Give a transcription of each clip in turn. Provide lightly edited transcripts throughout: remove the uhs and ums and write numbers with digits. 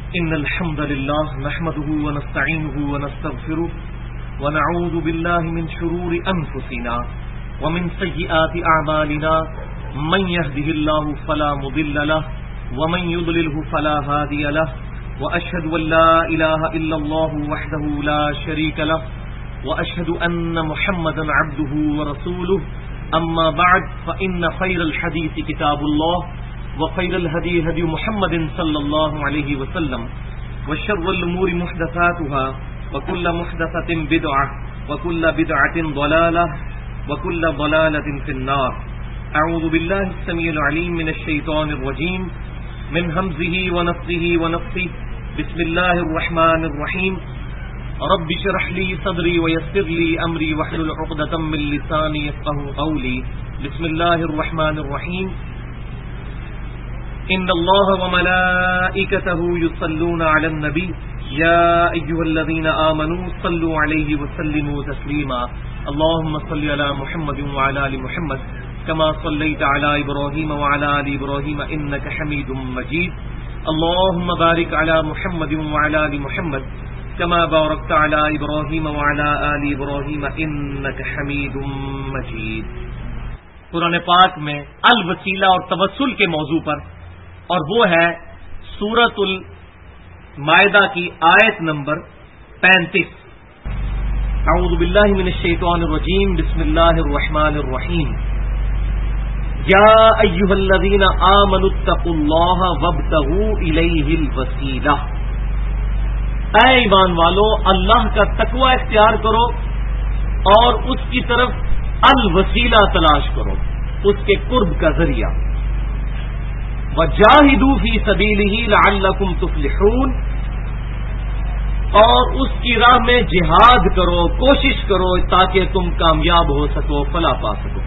إن الحمد لله نحمده ونستعينه ونستغفره ونعوذ بالله من شرور أنفسنا ومن سيئات أعمالنا من يهده الله فلا مضل له ومن يضلله فلا هادي له وأشهد أن لا إله إلا الله وحده لا شريك له وأشهد أن محمدا عبده ورسوله أما بعد فإن خير الحديث كتاب الله وخير الهدي هدي محمد صلى الله عليه وسلم وشر الأمور محدثاتها وكل محدثة بدعة وكل بدعة ضلالة وكل ضلالة في النار. أعوذ بالله السميع العليم من الشيطان الرجيم من همزه ونفثه ونفثه. بسم الله الرحمن الرحيم. رب اشرح لي صدري ويسر لي أمري واحلل عقدة من لساني يفقهوا قولي. بسم الله الرحمن الرحيم. إن الله وملائكته يصلون على النبي يا أيها الذين آمنوا صلوا عليه وسلموا تسليما. اللهم صل على محمد وعلى آل محمد كما صليت على إبراهيم وعلى آل إبراهيم إنك حميد مجيد. اللهم بارك على محمد وعلى آل محمد كما باركت على إبراهيم وعلى آل إبراهيم إنك حميد مجيد. قرآن پاک میں الوسیلہ اور توسل کے موضوع پر، اور وہ ہے سورۃ المائدہ کی آیت نمبر 35. اعوذ باللہ من الشیطان الرجیم. بسم اللہ الرحمن الرحیم. یا ایھا الذین آمنوا اتقوا اللہ وابتغوا الیہ الوسیلہ. اے ایمان والو، اللہ کا تقوی اختیار کرو اور اس کی طرف الوسیلہ تلاش کرو، اس کے قرب کا ذریعہ. وجاہدوا فی سبیلہ لعلکم تفلحون. اور اس کی راہ میں جہاد کرو، کوشش کرو تاکہ تم کامیاب ہو سکو، فلاح پا سکو.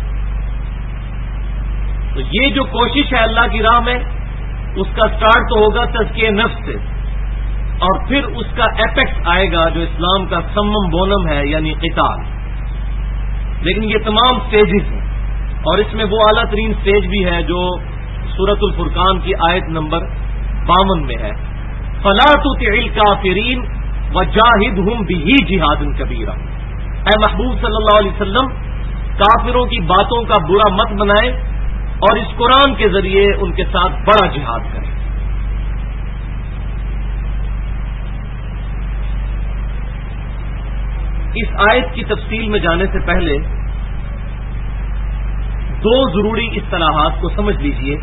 تو یہ جو کوشش ہے اللہ کی راہ میں، اس کا سٹارٹ تو ہوگا تزکیہ نفس سے، اور پھر اس کا ایپیکس آئے گا جو اسلام کا سمم بونم ہے، یعنی قتال. لیکن یہ تمام سٹیجز ہیں، اور اس میں وہ اعلیٰ ترین سٹیج بھی ہے جو سورۃ الفرقان کی آیت نمبر 52 میں ہے. فَلَا تُطِعِ الْكَافِرِينَ وَجَاهِدْهُمْ بِهِ جِهَادًا كَبِيرًا. اے محبوب صلی اللہ علیہ وسلم، کافروں کی باتوں کا برا مت بنائیں اور اس قرآن کے ذریعے ان کے ساتھ بڑا جہاد کریں. اس آیت کی تفصیل میں جانے سے پہلے دو ضروری اصطلاحات کو سمجھ لیجئے.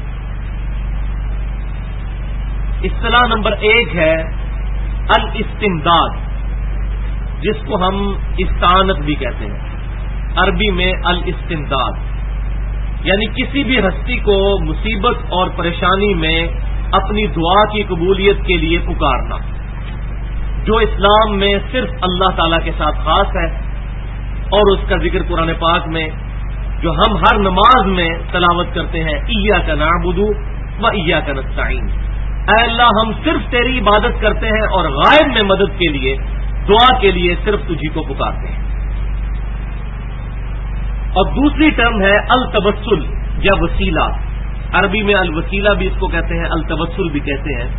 اصطلاح نمبر 1 ہے الاستمداد، جس کو ہم استعانت بھی کہتے ہیں. عربی میں الاستمداد یعنی کسی بھی ہستی کو مصیبت اور پریشانی میں اپنی دعا کی قبولیت کے لیے پکارنا، جو اسلام میں صرف اللہ تعالی کے ساتھ خاص ہے، اور اس کا ذکر قرآن پاک میں جو ہم ہر نماز میں تلاوت کرتے ہیں، ایاک نعبد و ایاک نستعین. اے اللہ، ہم صرف تیری عبادت کرتے ہیں اور غائب میں مدد کے لیے، دعا کے لیے صرف تجھی کو پکارتے ہیں. اور دوسری ٹرم ہے التوسل یا وسیلہ. عربی میں الوسیلہ بھی اس کو کہتے ہیں، التوسل بھی کہتے ہیں.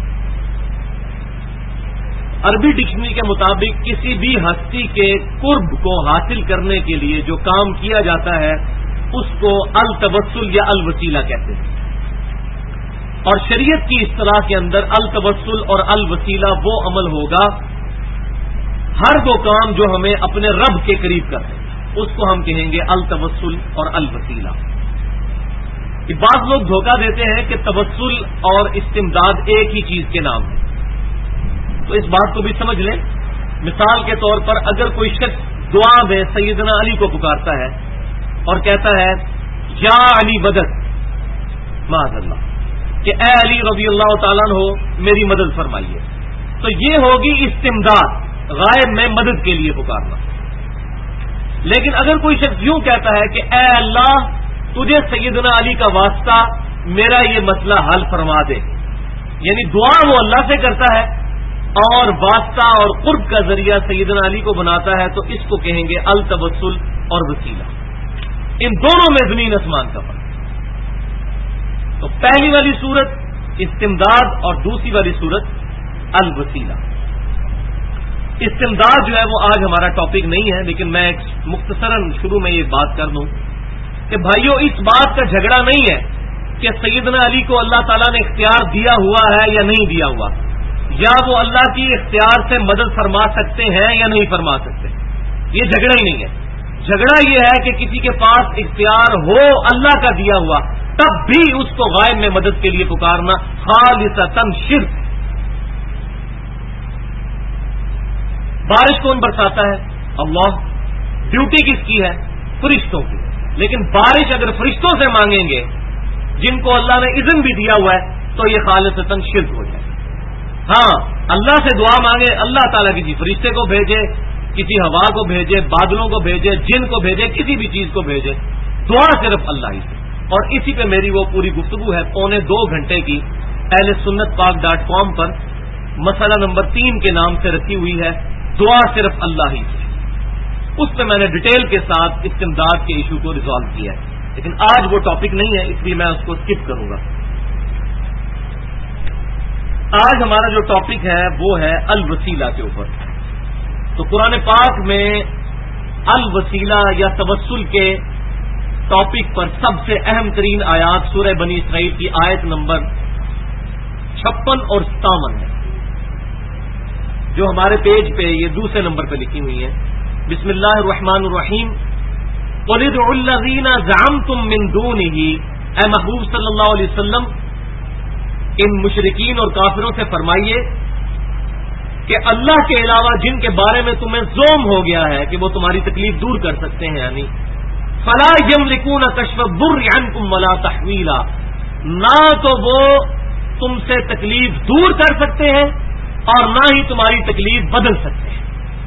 عربی ڈکشنری کے مطابق کسی بھی ہستی کے قرب کو حاصل کرنے کے لیے جو کام کیا جاتا ہے اس کو التوسل یا الوسیلہ کہتے ہیں. اور شریعت کی اصطلاح کے اندر التوسل اور الوسیلہ وہ عمل ہوگا، ہر وہ کام جو ہمیں اپنے رب کے قریب کرتے ہیں اس کو ہم کہیں گے التوسل اور الوسیلہ. بعض لوگ دھوکہ دیتے ہیں کہ توسل اور استمداد ایک ہی چیز کے نام ہیں، تو اس بات کو بھی سمجھ لیں. مثال کے طور پر اگر کوئی شخص دعا میں سیدنا علی کو پکارتا ہے اور کہتا ہے یا علی مدد، معاذ اللہ، کہ اے علی رضی اللہ تعالیٰ عنہ میری مدد فرمائیے، تو یہ ہوگی استمداد، غائب میں مدد کے لیے پکارنا. لیکن اگر کوئی شخص یوں کہتا ہے کہ اے اللہ تجھے سیدنا علی کا واسطہ میرا یہ مسئلہ حل فرما دے، یعنی دعا وہ اللہ سے کرتا ہے اور واسطہ اور قرب کا ذریعہ سیدنا علی کو بناتا ہے، تو اس کو کہیں گے التوسل اور وسیلہ. ان دونوں میں زمین آسمان کا فرق. تو پہلی والی صورت استمداد اور دوسری والی صورت الوسیلہ. استمداد جو ہے وہ آج ہمارا ٹاپک نہیں ہے، لیکن میں ایک مختصراً شروع میں یہ بات کر دوں کہ بھائیو اس بات کا جھگڑا نہیں ہے کہ سیدنا علی کو اللہ تعالیٰ نے اختیار دیا ہوا ہے یا نہیں دیا ہوا، یا وہ اللہ کی اختیار سے مدد فرما سکتے ہیں یا نہیں فرما سکتے. یہ جھگڑا ہی نہیں ہے. جھگڑا یہ ہے کہ کسی کے پاس اختیار ہو اللہ کا دیا ہوا تب بھی اس کو غائب میں مدد کے لیے پکارنا خالصتاً شرک. بارش کون برساتا ہے؟ اللہ. ڈیوٹی کس کی ہے؟ فرشتوں کی. لیکن بارش اگر فرشتوں سے مانگیں گے جن کو اللہ نے اذن بھی دیا ہوا ہے تو یہ خالصتاً شرک ہو جائے. ہاں اللہ سے دعا مانگے، اللہ تعالیٰ کسی فرشتے کو بھیجے، کسی ہوا کو بھیجے، بادلوں کو بھیجے، جن کو بھیجے، کسی بھی چیز کو بھیجے، دعا صرف اللہ ہی سے. اور اسی پہ میری وہ پوری گفتگو ہے 2.25 گھنٹے کی اہل سنت پاک.com پر، مسئلہ نمبر 3 کے نام سے رکھی ہوئی ہے، دعا صرف اللہ ہی سے. اس پہ میں نے ڈیٹیل کے ساتھ استمداد کے ایشو کو ریزالو کیا ہے، لیکن آج وہ ٹاپک نہیں ہے، اس لیے میں اس کو اسکپ کروں گا. آج ہمارا جو ٹاپک ہے وہ ہے الوسیلہ کے اوپر. تو قرآن پاک میں الوسیلہ یا توسل کے ٹاپک پر سب سے اہم ترین آیات سورہ بنی اسرائیل کی آیت نمبر 56 اور 57 ہے، جو ہمارے پیج پہ یہ دوسرے نمبر پہ لکھی ہوئی ہے. بسم اللہ الرحمن الرحیم. قل ادعوا الذین زعمتم من دونہ، اے محبوب صلی اللہ علیہ وسلم ان مشرکین اور کافروں سے فرمائیے کہ اللہ کے علاوہ جن کے بارے میں تمہیں زوم ہو گیا ہے کہ وہ تمہاری تکلیف دور کر سکتے ہیں، یعنی فلا یملکون کشف الضر عنکم ولا تحویلا، نہ تو وہ تم سے تکلیف دور کر سکتے ہیں اور نہ ہی تمہاری تکلیف بدل سکتے ہیں.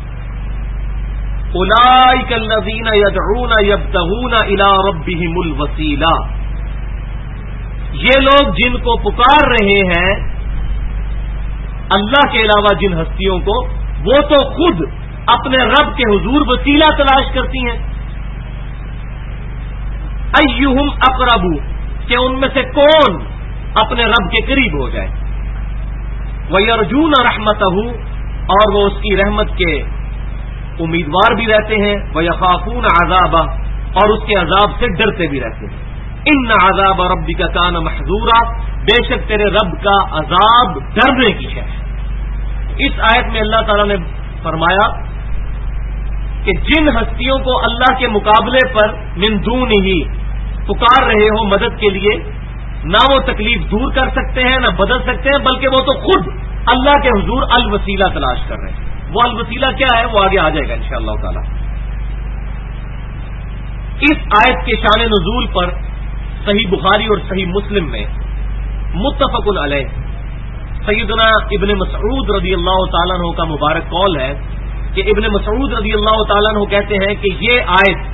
اولئک الذین یدعون یبتغون الی ربہم الوسیلہ، یہ لوگ جن کو پکار رہے ہیں اللہ کے علاوہ جن ہستیوں کو، وہ تو خود اپنے رب کے حضور وسیلہ تلاش کرتی ہیں. ایہم اقرب، کہ ان میں سے کون اپنے رب کے قریب ہو جائے. وَيَرْجُونَ رَحْمَتَهُ، اور وہ اس کی رحمت کے امیدوار بھی رہتے ہیں. وَيَخَافُونَ عَذَابَهُ، اور اس کے عذاب سے ڈرتے بھی رہتے ہیں. ان عذاب ربک کان محذورا، بے شک تیرے رب کا عذاب ڈرنے کی ہے. اس آیت میں اللہ تعالیٰ نے فرمایا کہ جن ہستیوں کو اللہ کے مقابلے پر من دون ہی پکار رہے ہو مدد کے لیے، نہ وہ تکلیف دور کر سکتے ہیں نہ بدل سکتے ہیں، بلکہ وہ تو خود اللہ کے حضور الوسیلہ تلاش کر رہے ہیں. وہ الوسیلہ کیا ہے وہ آگے آ جائے گا انشاءاللہ تعالی. اس آیت کے شان نزول پر صحیح بخاری اور صحیح مسلم میں متفق علیہ سیدنا ابن مسعود رضی اللہ تعالیٰ عنہ کا مبارک قول ہے کہ ابن مسعود رضی اللہ تعالیٰ عنہ کہتے ہیں کہ یہ آیت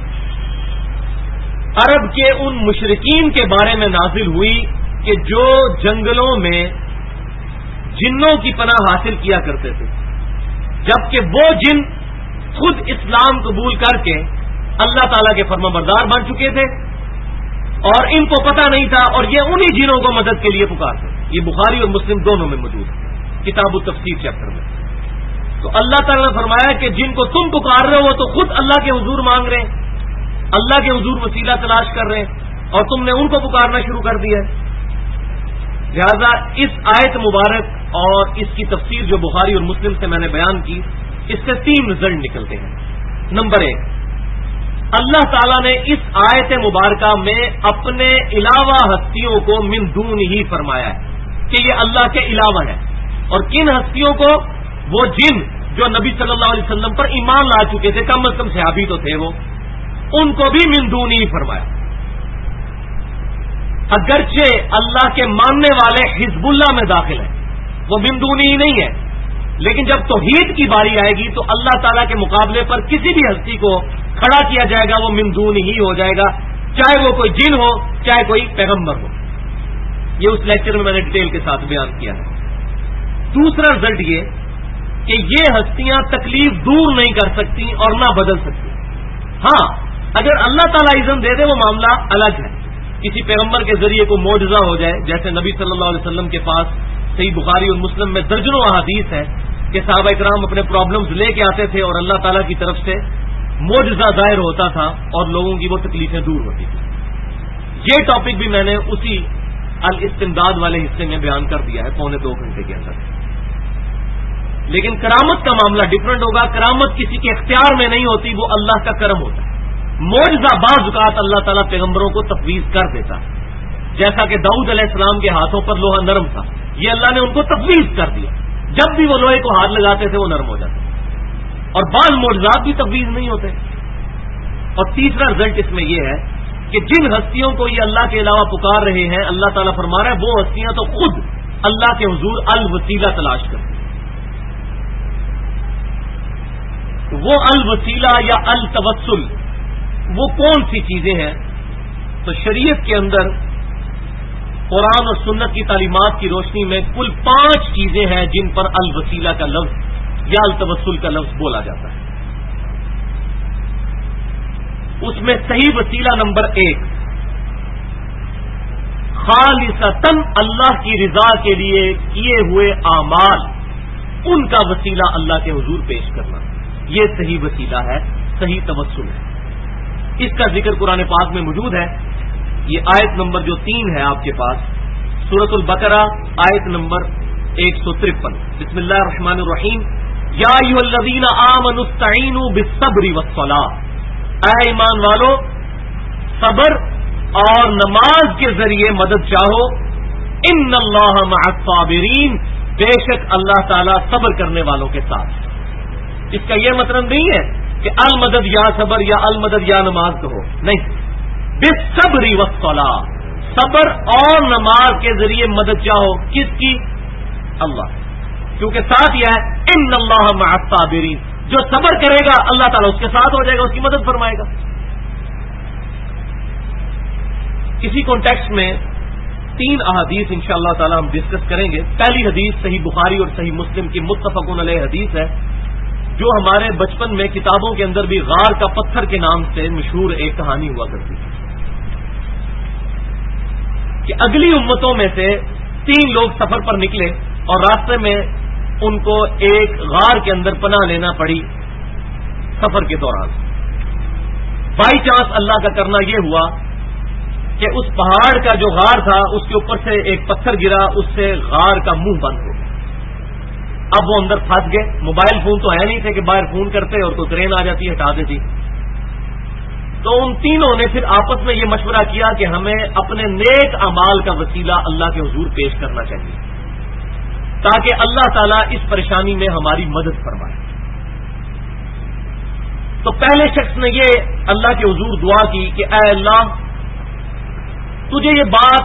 عرب کے ان مشرکین کے بارے میں نازل ہوئی کہ جو جنگلوں میں جنوں کی پناہ حاصل کیا کرتے تھے، جبکہ وہ جن خود اسلام قبول کر کے اللہ تعالیٰ کے فرمانبردار بن چکے تھے اور ان کو پتہ نہیں تھا، اور یہ انہی جنوں کو مدد کے لیے پکارتے. یہ بخاری اور مسلم دونوں میں موجود ہے کتاب التفسیر چیپٹر میں. تو اللہ تعالیٰ نے فرمایا کہ جن کو تم پکار رہے ہو وہ تو خود اللہ کے حضور مانگ رہے ہیں، اللہ کے حضور وسیلہ تلاش کر رہے ہیں، اور تم نے ان کو پکارنا شروع کر دیا ہے. لہذا اس آیت مبارک اور اس کی تفسیر جو بخاری اور مسلم سے میں نے بیان کی، اس سے 3 رزلٹ نکلتے ہیں. نمبر 1، اللہ تعالیٰ نے اس آیت مبارکہ میں اپنے علاوہ ہستیوں کو من دون ہی فرمایا ہے کہ یہ اللہ کے علاوہ ہے. اور کن ہستیوں کو؟ وہ جن جو نبی صلی اللہ علیہ وسلم پر ایمان لا چکے تھے، کم از کم صحابی تو تھے وہ، ان کو بھی من دون ہی فرمایا. اگرچہ اللہ کے ماننے والے حزب اللہ میں داخل ہیں، وہ من دون ہی نہیں ہے، لیکن جب توحید کی باری آئے گی تو اللہ تعالیٰ کے مقابلے پر کسی بھی ہستی کو کھڑا کیا جائے گا، وہ من دون ہی ہو جائے گا، چاہے وہ کوئی جن ہو چاہے کوئی پیغمبر ہو. یہ اس لیکچر میں نے ڈیٹیل کے ساتھ بیان کیا ہے. دوسرا رزلٹ یہ کہ یہ ہستیاں تکلیف دور نہیں کر سکتی اور نہ بدل سکتی. ہاں اگر اللہ تعالیٰ اذن دے دے وہ معاملہ الگ ہے، کسی پیغمبر کے ذریعے کو معجزہ ہو جائے، جیسے نبی صلی اللہ علیہ وسلم کے پاس صحیح بخاری اور مسلم میں درجنوں احادیث ہے کہ صحابہ کرام اپنے پرابلمز لے کے آتے تھے اور اللہ تعالیٰ کی طرف سے معجزہ ظاہر ہوتا تھا اور لوگوں کی وہ تکلیفیں دور ہوتی تھیں. یہ ٹاپک بھی میں نے اسی الاستمداد والے حصے میں بیان کر دیا ہے 1.25 گھنٹے کے اندر. لیکن کرامت کا معاملہ ڈفرنٹ ہوگا. کرامت کسی کے اختیار میں نہیں ہوتی، وہ اللہ کا کرم ہوتا ہے. معجزہ بعض اوقات اللہ تعالیٰ پیغمبروں کو تفویض کر دیتا ہے، جیسا کہ داؤد علیہ السلام کے ہاتھوں پر لوہا نرم تھا، یہ اللہ نے ان کو تفویض کر دیا. جب بھی وہ لوہے کو ہاتھ لگاتے تھے وہ نرم ہو جاتے. اور بعض معجزات بھی تفویض نہیں ہوتے. اور تیسرا رزلٹ اس میں یہ ہے کہ جن ہستیوں کو یہ اللہ کے علاوہ پکار رہے ہیں، اللہ تعالیٰ فرما رہا ہے وہ ہستیاں تو خود اللہ کے حضور الوسیلہ تلاش کریں. وہ الوسیلہ یا التوسل وہ کون سی چیزیں ہیں؟ تو شریعت کے اندر قرآن اور سنت کی تعلیمات کی روشنی میں کل 5 چیزیں ہیں جن پر الوسیلہ کا لفظ یا التوسل کا لفظ بولا جاتا ہے. اس میں صحیح وسیلہ نمبر 1 خالصتاً اللہ کی رضا کے لیے کیے ہوئے اعمال، ان کا وسیلہ اللہ کے حضور پیش کرنا، یہ صحیح وسیلہ ہے، صحیح توسل ہے. اس کا ذکر قرآن پاک میں موجود ہے. یہ آیت نمبر جو 3 ہے آپ کے پاس، سورۃ البقرہ آیت نمبر 153. بسم اللہ الرحمن الرحیم. یا ایھا الذین آمنوا استعینوا بالصبر والصلاۃ. اے ایمان والو، صبر اور نماز کے ذریعے مدد چاہو. ان اللہ مع الصابرین. بے شک اللہ تعالیٰ صبر کرنے والوں کے ساتھ. اس کا یہ مطلب نہیں ہے کہ المدد یا صبر یا المدد یا نماز کہو، نہیں. بالصبر والصلاۃ، صبر اور نماز کے ذریعے مدد چاہو. کس کی؟ اللہ. کیونکہ ساتھ یہ ہے ان اللہ مع الصابرین. جو صبر کرے گا اللہ تعالیٰ اس کے ساتھ ہو جائے گا، اس کی مدد فرمائے گا. اسی کانٹیکسٹ میں 3 احادیث انشاءاللہ تعالی ہم ڈسکس کریں گے. پہلی حدیث صحیح بخاری اور صحیح مسلم کی متفق علیہ حدیث ہے، جو ہمارے بچپن میں کتابوں کے اندر بھی غار کا پتھر کے نام سے مشہور ایک کہانی ہوا کرتی تھی کہ اگلی امتوں میں سے 3 لوگ سفر پر نکلے اور راستے میں ان کو ایک غار کے اندر پناہ لینا پڑی. سفر کے دوران بائی چانس اللہ کا کرنا یہ ہوا کہ اس پہاڑ کا جو غار تھا اس کے اوپر سے ایک پتھر گرا، اس سے غار کا منہ بند ہو گیا. اب وہ اندر پھنس گئے. موبائل فون تو ہے نہیں تھے کہ باہر فون کرتے اور کوئی ٹرین آ جاتی ہٹا دیتی. تو ان تینوں نے پھر آپس میں یہ مشورہ کیا کہ ہمیں اپنے نیک اعمال کا وسیلہ اللہ کے حضور پیش کرنا چاہیے تاکہ اللہ تعالیٰ اس پریشانی میں ہماری مدد فرمائے. تو پہلے شخص نے یہ اللہ کے حضور دعا کی کہ اے اللہ، تجھے یہ بات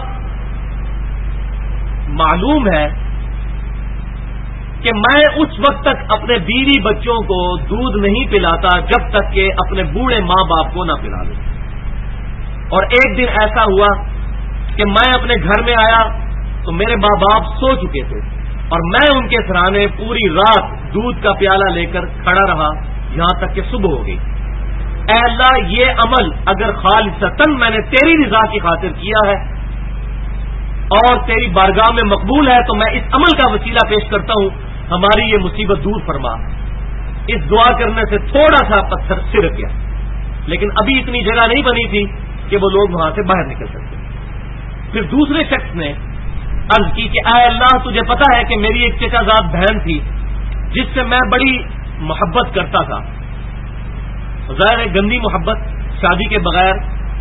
معلوم ہے کہ میں اس وقت تک اپنے بیوی بچوں کو دودھ نہیں پلاتا جب تک کہ اپنے بوڑھے ماں باپ کو نہ پلا لوں. اور ایک دن ایسا ہوا کہ میں اپنے گھر میں آیا تو میرے ماں باپ سو چکے تھے اور میں ان کے سرانے پوری رات دودھ کا پیالہ لے کر کھڑا رہا یہاں تک کہ صبح ہو گئی. اے اللہ، یہ عمل اگر خالصتاً میں نے تیری رضا کی خاطر کیا ہے اور تیری بارگاہ میں مقبول ہے تو میں اس عمل کا وسیلہ پیش کرتا ہوں، ہماری یہ مصیبت دور فرما. اس دعا کرنے سے تھوڑا سا پتھر سرک گیا، لیکن ابھی اتنی جگہ نہیں بنی تھی کہ وہ لوگ وہاں سے باہر نکل سکتے. پھر دوسرے شخص نے عرض کی کہ اے اللہ، تجھے پتا ہے کہ میری ایک چچا زاد بہن تھی جس سے میں بڑی محبت کرتا تھا. ظاہر ہے گندی محبت، شادی کے بغیر.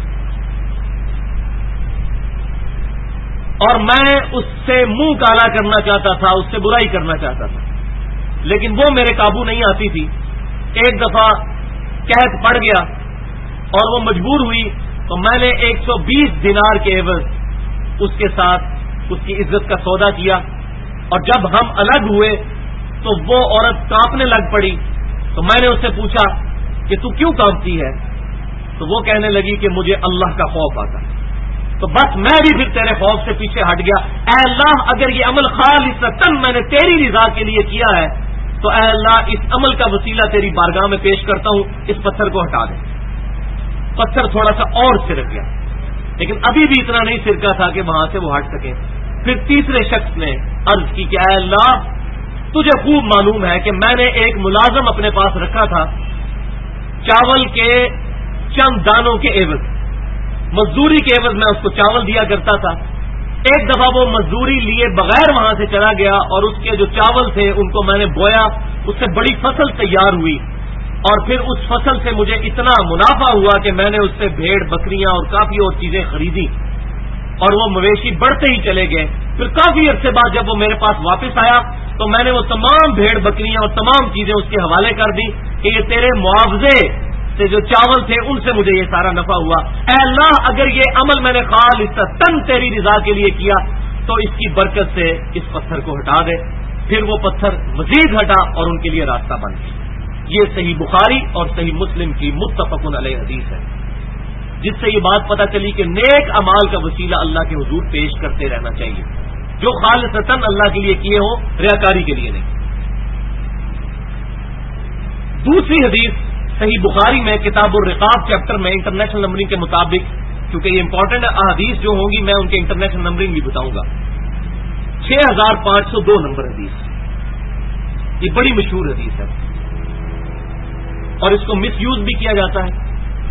اور میں اس سے منہ کالا کرنا چاہتا تھا، اس سے برائی کرنا چاہتا تھا، لیکن وہ میرے قابو نہیں آتی تھی. ایک دفعہ قحط پڑ گیا اور وہ مجبور ہوئی تو میں نے 120 دینار کے عوض اس کے ساتھ اس کی عزت کا سودا کیا. اور جب ہم الگ ہوئے تو وہ عورت کانپنے لگ پڑی. تو میں نے اس سے پوچھا کہ تو کیوں کانپتی ہے؟ تو وہ کہنے لگی کہ مجھے اللہ کا خوف آتا ہے. تو بس میں بھی پھر تیرے خوف سے پیچھے ہٹ گیا. اے اللہ، اگر یہ عمل خالصتاً میں نے تیری رضا کے لیے کیا ہے تو اے اللہ، اس عمل کا وسیلہ تیری بارگاہ میں پیش کرتا ہوں، اس پتھر کو ہٹا دے. پتھر تھوڑا سا اور سرک گیا. لیکن ابھی بھی اتنا نہیں سرکہ تھا کہ وہاں سے وہ ہٹ سکیں. پھر تیسرے شخص نے عرض کی کہ اے اللہ تجھے خوب معلوم ہے کہ میں نے ایک ملازم اپنے پاس رکھا تھا چاول کے چند دانوں کے عوض، مزدوری کے عوض میں اس کو چاول دیا کرتا تھا. ایک دفعہ وہ مزدوری لیے بغیر وہاں سے چلا گیا اور اس کے جو چاول تھے ان کو میں نے بویا، اس سے بڑی فصل تیار ہوئی اور پھر اس فصل سے مجھے اتنا منافع ہوا کہ میں نے اس سے بھیڑ بکریاں اور کافی اور چیزیں خریدی اور وہ مویشی بڑھتے ہی چلے گئے. پھر کافی عرصے بعد جب وہ میرے پاس واپس آیا تو میں نے وہ تمام بھیڑ بکریاں اور تمام چیزیں اس کے حوالے کر دی کہ یہ تیرے معاوضے سے جو چاول تھے ان سے مجھے یہ سارا نفع ہوا. اے اللہ اگر یہ عمل میں نے خالصتاً تیری رضا کے لیے کیا تو اس کی برکت سے اس پتھر کو ہٹا دے. پھر وہ پتھر مزید ہٹا اور ان کے لیے راستہ بن گیا. یہ صحیح بخاری اور صحیح مسلم کی متفق علیہ حدیث ہے، جس سے یہ بات پتہ چلی کہ نیک اعمال کا وسیلہ اللہ کے حضور پیش کرتے رہنا چاہیے، جو خالصتاً اللہ کے لیے کیے ہوں، ریاکاری کے لیے نہیں. دوسری حدیث صحیح بخاری میں کتاب الرقاب چیپٹر میں انٹرنیشنل نمبرنگ کے مطابق، کیونکہ یہ امپورٹنٹ احادیث جو ہوں گی میں ان کے انٹرنیشنل نمبرنگ بھی بتاؤں گا، 6502 نمبر حدیث. یہ بڑی مشہور حدیث ہے اور اس کو مس یوز بھی کیا جاتا ہے.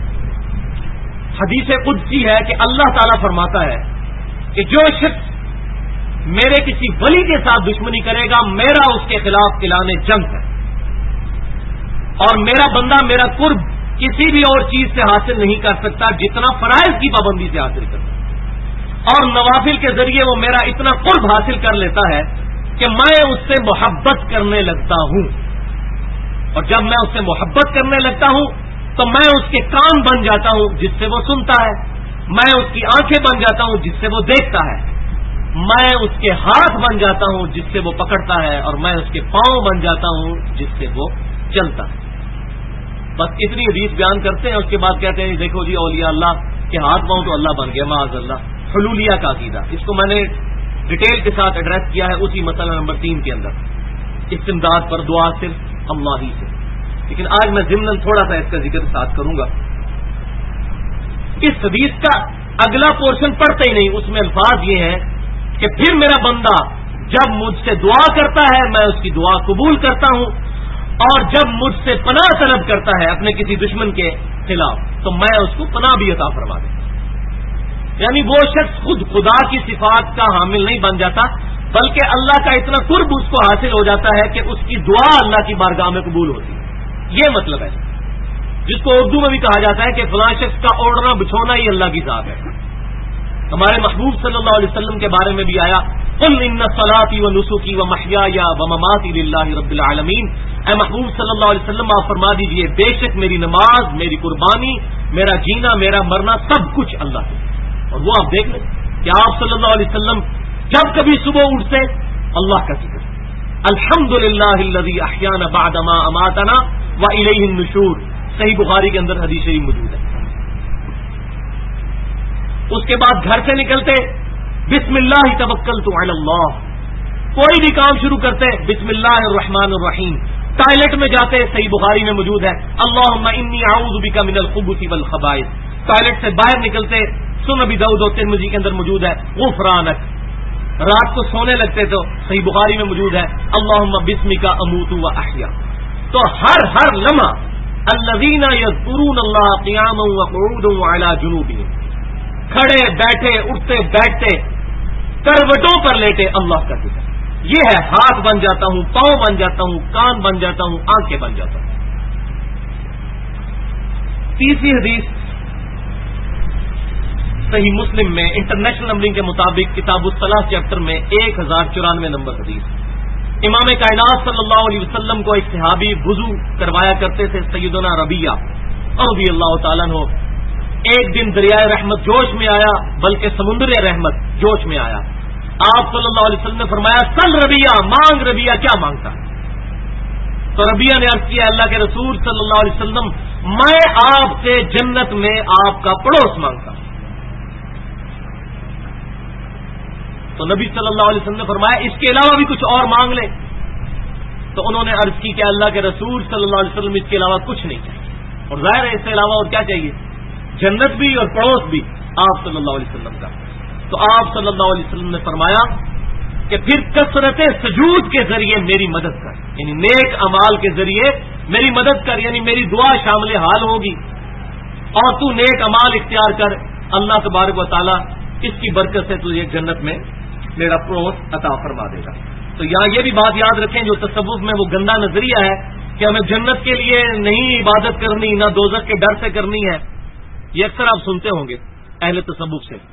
حدیث قدسی ہے کہ اللہ تعالیٰ فرماتا ہے کہ جو شخص میرے کسی ولی کے ساتھ دشمنی کرے گا میرا اس کے خلاف اعلان جنگ ہے، اور میرا بندہ میرا قرب کسی بھی اور چیز سے حاصل نہیں کر سکتا جتنا فرائض کی پابندی سے حاصل کرتا ہے، اور نوافل کے ذریعے وہ میرا اتنا قرب حاصل کر لیتا ہے کہ میں اس سے محبت کرنے لگتا ہوں، اور جب میں اس سے محبت کرنے لگتا ہوں تو میں اس کے کان بن جاتا ہوں جس سے وہ سنتا ہے، میں اس کی آنکھیں بن جاتا ہوں جس سے وہ دیکھتا ہے، میں اس کے ہاتھ بن جاتا ہوں جس سے وہ پکڑتا ہے، اور میں اس کے پاؤں بن جاتا ہوں جس سے وہ چلتا ہے. بس اتنی حدیث بیان کرتے ہیں، اس کے بعد کہتے ہیں دیکھو جی اولیاء اللہ کے ہاتھ پاؤں تو اللہ بن گیا، معاذ اللہ. حلولیہ کا عقیدہ، اس کو میں نے ڈیٹیل کے ساتھ ایڈریس کیا ہے اسی مسئلہ نمبر 3 کے اندر، استمداد پر دعا صرف اللہ ہی سے. لیکن آج میں ضمن تھوڑا سا اس کا ذکر ساتھ کروں گا. اس حدیث کا اگلا پورشن پڑھتے ہی نہیں، اس میں الفاظ یہ ہیں کہ پھر میرا بندہ جب مجھ سے دعا کرتا ہے میں اس کی دعا قبول کرتا ہوں، اور جب مجھ سے پناہ طلب کرتا ہے اپنے کسی دشمن کے خلاف تو میں اس کو پناہ بھی عطا فرما دوں. یعنی وہ شخص خود خدا کی صفات کا حامل نہیں بن جاتا، بلکہ اللہ کا اتنا قرب اس کو حاصل ہو جاتا ہے کہ اس کی دعا اللہ کی بارگاہ میں قبول ہوتی ہے. یہ مطلب ہے جس کو اردو میں بھی کہا جاتا ہے کہ فلاں شخص کا اوڑھنا بچھونا ہی اللہ کی ذات ہے. ہمارے محبوب صلی اللہ علیہ وسلم کے بارے میں بھی آیا قل ان صلاتی و نسکی و محیای و مماتی للہ رب العالمین. اے محبوب صلی اللہ علیہ وسلم آپ فرما دیجئے بے شک میری نماز، میری قربانی، میرا جینا، میرا مرنا سب کچھ اللہ سے. اور وہ آپ دیکھ لیں کہ آپ صلی اللہ علیہ وسلم جب کبھی صبح اٹھتے اللہ کا ذکر، الحمدللہ الذی احیانا بعد ما اماتنا والیہ النشور. صحیح بخاری کے اندر حدیث شریف موجود ہے. اس کے بعد گھر سے نکلتے بسم اللہ توکلت علی اللہ، کوئی بھی کام شروع کرتے بسم اللہ الرحمن الرحیم. ٹوائلٹ میں جاتے صحیح بخاری میں موجود ہے اللہم انی اعوذ بک من الخبث والخبائث. ٹوائلٹ سے باہر نکلتے سنن ابی داؤد اور ترمذی کے اندر موجود ہے غفرانک. رات کو سونے لگتے تو صحیح بخاری میں موجود ہے اللہم بسمک اموت و احیا. تو ہر لمحہ الذین یذکرون اللہ قیاما وقعودا وعلی جنوبہم، کھڑے بیٹھے اٹھتے بیٹھتے کروٹوں پر لیٹے اللہ کا ذکر. یہ ہے ہاتھ بن جاتا ہوں، پاؤں بن جاتا ہوں، کان بن جاتا ہوں، آنکھیں بن جاتا ہوں. تیسری حدیث صحیح مسلم میں انٹرنیشنل نمبرنگ کے مطابق کتاب الصلاۃ چیپٹر میں 1094 نمبر حدیث. امام کائنات صلی اللہ علیہ وسلم کو ایک صحابی وضو کروایا کرتے تھے سیدنا ربیعہ رضی اللہ تعالیٰ عنہ. ایک دن دریائے رحمت جوش میں آیا، بلکہ سمندر رحمت جوش میں آیا. آپ صلی اللہ علیہ وسلم نے فرمایا سل ربیعہ، مانگ ربیعہ، کیا مانگتا؟ تو ربیعہ نے عرض کیا اللہ کے رسول صلی اللہ علیہ وسلم میں آپ سے جنت میں آپ کا پڑوس مانگتا. تو نبی صلی اللہ علیہ وسلم نے فرمایا اس کے علاوہ بھی کچھ اور مانگ لے. تو انہوں نے عرض کی کہ اللہ کے رسول صلی اللہ علیہ وسلم اس کے علاوہ کچھ نہیں چاہیے. اور ظاہر ہے اس کے علاوہ اور کیا چاہیے؟ جنت بھی اور پڑوس بھی. آپ صلی اللہ علیہ وسلم کا. تو آپ صلی اللہ علیہ وسلم نے فرمایا کہ پھر کثرت سجود کے ذریعے میری مدد کر، یعنی نیک اعمال کے ذریعے میری مدد کر، یعنی میری دعا شامل حال ہوگی، اور تو نیک اعمال اختیار کر، اللہ تبارک و تعالی اس کی برکت سے تجھے جنت میں میرا پڑوس عطا فرما دے گا. تو یہاں یہ بھی بات یاد رکھیں، جو تصوف میں وہ گندا نظریہ ہے کہ ہمیں جنت کے لیے نہیں عبادت کرنی، نہ دوزخ کے ڈر سے کرنی ہے، یہ اکثر آپ سنتے ہوں گے اہل تصوف سے.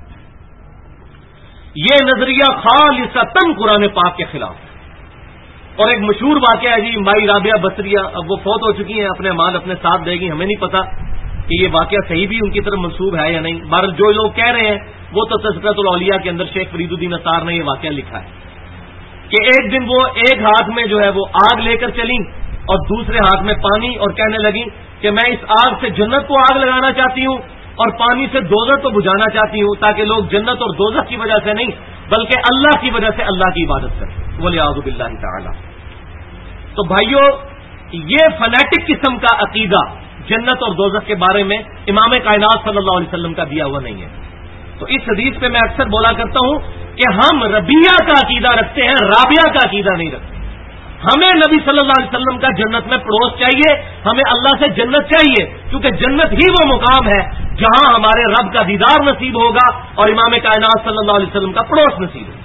یہ نظریہ خالصتاً قرآن پاک کے خلاف. اور ایک مشہور واقعہ ہے جی، مائی رابعہ بصریہ، اب وہ فوت ہو چکی ہیں، اپنے مال اپنے ساتھ دے گی، ہمیں نہیں پتا کہ یہ واقعہ صحیح بھی ان کی طرف منسوب ہے یا نہیں. بہرحال جو لوگ کہہ رہے ہیں وہ تو تذکرۃ الاولیاء کے اندر شیخ فرید الدین اطار نے یہ واقعہ لکھا ہے کہ ایک دن وہ ایک ہاتھ میں جو ہے وہ آگ لے کر چلیں اور دوسرے ہاتھ میں پانی، اور کہنے لگیں کہ میں اس آگ سے جنت کو آگ لگانا چاہتی ہوں اور پانی سے دوزخ کو بجھانا چاہتی ہوں، تاکہ لوگ جنت اور دوزخ کی وجہ سے نہیں بلکہ اللہ کی وجہ سے اللہ کی عبادت کریں. وَلِعَوْذُ بِاللَّهِ تَعَالَى. تو بھائیو، یہ فنیٹک قسم کا عقیدہ جنت اور دوزخ کے بارے میں امام کائنات صلی اللہ علیہ وسلم کا دیا ہوا نہیں ہے. تو اس حدیث پہ میں اکثر بولا کرتا ہوں کہ ہم ربیہ کا عقیدہ رکھتے ہیں، رابعہ کا عقیدہ نہیں رکھتے. ہمیں نبی صلی اللہ علیہ وسلم کا جنت میں پڑوس چاہیے، ہمیں اللہ سے جنت چاہیے، کیونکہ جنت ہی وہ مقام ہے جہاں ہمارے رب کا دیدار نصیب ہوگا اور امام کائنات صلی اللہ علیہ وسلم کا پڑوس نصیب ہوگا.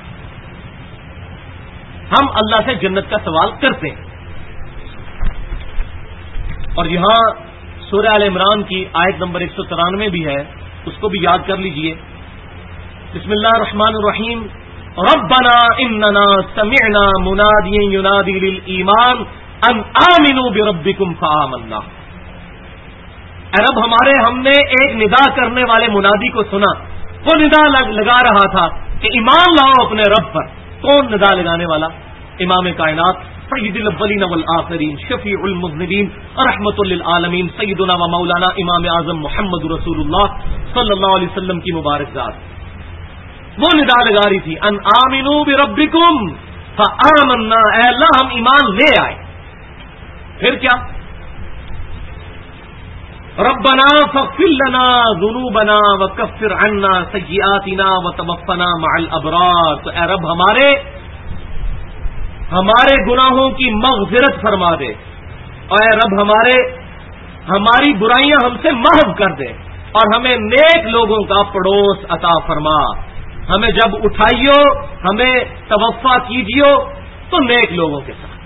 ہم اللہ سے جنت کا سوال کرتے ہیں. اور یہاں سورہ آل عمران کی آیت نمبر 193 بھی ہے، اس کو بھی یاد کر لیجئے. بسم اللہ الرحمن الرحیم. ربنا اننا سمعنا منادیا ینادی للایمان ان آمنوا بربکم فآمنا. اے رب ہمارے، ہم نے ایک ندا کرنے والے منادی کو سنا، وہ ندا لگا رہا تھا کہ ایمان لاؤ اپنے رب پر. کون ندا لگانے والا؟ امام کائنات سید الاولین والآخرین، شفیع المذنبین، رحمت للعالمین، سیدنا و مولانا امام اعظم محمد رسول اللہ صلی اللہ علیہ وسلم کی مبارک ذات. وہ ندا لگا رہی تھی ان آمنوا بربکم فآمنا، اے اللہ ہم ایمان لے آئے. پھر کیا؟ ربنا فاغفر لنا ذنوبنا وکفر عنا سیئاتنا وتوفنا مع الابرار. تو اے رب ہمارے گناہوں کی مغفرت فرما دے، اور اے رب ہماری برائیاں ہم سے محو کر دے، اور ہمیں نیک لوگوں کا پڑوس عطا فرما. ہمیں جب اٹھائیو، ہمیں توفا کیجیو تو نیک لوگوں کے ساتھ.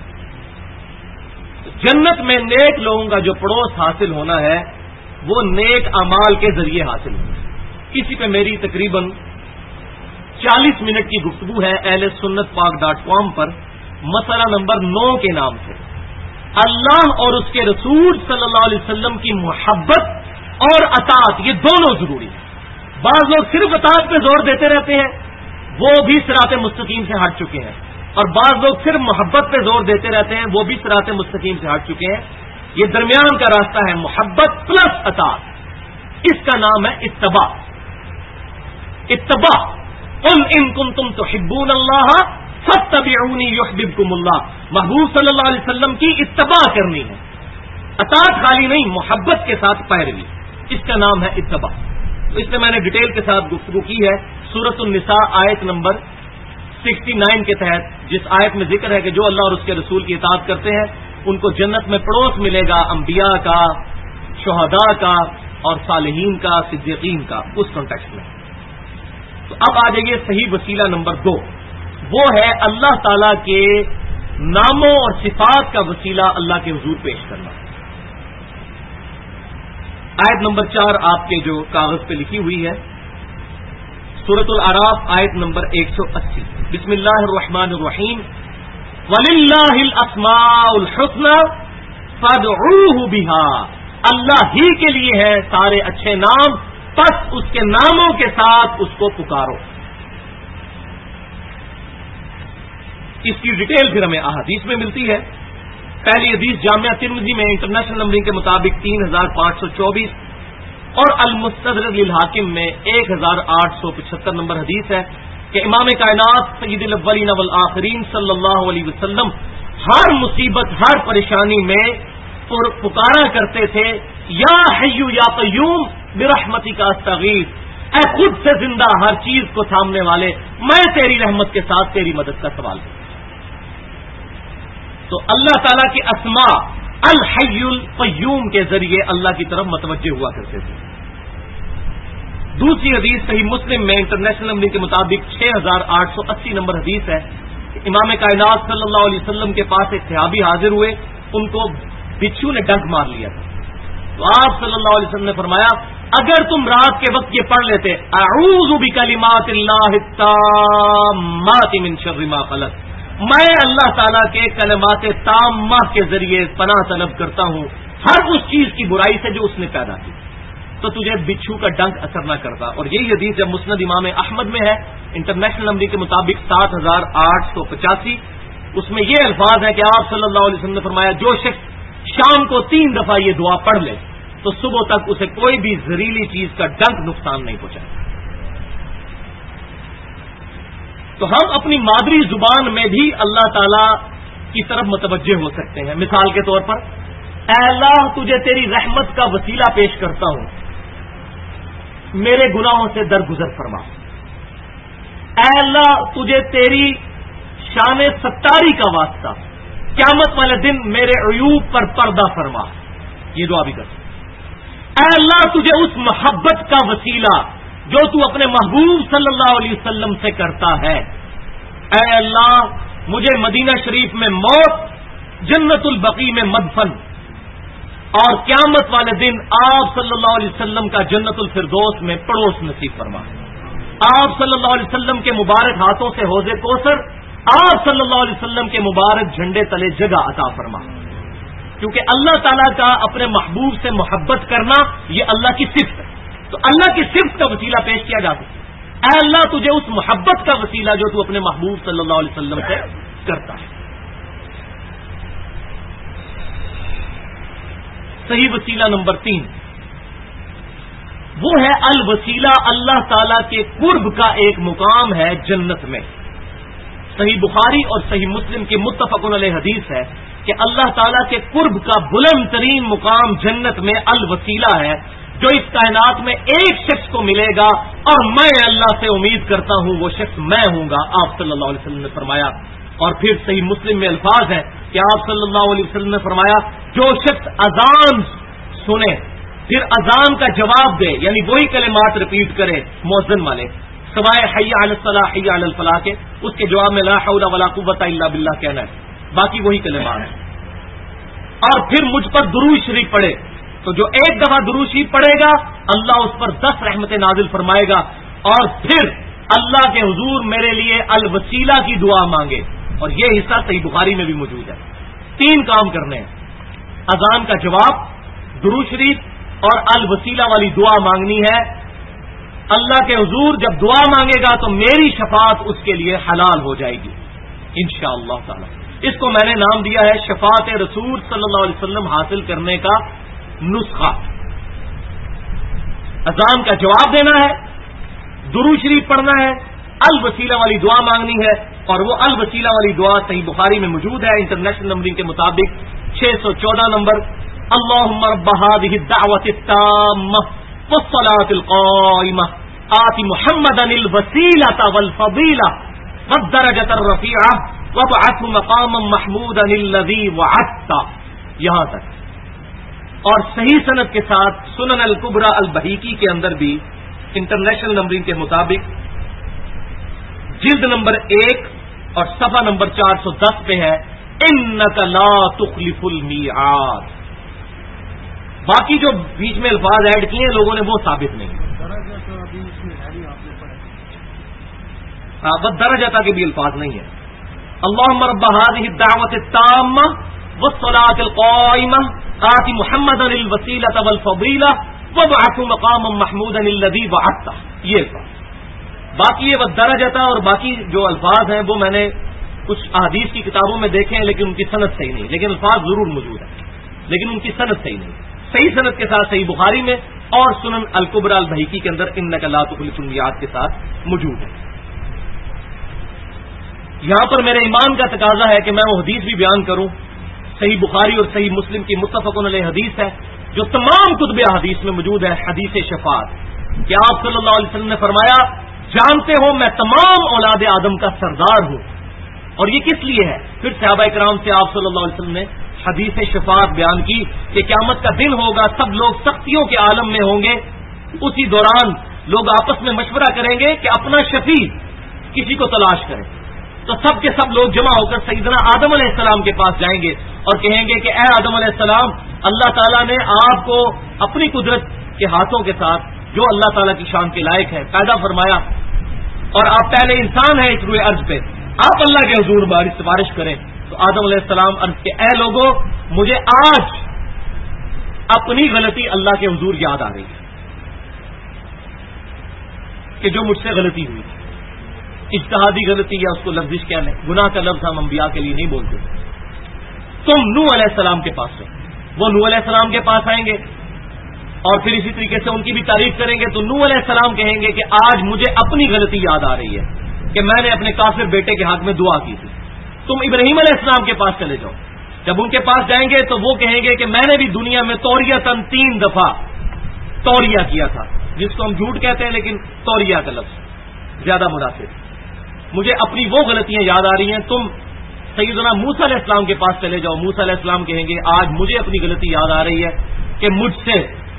جنت میں نیک لوگوں کا جو پڑوس حاصل ہونا ہے وہ نیک اعمال کے ذریعے حاصل ہونا ہے. اسی پہ میری تقریباً 40 منٹ کی گفتگو ہے اہل سنت پاک.com پر، مسئلہ نمبر 9 کے نام سے. اللہ اور اس کے رسول صلی اللہ علیہ وسلم کی محبت اور اطاعت، یہ دونوں ضروری ہیں. بعض لوگ صرف اطاعت پہ زور دیتے رہتے ہیں، وہ بھی صراط مستقیم سے ہٹ چکے ہیں، اور بعض لوگ صرف محبت پہ زور دیتے رہتے ہیں، وہ بھی صراط مستقیم سے ہٹ چکے ہیں. یہ درمیان کا راستہ ہے، محبت پلس اطاعت. اس کا نام ہے اتباع. اتباع. قل ان کنتم تحبون اللہ فاتبعونی یحببکم اللہ. محبوب صلی اللہ علیہ وسلم کی اتباع کرنی ہے، اطاعت خالی نہیں، محبت کے ساتھ پیروی. اس کا نام ہے اتباع. اس میں نے ڈیٹیل کے ساتھ گفتگو کی ہے سورۃ النساء آیت نمبر 69 کے تحت، جس آیت میں ذکر ہے کہ جو اللہ اور اس کے رسول کی اطاعت کرتے ہیں ان کو جنت میں پڑوس ملے گا، انبیاء کا، شہداء کا، اور صالحین کا، صدیقین کا، اس کانٹیکسٹ میں. تو اب آ جائیے صحیح وسیلہ نمبر 2، وہ ہے اللہ تعالی کے ناموں اور صفات کا وسیلہ اللہ کے حضور پیش کرنا. آیت نمبر 4 آپ کے جو کاغذ پہ لکھی ہوئی ہے، سورۃ الاعراف آیت نمبر 180. بسم اللہ الرحمن الرحیم. وَلِلَّهِ الْأَسْمَاءُ الْحُسْنَى فَادْعُوهُ بِهَا. اللہ ہی کے لیے ہے سارے اچھے نام، پس اس کے ناموں کے ساتھ اس کو پکارو. اس کی ڈیٹیل پھر ہمیں احادیث میں ملتی ہے. پہلی حدیث جامعہ ترمذی میں انٹرنیشنل نمبرنگ کے مطابق 3524 اور المستدرک للحاکم میں 1875 نمبر حدیث ہے کہ امام کائنات سید الاولین والآخرین صلی اللہ علیہ وسلم ہر مصیبت، ہر پریشانی میں پکارا کرتے تھے، یا حی یا قیوم برحمتک استغیث. اے خود سے زندہ ہر چیز کو تھامنے والے، میں تیری رحمت کے ساتھ تیری مدد کا سوال کرتا ہوں۔ تو اللہ تعالیٰ کی اسماء الحی القیوم کے ذریعے اللہ کی طرف متوجہ ہوا کرتے تھے۔ دوسری حدیث صحیح مسلم میں انٹرنیشنل نمبر کے مطابق 6880 نمبر حدیث ہے کہ امام کائنات صلی اللہ علیہ وسلم کے پاس ایک صحابی حاضر ہوئے، ان کو بچھو نے ڈنک مار لیا تھا۔ تو آپ صلی اللہ علیہ وسلم نے فرمایا اگر تم رات کے وقت یہ پڑھ لیتے اعوذ بکلمات اللہ التامات من شر ما خلق، میں اللہ تعالیٰ کے کلمات تامہ کے ذریعے پناہ طلب کرتا ہوں ہر اس چیز کی برائی سے جو اس نے پیدا کی، تو تجھے بچھو کا ڈنک اثر نہ کرتا۔ اور یہی حدیث جب مسند امام احمد میں ہے انٹرنیشنل نمبر کے مطابق 7885، اس میں یہ الفاظ ہیں کہ آپ صلی اللہ علیہ وسلم نے فرمایا جو شخص شام کو 3 دفعہ یہ دعا پڑھ لے تو صبح تک اسے کوئی بھی زہریلی چیز کا ڈنک نقصان نہیں پہنچائے۔ تو ہم اپنی مادری زبان میں بھی اللہ تعالی کی طرف متوجہ ہو سکتے ہیں۔ مثال کے طور پر اے اللہ تجھے تیری رحمت کا وسیلہ پیش کرتا ہوں، میرے گناہوں سے درگزر فرما۔ اے اللہ تجھے تیری شان ستاری کا واسطہ قیامت والے دن میرے عیوب پر پردہ فرما، یہ دعا بھی کر۔ اے اللہ تجھے اس محبت کا وسیلہ جو تو اپنے محبوب صلی اللہ علیہ وسلم سے کرتا ہے، اے اللہ مجھے مدینہ شریف میں موت، جنت البقیع میں مدفن، اور قیامت والے دن آپ صلی اللہ علیہ وسلم کا جنت الفردوس میں پڑوس نصیب فرما۔ آپ صلی اللہ علیہ وسلم کے مبارک ہاتھوں سے حوض کوثر، آپ صلی اللہ علیہ وسلم کے مبارک جھنڈے تلے جگہ عطا فرما۔ کیونکہ اللہ تعالیٰ کا اپنے محبوب سے محبت کرنا یہ اللہ کی صفت ہے، تو اللہ کی صفت کا وسیلہ پیش کیا جا سکتا ہے۔ اے اللہ تجھے اس محبت کا وسیلہ جو تو اپنے محبوب صلی اللہ علیہ وسلم سے کرتا ہے۔ صحیح وسیلہ نمبر 3 وہ ہے الوسیلہ، اللہ تعالیٰ کے قرب کا ایک مقام ہے جنت میں۔ صحیح بخاری اور صحیح مسلم کی متفق علیہ حدیث ہے کہ اللہ تعالیٰ کے قرب کا بلند ترین مقام جنت میں الوسیلہ ہے، جو اس کائنات میں ایک شخص کو ملے گا اور میں اللہ سے امید کرتا ہوں وہ شخص میں ہوں گا، آپ صلی اللہ علیہ وسلم نے فرمایا۔ اور پھر صحیح مسلم میں الفاظ ہیں کہ آپ صلی اللہ علیہ وسلم نے فرمایا جو شخص اذان سنے پھر اذان کا جواب دے، یعنی وہی کلمات ریپیٹ کرے مؤذن والے سوائے حی علی الصلاح حی علی الفلاح کے، اس کے جواب میں لا حول ولا قوت الا باللہ کہنا ہے، باقی وہی کلمات ہیں، اور پھر مجھ پر درود شریف پڑھے، تو جو ایک دفعہ درود شریف پڑھے گا اللہ اس پر 10 رحمتیں نازل فرمائے گا، اور پھر اللہ کے حضور میرے لیے الوسیلہ کی دعا مانگے، اور یہ حصہ صحیح بخاری میں بھی موجود ہے۔ 3 کام کرنے ہیں، اذان کا جواب، درود شریف اور الوسیلہ والی دعا مانگنی ہے۔ اللہ کے حضور جب دعا مانگے گا تو میری شفاعت اس کے لیے حلال ہو جائے گی انشاءاللہ تعالی۔ اس کو میں نے نام دیا ہے شفاعت رسول صلی اللہ علیہ وسلم حاصل کرنے کا نسخہ۔ اذان کا جواب دینا ہے، درود شریف پڑھنا ہے، الوسیلہ والی دعا مانگنی ہے، اور وہ الوسیلہ والی دعا صحیح بخاری میں موجود ہے انٹرنیشنل نمبر کے مطابق 614 نمبر، اللہم رب هذه الدعوة التامة والصلاة القائمة آت محمدا الوسیلة والفضیلة والدرجة الرفیعة وابعثه مقاما محمودا الذی وعدته، یہاں تک۔ اور صحیح سند کے ساتھ سنن الکبری البہیقی کے اندر بھی انٹرنیشنل نمبرنگ کے مطابق جلد نمبر 1 اور صفحہ نمبر 410 پہ ہے انک لا تخلف المیعاد۔ باقی جو بیچ میں الفاظ ایڈ کیے ہیں لوگوں نے وہ ثابت نہیں، درجہ کے بھی الفاظ نہیں ہے۔ اللہم رب هذه الدعوة التامة والصلاة القائمة آت محمدا الوسیلة والفضیلة وابعثه مقاما محمودا الذی وعدته، یہ الفاظ۔ باقی یہ درجہ اور باقی جو الفاظ ہیں وہ میں نے کچھ احادیث کی کتابوں میں دیکھے ہیں لیکن ان کی سند صحیح نہیں، لیکن الفاظ ضرور موجود ہیں لیکن ان کی سند صحیح نہیں۔ صحیح سند کے ساتھ صحیح بخاری میں اور سنن الکبری البہیقی کے اندر انک لا تخلف المیعاد کے ساتھ موجود ہے۔ یہاں پر میرے ایمان کا تقاضا ہے کہ میں وہ حدیث بھی بیان کروں، صحیح بخاری اور صحیح مسلم کی متفق علیہ حدیث ہے جو تمام کتب حدیث میں موجود ہے، حدیث شفاعت۔ کہ آپ صلی اللہ علیہ وسلم نے فرمایا جانتے ہو میں تمام اولاد آدم کا سردار ہوں. اور یہ کس لیے ہے؟ پھر صحابہ کرام سے آپ صلی اللہ علیہ وسلم نے حدیث شفاعت بیان کی کہ قیامت کا دن ہوگا، سب لوگ سختیوں کے عالم میں ہوں گے، اسی دوران لوگ آپس میں مشورہ کریں گے کہ اپنا شفیع کسی کو تلاش کریں. تو سب کے سب لوگ جمع ہو کر سیدنا آدم علیہ السلام کے پاس جائیں گے اور کہیں گے کہ اے آدم علیہ السلام، اللہ تعالیٰ نے آپ کو اپنی قدرت کے ہاتھوں کے ساتھ جو اللہ تعالیٰ کی شان کے لائق ہے پیدا فرمایا، اور آپ پہلے انسان ہیں اس روئے ارض پہ، آپ اللہ کے حضور باری سفارش کریں. تو آدم علیہ السلام عرض کے اے لوگوں، مجھے آج اپنی غلطی اللہ کے حضور یاد آ رہی ہے کہ جو مجھ سے غلطی ہوئی، اجتہادی غلطی یا اس کو لفظش کیا لیں، گناہ کا لفظ ہم انبیاء کے لیے نہیں بولتے. تم نوح علیہ السلام کے پاس جاؤ. وہ نوح علیہ السلام کے پاس آئیں گے اور پھر اسی طریقے سے ان کی بھی تعریف کریں گے. تو نوح علیہ السلام کہیں گے کہ آج مجھے اپنی غلطی یاد آ رہی ہے کہ میں نے اپنے کافر بیٹے کے حق میں دعا کی تھی. تم ابراہیم علیہ السلام کے پاس چلے جاؤ. جب ان کے پاس جائیں گے تو وہ کہیں گے کہ میں نے بھی دنیا میں توریتاً 3 دفعہ توریا کیا تھا، جس کو ہم جھوٹ کہتے ہیں لیکن توریا کا لفظ زیادہ مناسب. مجھے اپنی وہ غلطیاں یاد آ رہی ہیں. تم سیدنا موسیٰ علیہ السلام کے پاس چلے جاؤ. موسیٰ علیہ السلام کہیں گے آج مجھے اپنی غلطی یاد آ رہی ہے کہ مجھ سے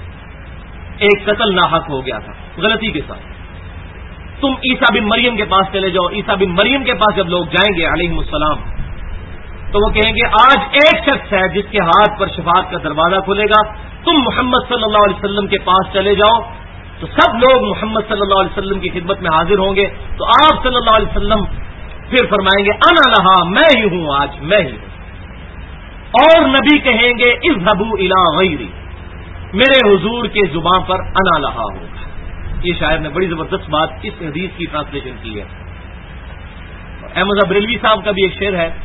ایک قتل ناحق ہو گیا تھا غلطی کے ساتھ. تم عیسیٰ بن مریم کے پاس چلے جاؤ. عیسیٰ بن مریم کے پاس جب لوگ جائیں گے علیہ السلام تو وہ کہیں گے آج ایک شخص ہے جس کے ہاتھ پر شفاعت کا دروازہ کھلے گا. تم محمد صلی اللہ علیہ وسلم کے پاس چلے جاؤ. تو سب لوگ محمد صلی اللہ علیہ وسلم کی خدمت میں حاضر ہوں گے. تو آپ صلی اللہ علیہ وسلم پھر فرمائیں گے انا لہا، میں ہی ہوں، آج میں ہی ہوں. اور نبی کہیں گے اذهبوا الی غیری، میرے حضور کے زبان پر انا لہا ہوگا. یہ شاعر نے بڑی زبردست بات اس حدیث کی ٹرانسلیشن کی ہے. احمد بریلوی صاحب کا بھی ایک شعر ہے،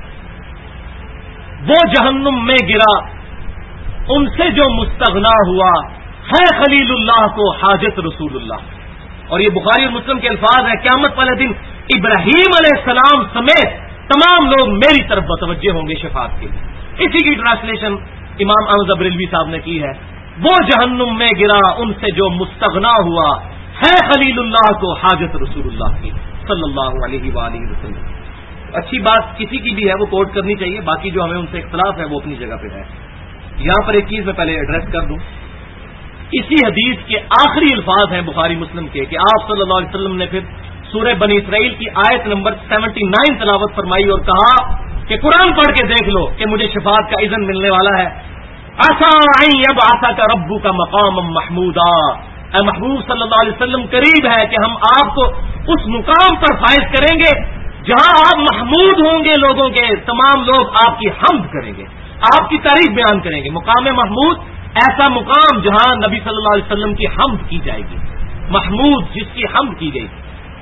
وہ جہنم میں گرا ان سے جو مستغنا ہوا ہے خلیل اللہ کو حاجت رسول اللہ. اور یہ بخاری اور مسلم کے الفاظ ہیں، قیامت والے دن ابراہیم علیہ السلام سمیت تمام لوگ میری طرف متوجہ ہوں گے شفاعت کے لیے. اسی کی ٹرانسلیشن امام احمد بریلوی صاحب نے کی ہے، وہ جہنم میں گرا ان سے جو مستغنا ہوا ہے خلیل اللہ کو حاجت رسول اللہ کی صلی اللہ علیہ وآلہ وسلم. اچھی بات کسی کی بھی ہے وہ کوٹ کرنی چاہیے، باقی جو ہمیں ان سے اختلاف ہے وہ اپنی جگہ پہ ہے. یہاں پر ایک چیز میں پہلے ایڈریس کر دوں. اسی حدیث کے آخری الفاظ ہیں بخاری مسلم کے کہ آپ صلی اللہ علیہ وسلم نے پھر سورہ بنی اسرائیل کی آیت نمبر 79 تلاوت فرمائی اور کہا کہ قرآن پڑھ کے دیکھ لو کہ مجھے شفاعت کا اذن ملنے والا ہے. عسیٰ ان یبعثک ربک مقاما محمودا، اے محبوب صلی اللہ علیہ وسلم قریب ہے کہ ہم آپ کو اس مقام پر فائز کریں گے جہاں آپ محمود ہوں گے. لوگوں کے تمام لوگ آپ کی حمد کریں گے، آپ کی تعریف بیان کریں گے. مقام محمود ایسا مقام جہاں نبی صلی اللہ علیہ وسلم کی حمد کی جائے گی. محمود جس کی حمد کی گئی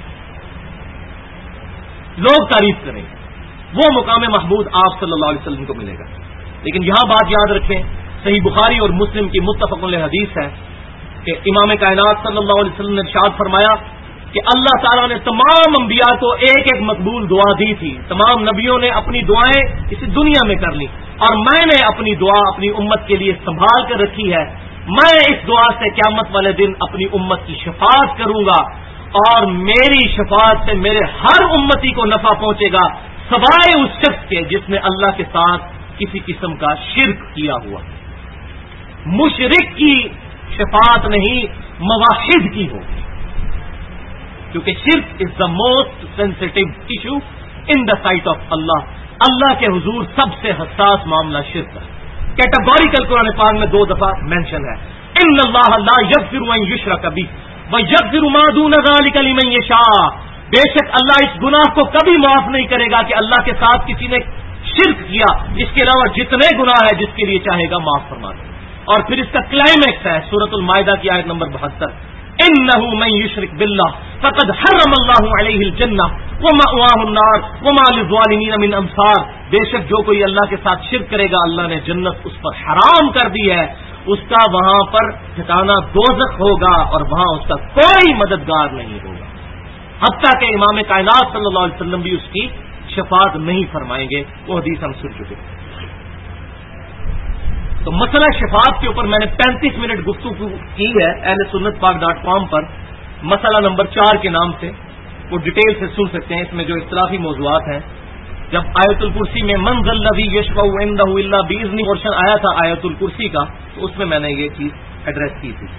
لوگ تعریف کریں گے، وہ مقام محمود آپ صلی اللہ علیہ وسلم کو ملے گا. لیکن یہاں بات یاد رکھیں، صحیح بخاری اور مسلم کی متفق علیہ حدیث ہے کہ امام کائنات صلی اللہ علیہ وسلم نے ارشاد فرمایا کہ اللہ تعالیٰ نے تمام انبیاء کو ایک ایک مقبول دعا دی تھی. تمام نبیوں نے اپنی دعائیں اسی دنیا میں کر لی اور میں نے اپنی دعا اپنی امت کے لیے سنبھال کر رکھی ہے. میں اس دعا سے قیامت والے دن اپنی امت کی شفاعت کروں گا اور میری شفاعت سے میرے ہر امتی کو نفع پہنچے گا سوائے اس شخص کے جس نے اللہ کے ساتھ کسی قسم کا شرک کیا ہوا. مشرک کی شفاعت نہیں، موحد کی ہوگی، کیونکہ شرک is the most sensitive issue in the sight of اللہ. اللہ کے حضور سب سے حساس معاملہ شرک ہے. کیٹاگوریکل قرآن پاک میں 2 دفعہ مینشن ہے، ان اللہ لا یغفر ان یشرک بہ ویغفر ما دون ذلک لمن یشاء. بے شک اللہ اس گناہ کو کبھی معاف نہیں کرے گا کہ اللہ کے ساتھ کسی نے شرک کیا، اس کے علاوہ جتنے گناہ ہے جس کے لیے چاہے گا معاف فرما دے. اور پھر اس کا کلائمیکس ہے سورۃ المائدہ کی آیت نمبر 72، انه من یشرک باللہ فقد حرم اللہ علیہ الجنہ ومأواہ النار وما للظالمین من انصار. بے شک جو کوئی اللہ کے ساتھ شرک کرے گا اللہ نے جنت اس پر حرام کر دی ہے، اس کا وہاں پر ٹھکانہ دوزخ ہوگا اور وہاں اس کا کوئی مددگار نہیں ہوگا. حتیٰ کہ امام کائنات صلی اللہ علیہ وسلم بھی اس کی شفاعت نہیں فرمائیں گے. وہ حدیث ہم سن چکے. تو مسئلہ شفاعت کے اوپر میں نے 35 منٹ گفتگو کی ہے ahlsunnatpak.com پر، مسئلہ نمبر 4 کے نام سے، وہ ڈیٹیل سے سن سکتے ہیں۔ اس میں جو اختلافی موضوعات ہیں، جب آیت الکرسی میں من ذا الذی یشفع عنده الا باذنہ پورشن آیا تھا آیت الکرسی کا، تو اس میں نے یہ چیز ایڈریس کی تھی۔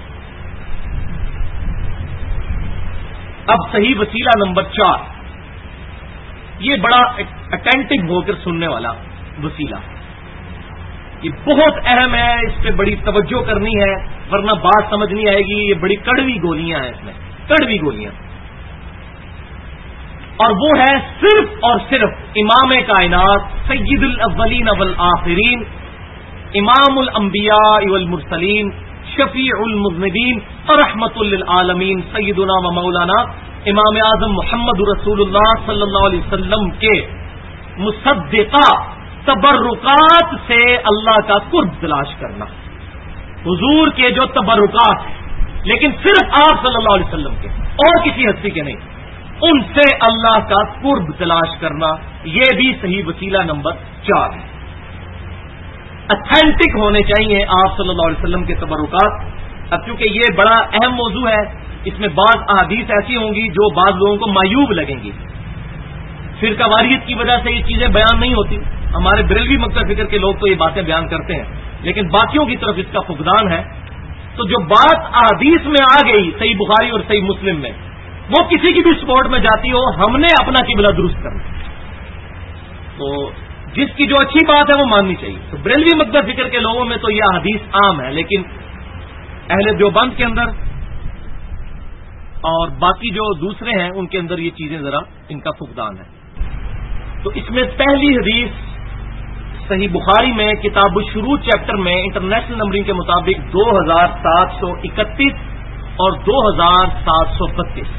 اب صحیح وسیلہ نمبر 4، یہ بڑا اٹینٹو ہو کر سننے والا وسیلہ، یہ بہت اہم ہے، اس پہ بڑی توجہ کرنی ہے ورنہ بات سمجھ نہیں آئے گی۔ یہ بڑی کڑوی گولیاں ہیں، اس میں کڑوی گولیاں، اور وہ ہے صرف اور صرف امام کائنات سید الاولین والآخرین، امام الانبیاء والمرسلین، شفیع المذنبین اور رحمت للعالمین، سیدنا و مولانا امام اعظم محمد رسول اللہ صلی اللہ علیہ وسلم کے مصدقہ تبرکات سے اللہ کا قرب تلاش کرنا، حضور کے جو تبرکات ہیں لیکن صرف آپ صلی اللہ علیہ وسلم کے اور کسی ہستی کے نہیں، ان سے اللہ کا قرب تلاش کرنا، یہ بھی صحیح وسیلہ نمبر 4 ہے۔ اتھینٹک ہونے چاہیے آپ صلی اللہ علیہ وسلم کے تبرکات۔ اب چونکہ یہ بڑا اہم موضوع ہے، اس میں بعض احادیث ایسی ہوں گی جو بعض لوگوں کو معیوب لگیں گی، فرقہ واریت کی وجہ سے یہ چیزیں بیان نہیں ہوتی۔ ہمارے بریلوی مکتب فکر کے لوگ تو یہ باتیں بیان کرتے ہیں، لیکن باقیوں کی طرف اس کا فقدان ہے۔ تو جو بات احادیث میں آ گئی صحیح بخاری اور صحیح مسلم میں، وہ کسی کی بھی سپورٹ میں جاتی ہو، ہم نے اپنا قبلہ درست کرنا، تو جس کی جو اچھی بات ہے وہ ماننی چاہیے۔ تو بریلوی مکتب فکر کے لوگوں میں تو یہ حدیث عام ہے، لیکن اہل دیوبند کے اندر اور باقی جو دوسرے ہیں ان کے اندر یہ چیزیں ذرا ان کا فقدان ہے۔ تو اس میں پہلی حدیث صحیح بخاری میں کتاب الشروع چیپٹر میں انٹرنیشنل نمبرنگ کے مطابق 2731 اور 2732،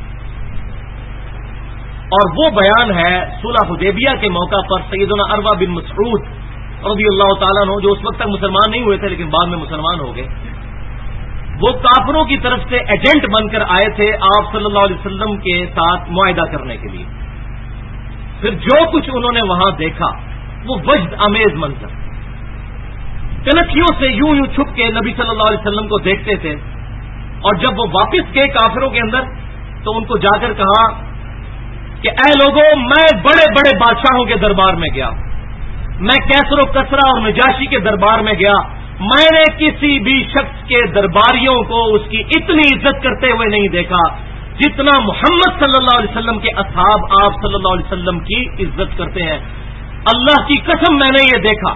اور وہ بیان ہے صلح حدیبیہ کے موقع پر سیدنا عروہ بن مسعود رضی اللہ تعالیٰ عنہ، جو اس وقت تک مسلمان نہیں ہوئے تھے لیکن بعد میں مسلمان ہو گئے، وہ کافروں کی طرف سے ایجنٹ بن کر آئے تھے آپ صلی اللہ علیہ وسلم کے ساتھ معاہدہ کرنے کے لیے۔ پھر جو کچھ انہوں نے وہاں دیکھا وہ وجد امیز منظر، کنکھیوں سے یوں چھپ کے نبی صلی اللہ علیہ وسلم کو دیکھتے تھے، اور جب وہ واپس گئے کافروں کے اندر تو ان کو جا کر کہا کہ اے لوگوں، میں بڑے بڑے بادشاہوں کے دربار میں گیا، میں کیسر و کسرا اور نجاشی کے دربار میں گیا، میں نے کسی بھی شخص کے درباریوں کو اس کی اتنی عزت کرتے ہوئے نہیں دیکھا جتنا محمد صلی اللہ علیہ وسلم کے اصحاب آپ صلی اللہ علیہ وسلم کی عزت کرتے ہیں۔ اللہ کی قسم میں نے یہ دیکھا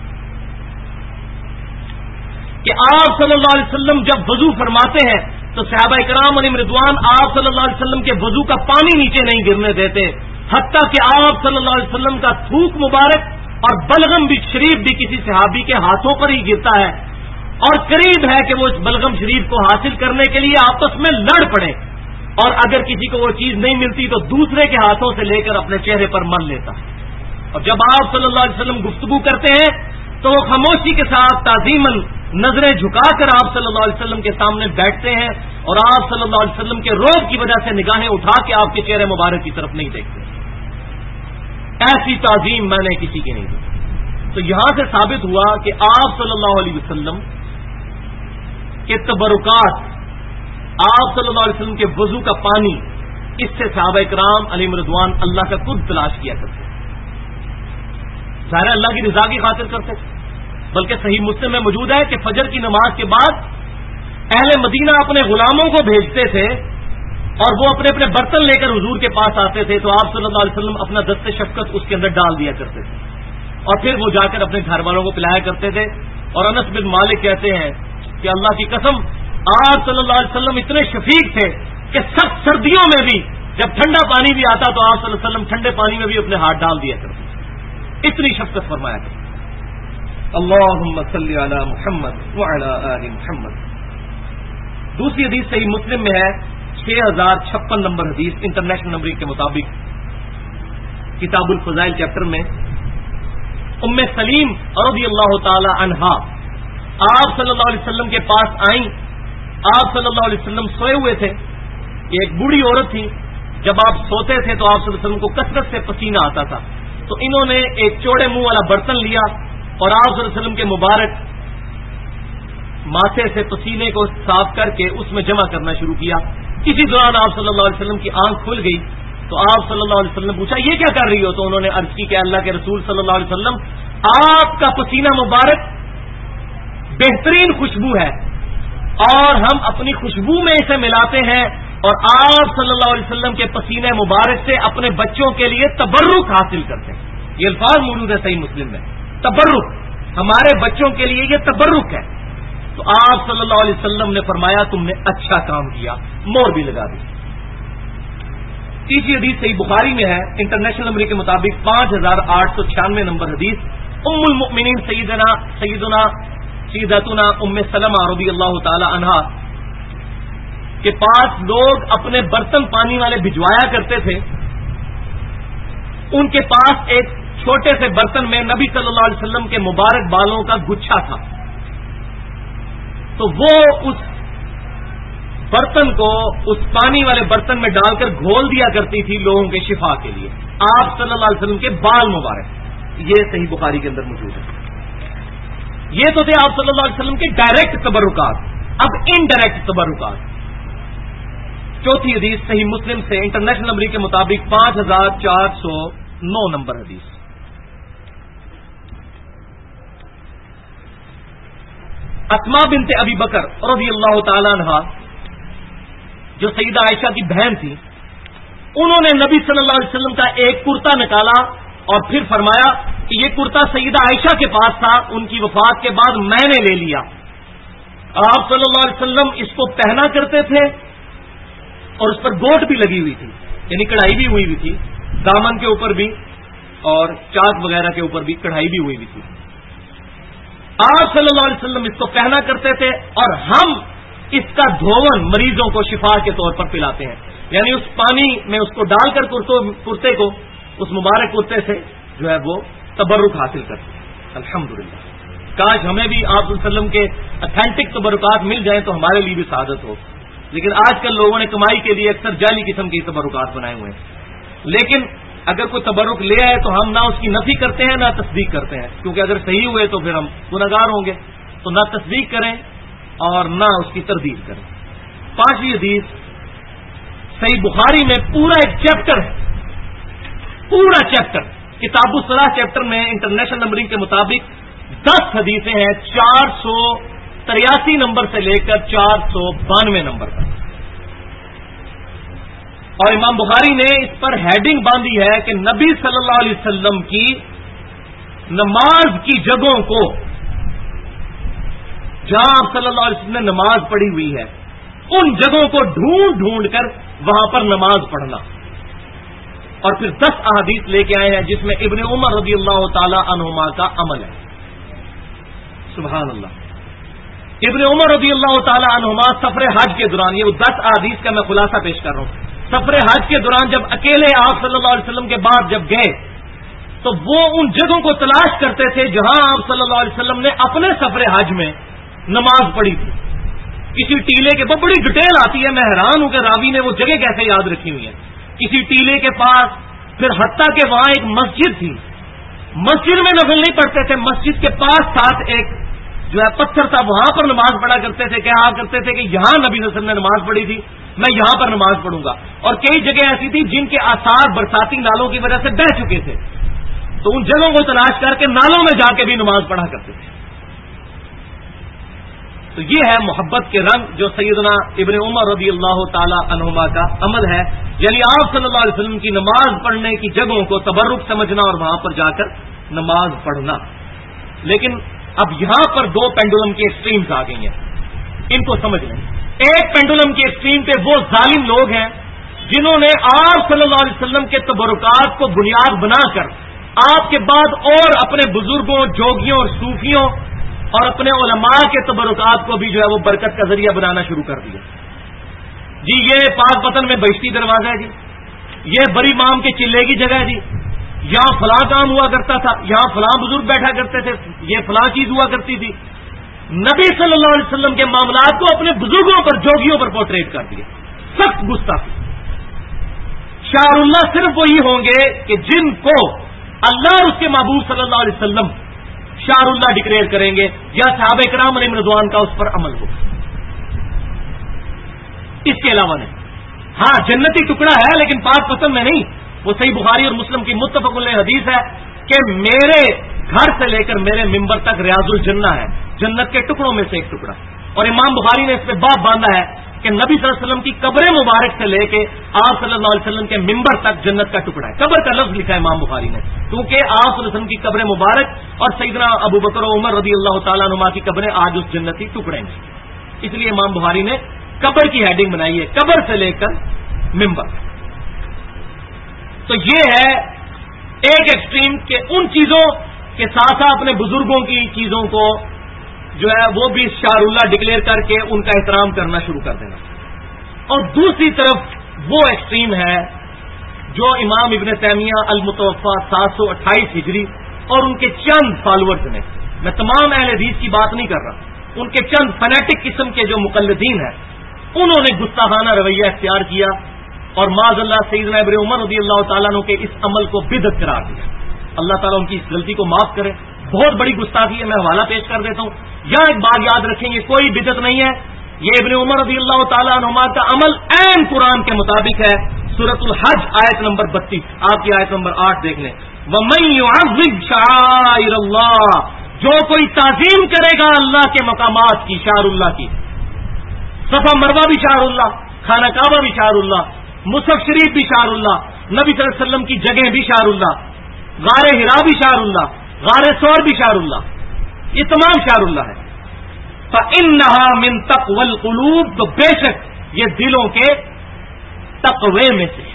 کہ آپ صلی اللہ علیہ وسلم جب وضو فرماتے ہیں تو صحابہ کرام علیہم رضوان آپ صلی اللہ علیہ وسلم کے وضو کا پانی نیچے نہیں گرنے دیتے، حتیٰ کہ آپ صلی اللہ علیہ وسلم کا تھوک مبارک اور بلغم بھی شریف بھی کسی صحابی کے ہاتھوں پر ہی گرتا ہے، اور قریب ہے کہ وہ اس بلغم شریف کو حاصل کرنے کے لیے آپس میں لڑ پڑے، اور اگر کسی کو وہ چیز نہیں ملتی تو دوسرے کے ہاتھوں سے لے کر اپنے چہرے پر مل لیتا ہے۔ اور جب آپ صلی اللہ علیہ وسلم گفتگو کرتے ہیں تو وہ خاموشی کے ساتھ تعظیماً نظریں جھکا کر آپ صلی اللہ علیہ وسلم کے سامنے بیٹھتے ہیں، اور آپ صلی اللہ علیہ وسلم کے روب کی وجہ سے نگاہیں اٹھا کے آپ کے چہرے مبارک کی طرف نہیں دیکھتے۔ ایسی تعظیم میں نے کسی کی نہیں دی۔ تو یہاں سے ثابت ہوا کہ آپ صلی اللہ علیہ وسلم کے تبرکات، آپ صلی اللہ علیہ وسلم کے وضو کا پانی، اس سے صحابہ کرام علیہم رضوان اللہ کا قرب تلاش کیا کرتے، ظاہر اللہ کی رضا کی خاطر کرتے، بلکہ صحیح مسلم میں موجود ہے کہ فجر کی نماز کے بعد اہل مدینہ اپنے غلاموں کو بھیجتے تھے اور وہ اپنے اپنے برتن لے کر حضور کے پاس آتے تھے، تو آپ صلی اللہ علیہ وسلم اپنا دست شفقت اس کے اندر ڈال دیا کرتے تھے، اور پھر وہ جا کر اپنے گھر والوں کو پلایا کرتے تھے۔ اور انس بن مالک کہتے ہیں کہ اللہ کی قسم آپ صلی اللہ علیہ وسلم اتنے شفیق تھے کہ سخت سردیوں میں بھی جب ٹھنڈا پانی بھی آتا تو آپ صلی اللہ علیہ وسلم ٹھنڈے پانی میں بھی اپنے ہاتھ ڈال دیا کرتے، اتنی شفقت فرمایا کرتے۔ اللہم صلی علی محمد وعلی آل محمد۔ دوسری حدیث صحیح مسلم میں ہے 6056 نمبر حدیث انٹرنیشنل نمبرنگ کے مطابق، کتاب الفضائل چیپٹر میں ام سلیم رضی اللہ تعالی عنہا آپ صلی اللہ علیہ وسلم کے پاس آئیں۔ آپ صلی اللہ علیہ وسلم سوئے ہوئے تھے، ایک بوڑھی عورت تھی، جب آپ سوتے تھے تو آپ صلی اللہ علیہ وسلم کو کثرت سے پسینہ آتا تھا، تو انہوں نے ایک چوڑے منہ والا برتن لیا اور آپ صلی اللہ علیہ وسلم کے مبارک ماتھے سے پسینے کو صاف کر کے اس میں جمع کرنا شروع کیا. اسی دوران آپ صلی اللہ علیہ وسلم کی آنکھ کھل گئی تو آپ صلی اللہ علیہ وسلم نے پوچھا یہ کیا کر رہی ہو؟ تو انہوں نے عرض کی کہ اللہ کے رسول صلی اللہ علیہ وسلم آپ کا پسینہ مبارک بہترین خوشبو ہے اور ہم اپنی خوشبو میں اسے ملاتے ہیں اور آپ صلی اللہ علیہ وسلم کے پسینے مبارک سے اپنے بچوں کے لیے تبرک حاصل کرتے ہیں. یہ الفاظ موجود ہے صحیح مسلم میں. تبرک ہمارے بچوں کے لیے یہ تبرک ہے. تو آپ صلی اللہ علیہ وسلم نے فرمایا تم نے اچھا کام کیا, مور بھی لگا دی. تیسری حدیث صحیح بخاری میں ہے, انٹرنیشنل نمبر کے مطابق 5896 نمبر حدیث. ام المؤمنین سیدتنا ام سلمہ رضی اللہ تعالی عنہا کے پاس لوگ اپنے برتن پانی والے بھجوایا کرتے تھے. ان کے پاس ایک چھوٹے سے برتن میں نبی صلی اللہ علیہ وسلم کے مبارک بالوں کا گچھا تھا. تو وہ اس برتن کو اس پانی والے برتن میں ڈال کر گھول دیا کرتی تھی لوگوں کے شفا کے لیے. آپ صلی اللہ علیہ وسلم کے بال مبارک, یہ صحیح بخاری کے اندر موجود ہے. یہ تو تھے آپ صلی اللہ علیہ وسلم کے ڈائریکٹ تبرکات. اب انڈائریکٹ تبرکات. چوتھی حدیث صحیح مسلم سے انٹرنیشنل نمبر کے مطابق 5409 نمبر حدیث. اسماء بنت ابی بکر رضی اللہ تعالی عنہا جو سیدہ عائشہ کی بہن تھی, انہوں نے نبی صلی اللہ علیہ وسلم کا ایک کرتا نکالا اور پھر فرمایا کہ یہ کرتا سیدہ عائشہ کے پاس تھا, ان کی وفات کے بعد میں نے لے لیا. آپ صلی اللہ علیہ وسلم اس کو پہنا کرتے تھے اور اس پر گوٹ بھی لگی ہوئی تھی, یعنی کڑھائی بھی ہوئی ہوئی تھی, دامن کے اوپر بھی اور چاک وغیرہ کے اوپر بھی کڑھائی بھی ہوئی ہوئی تھی. آپ صلی اللہ علیہ وسلم اس کو پہنا کرتے تھے اور ہم اس کا دھون مریضوں کو شفا کے طور پر پلاتے ہیں, یعنی اس پانی میں اس کو ڈال کر کرتے کو اس مبارک کرتے سے جو ہے وہ تبرک حاصل کرتے ہیں. الحمدللہ, کاش ہمیں بھی آپ صلی اللہ علیہ وسلم کے اتھینٹک تبرکات مل جائیں تو ہمارے لیے بھی سعادت ہو. لیکن آج کل لوگوں نے کمائی کے لیے اکثر جعلی قسم کے تبرکات بنائے ہوئے ہیں. لیکن اگر کوئی تبرک لے آئے تو ہم نہ اس کی نفی کرتے ہیں نہ تصدیق کرتے ہیں, کیونکہ اگر صحیح ہوئے تو پھر ہم گنہگار ہوں گے. تو نہ تصدیق کریں اور نہ اس کی تردید کریں. پانچویں حدیث صحیح بخاری میں پورا ایک چیپٹر ہے, پورا چیپٹر کتاب الصلاۃ چیپٹر میں انٹرنیشنل نمبرنگ کے مطابق 10 حدیثیں ہیں 483 نمبر سے لے کر 492 نمبر تک. اور امام بخاری نے اس پر ہیڈنگ باندھی ہے کہ نبی صلی اللہ علیہ وسلم کی نماز کی جگہوں کو, جہاں آپ صلی اللہ علیہ وسلم نے نماز پڑھی ہوئی ہے, ان جگہوں کو ڈھونڈ ڈھونڈ کر وہاں پر نماز پڑھنا. اور پھر 10 احادیث لے کے آئے ہیں جس میں ابن عمر رضی اللہ تعالی عنہما کا عمل ہے. سبحان اللہ. ابن عمر رضی اللہ تعالی عنہما سفر حج کے دوران, یہ 10 احادیث کا میں خلاصہ پیش کر رہا ہوں, سفر حج کے دوران جب اکیلے آپ صلی اللہ علیہ وسلم کے بعد جب گئے تو وہ ان جگہوں کو تلاش کرتے تھے جہاں آپ صلی اللہ علیہ وسلم نے اپنے سفر حج میں نماز پڑھی تھی. کسی ٹیلے کے بہت بڑی ڈیٹیل آتی ہے, میں حیران ہوں کہ راوی نے وہ جگہ کیسے یاد رکھی ہوئی ہے. کسی ٹیلے کے پاس, پھر حتیٰ کہ وہاں ایک مسجد تھی, مسجد میں نفل نہیں پڑھتے تھے, مسجد کے پاس ساتھ ایک جو ہے پتھر تھا, وہاں پر نماز پڑھا کرتے تھے. کیا کرتے تھے کہ یہاں نبی صلی اللہ علیہ وسلم نے نماز پڑھی تھی, میں یہاں پر نماز پڑھوں گا. اور کئی جگہ ایسی تھی جن کے آثار برساتی نالوں کی وجہ سے بہہ چکے تھے, تو ان جگہوں کو تلاش کر کے نالوں میں جا کے بھی نماز پڑھا کرتے تھے. تو یہ ہے محبت کے رنگ جو سیدنا ابن عمر رضی اللہ تعالی عنہما کا عمل ہے, یعنی آپ صلی اللہ علیہ وسلم کی نماز پڑھنے کی جگہوں کو تبرک سمجھنا اور وہاں پر جا کر نماز پڑھنا. لیکن اب یہاں پر 2 پینڈولم کی ایکسٹریمز آ گئی ہیں, ان کو سمجھ لیں. ایک پینڈولم کی ایکسٹریم پہ وہ ظالم لوگ ہیں جنہوں نے آپ صلی اللہ علیہ وسلم کے تبرکات کو بنیاد بنا کر آپ کے بعد اور اپنے بزرگوں, جوگیوں اور صوفیوں اور اپنے علماء کے تبرکات کو بھی جو ہے وہ برکت کا ذریعہ بنانا شروع کر دیا. جی یہ پاک پتن میں بہشتی دروازہ ہے, جی یہ بری مام کے چلے کی جگہ ہے, جی یہاں فلاں کام ہوا کرتا تھا, یہاں فلاں بزرگ بیٹھا کرتے تھے, یہ فلاں چیز ہوا کرتی تھی. نبی صلی اللہ علیہ وسلم کے معاملات کو اپنے بزرگوں پر, جوگیوں پر پورٹریٹ کر دیا. سخت گستاخی. شاعر اللہ صرف وہی ہوں گے کہ جن کو اللہ اور اس کے محبوب صلی اللہ علیہ وسلم شعر اللہ ڈکلیئر کریں گے یا صحابہ کرام علیہم رضوان کا اس پر عمل ہوگا. اس کے علاوہ نہیں. ہاں جنتی ٹکڑا ہے لیکن پاک پسند میں نہیں. وہ صحیح بخاری اور مسلم کی متفق علیہ حدیث ہے کہ میرے گھر سے لے کر میرے ممبر تک ریاض الجنہ ہے، جنت کے ٹکڑوں میں سے ایک ٹکڑا. اور امام بخاری نے اس پہ باب باندھا ہے کہ نبی صلی اللہ علیہ وسلم کی قبر مبارک سے لے کے آپ صلی اللہ علیہ وسلم کے ممبر تک جنت کا ٹکڑا ہے. قبر کا لفظ لکھا ہے امام بخاری نے کیونکہ آپ صلی اللہ علیہ وسلم کی قبر مبارک اور سیدنا ابو بکر و عمر رضی اللہ تعالیٰ عنہما کی قبریں آج اس جنتی ٹکڑے ہیں. اس لیے امام بخاری نے قبر کی ہیڈنگ بنائی ہے، قبر سے لے کر ممبر. تو یہ ہے ایک ایکسٹریم کہ ان چیزوں کے ساتھ اپنے بزرگوں کی چیزوں کو جو ہے وہ بھی شعر اللہ ڈکلیئر کر کے ان کا احترام کرنا شروع کر دینا. اور دوسری طرف وہ ایکسٹریم ہے جو امام ابن تیمیہ المتوفا 728 ہجری اور ان کے چند فالوورز نے، میں تمام اہل حدیث کی بات نہیں کر رہا، ان کے چند فنیٹک قسم کے جو مقلدین ہیں انہوں نے گستاخانہ رویہ اختیار کیا اور معاذ اللہ سیدنا ابن عمر رضی اللہ تعالیٰ عنہ کے اس عمل کو بدعت قرار دیا. اللہ تعالیٰ ان کی اس غلطی کو معاف کرے. بہت بڑی گستاخی ہے. میں حوالہ پیش کر دیتا ہوں. یہاں ایک بات یاد رکھیں گے، کوئی بدعت نہیں ہے. یہ ابن عمر رضی اللہ تعالیٰ عنہما کا عمل عین قرآن کے مطابق ہے. سورۃ الحج آیت نمبر 32، آپ کی آیت نمبر 8 دیکھ لیں. وَمَن يُعَظِّمْ شَعَائِرَ اللَّهِ، جو کوئی تعظیم کرے گا اللہ کے مقامات کی، شعر اللہ کی، صفا مروہ بھی شعر اللہ، خانہ کعبہ بھی شعر اللہ، مصحف شریف بھی شعر اللہ، نبی صلی اللہ علیہ وسلم کی جگہیں بھی شعر اللہ، غار ہرا بھی شعر اللہ، غار ثور بھی شعر اللہ، یہ تمام شعر اللہ ہے. فَإِنَّهَا مِن تَقْوَى الْقُلُوبِ، تو بے شک یہ دلوں کے تقوی میں سے.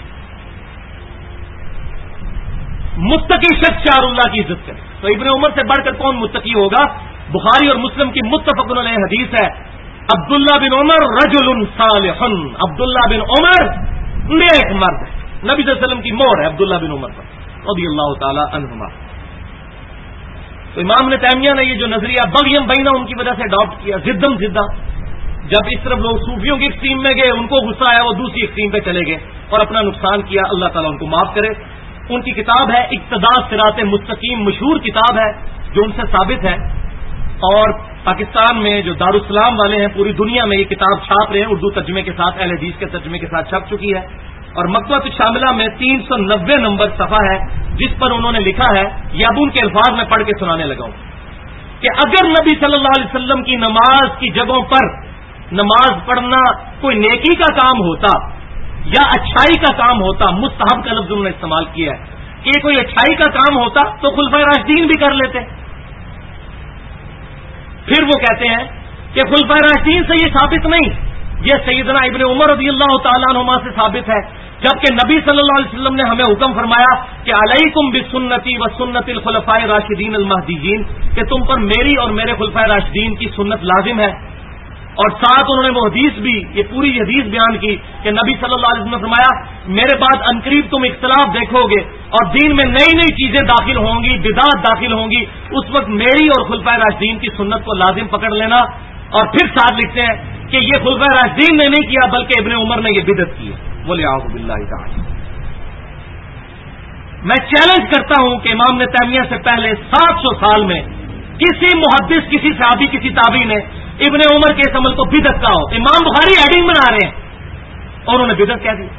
متقی شخص شعر اللہ کی عزت کرے. تو ابن عمر سے بڑھ کر کون متقی ہوگا؟ بخاری اور مسلم کی متفق علیہ حدیث ہے، عبداللہ بن عمر رجل صالح، عبداللہ بن عمر نیک مرد ہے. نبی صلی اللہ علیہ وسلم کی مہر ہے عبداللہ بن عمر پر رضی اللہ تعالی عنہما. تو امام نے تیمیہ نے یہ جو نظریہ بغیم بینہ ان کی وجہ سے اڈاپٹ کیا، زدم زدہ. جب اس طرف لوگ صوفیوں کی ایکسٹریم میں گئے، ان کو غصہ آیا، وہ دوسری ایکسٹریم پہ چلے گئے اور اپنا نقصان کیا. اللہ تعالیٰ ان کو معاف کرے. ان کی کتاب ہے اقتداء صراط مستقیم، مشہور کتاب ہے جو ان سے ثابت ہے. اور پاکستان میں جو دارالسلام والے ہیں پوری دنیا میں یہ کتاب چھاپ رہے ہیں، اردو ترجمے کے ساتھ، اہل حدیث کے ترجمے کے ساتھ چھپ چکی ہے. اور مکتبۃ شاملہ میں 390 نمبر صفحہ ہے جس پر انہوں نے لکھا ہے، یہ اب ان کے الفاظ میں پڑھ کے سنانے لگا ہوں، کہ اگر نبی صلی اللہ علیہ وسلم کی نماز کی جگہوں پر نماز پڑھنا کوئی نیکی کا کام ہوتا یا اچھائی کا کام ہوتا، مستحب کا لفظ انہوں نے استعمال کیا ہے کہ یہ کوئی اچھائی کا کام ہوتا تو خلفائے راشدین بھی کر لیتے. پھر وہ کہتے ہیں کہ خلفائے راشدین سے یہ ثابت نہیں، یہ سیدنا ابن عمر رضی اللہ تعالیٰ عنہما سے ثابت ہے، جبکہ نبی صلی اللہ علیہ وسلم نے ہمیں حکم فرمایا کہ علیکم بسنتی و سنت الخلفاء راشدین المہدیین، کہ تم پر میری اور میرے خلفائے راشدین کی سنت لازم ہے. اور ساتھ انہوں نے وہ حدیث بھی، یہ پوری حدیث بیان کی کہ نبی صلی اللہ علیہ وسلم نے فرمایا میرے بعد عنقریب تم اختلاف دیکھو گے اور دین میں نئی نئی چیزیں داخل ہوں گی، بدعات داخل ہوں گی، اس وقت میری اور خلفائے راشدین کی سنت کو لازم پکڑ لینا. اور پھر ساتھ لکھتے ہیں کہ یہ خلفائے راشدین نے نہیں کیا بلکہ ابن عمر نے یہ بدعت کی ہے. بولے اعوذ باللہ تعالی. میں چیلنج کرتا ہوں کہ امام نے تیمیہ سے پہلے 700 سال میں کسی محدث، کسی صحابی، کسی تابعی نے ابن عمر کے اس عمل کو بدعت کہا ہو. امام بخاری ایڈنگ بنا رہے ہیں اور انہوں نے بدعت کہہ دی.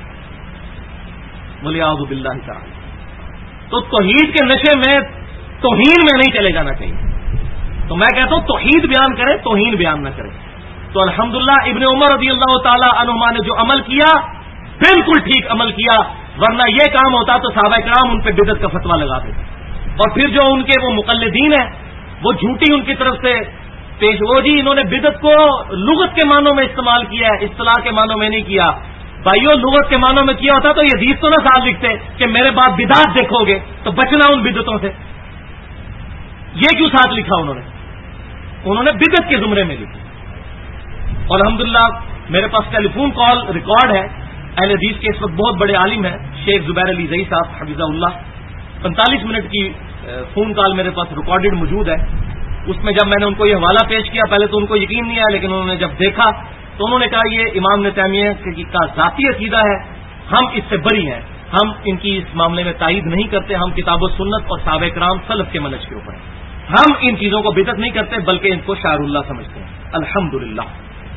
بولے اعوذ باللہ تعالی. تو توحید کے نشے میں توہین میں نہیں چلے جانا چاہیے. تو میں کہتا ہوں توحید بیان کرے، توہین بیان نہ کرے. تو الحمدللہ ابن عمر رضی اللہ تعالی عنہما نے جو عمل کیا بالکل ٹھیک عمل کیا، ورنہ یہ کام ہوتا تو صحابہ کرام ان پہ بدعت کا فتویٰ لگا دیتے. اور پھر جو ان کے وہ مقلدین ہیں وہ جھوٹی ان کی طرف سے پیش ہو، جی انہوں نے بدعت کو لغت کے معنوں میں استعمال کیا ہے، اصطلاح کے معنوں میں نہیں کیا. بھائیو لغت کے معنوں میں کیا ہوتا تو یہ حدیث تو نہ ساتھ لکھتے کہ میرے بعد بدعت دیکھو گے تو بچنا ان بدعتوں سے. یہ کیوں ساتھ لکھا انہوں نے بدعت کے زمرے میں لکھی. اور الحمدللہ میرے پاس ٹیلی فون کال ریکارڈ ہے، اہل حدیث کے اس وقت بہت بڑے عالم ہیں شیخ زبیر علی زئی صاحب حفظہ اللہ، 45 منٹ کی فون کال میرے پاس ریکارڈڈ موجود ہے. اس میں جب میں نے ان کو یہ حوالہ پیش کیا، پہلے تو ان کو یقین نہیں آیا، لیکن انہوں نے جب دیکھا تو انہوں نے کہا یہ امام نے تیمیہ کا ذاتی عقیدہ ہے، ہم اس سے بری ہیں، ہم ان کی اس معاملے میں تائید نہیں کرتے، ہم کتاب و سنت اور صحابہ کرام سلف کے منہج کے اوپر ہیں. ہم ان چیزوں کو بدعت نہیں کرتے بلکہ ان کو شعائر اللہ سمجھتے ہیں الحمدللہ۔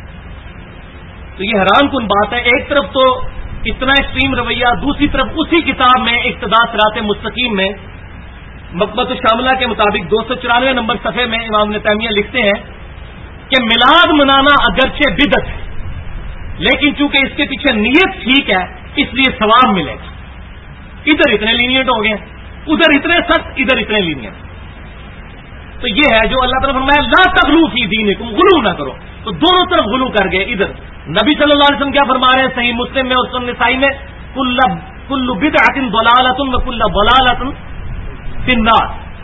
تو یہ حیران کن بات ہے، ایک طرف تو اتنا ایکسٹریم رویہ، دوسری طرف اسی کتاب میں اقتداء صراط مستقیم میں مقبت الشاملہ کے مطابق 294 نمبر صفحے میں امام ابن تیمیہ لکھتے ہیں کہ میلاد منانا اگرچہ بدعت ہے لیکن چونکہ اس کے پیچھے نیت ٹھیک ہے اس لیے ثواب ملے گا۔ ادھر اتنے لینیٹ ہو گئے، ادھر اتنے سخت، ادھر اتنے لینیٹ۔ تو یہ ہے جو اللہ تعالیٰ نے فرمایا لا تغلو فی دینکم، غلو نہ کرو، تو دونوں طرف غلو کر گئے۔ ادھر نبی صلی اللہ علیہ وسلم کیا فرما رہے ہیں صحیح مسلم میں اور سنن نسائی میں، کل بدعۃ ضلالۃ وکل ضلالۃ فی النار،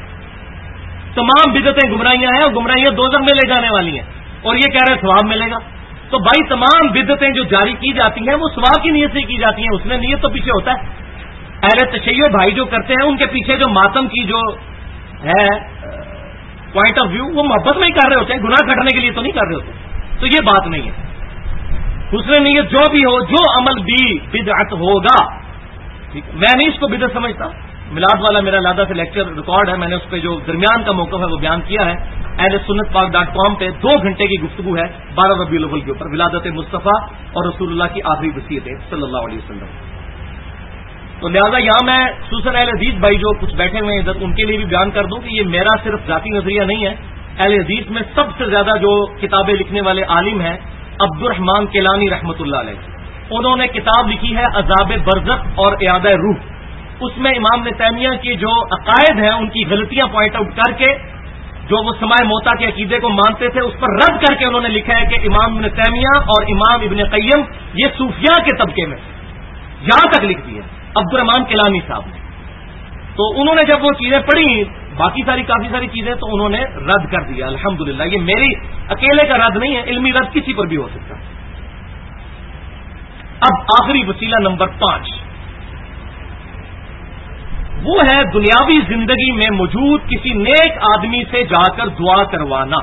تمام بدعتیں گمراہیاں ہیں اور گمراہیاں دوزخ میں لے جانے والی ہیں، اور یہ کہہ رہے ہیں ثواب ملے گا۔ تو بھائی تمام بدعتیں جو جاری کی جاتی ہیں وہ ثواب کی نیت سے کی جاتی ہیں، اس میں نیت تو پیچھے ہوتا ہے۔ اہل تشیع بھائی جو کرتے ہیں ان کے پیچھے جو ماتم کی جو ہے پوائنٹ آف ویو، وہ محبت میں ہی کر رہے ہوتے ہیں، گناہ کٹنے کے لیے تو نہیں کر رہے ہوتے۔ تو یہ بات نہیں ہے۔ حسن نیت جو بھی ہو، جو عمل بھی بدعت ہوگا، میں نہیں اس کو بدعت سمجھتا۔ میلاد والا میرا لادہ سے لیکچر ریکارڈ ہے، میں نے اس پہ جو درمیان کا موقف ہے وہ بیان کیا ہے، اہل سنت پاک .com پہ 2 گھنٹے کی گفتگو ہے 12 ربیع الاول کے اوپر، ولادت مصطفیٰ اور رسول اللہ کی آخری وصیت صلی اللہ علیہ وسلم۔ تو لہٰذا یہاں میں خصوصاً اہل حدیث بھائی جو کچھ بیٹھے ہوئے ہیں ادھر، ان کے لیے بھی بیان کر دوں کہ یہ میرا صرف ذاتی نظریہ نہیں ہے۔ اہل حدیث میں سب سے زیادہ جو کتابیں لکھنے والے عالم ہیں عبد الرحمن کیلانی رحمۃ اللہ علیہ، انہوں نے کتاب لکھی ہے عذاب برزخ اور اعادہ روح۔ اس میں امام ابن تیمیہ کے جو عقائد ہیں ان کی غلطیاں پوائنٹ آؤٹ کر کے، جو وہ سماع موتا کے عقیدے کو مانتے تھے، اس پر رد کر کے انہوں نے لکھا ہے کہ امام ابن تیمیہ اور امام ابن قیم یہ صوفیاء کے طبقے میں، یہاں تک لکھ دی ہے عبد الرحمن کیلانی صاحب نے۔ تو انہوں نے جب وہ چیزیں پڑھی، باقی کافی ساری چیزیں، تو انہوں نے رد کر دیا الحمدللہ۔ یہ میری اکیلے کا رد نہیں ہے، علمی رد کسی پر بھی ہو سکتا۔ اب آخری وسیلہ نمبر 5 وہ ہے دنیاوی زندگی میں موجود کسی نیک آدمی سے جا کر دعا کروانا۔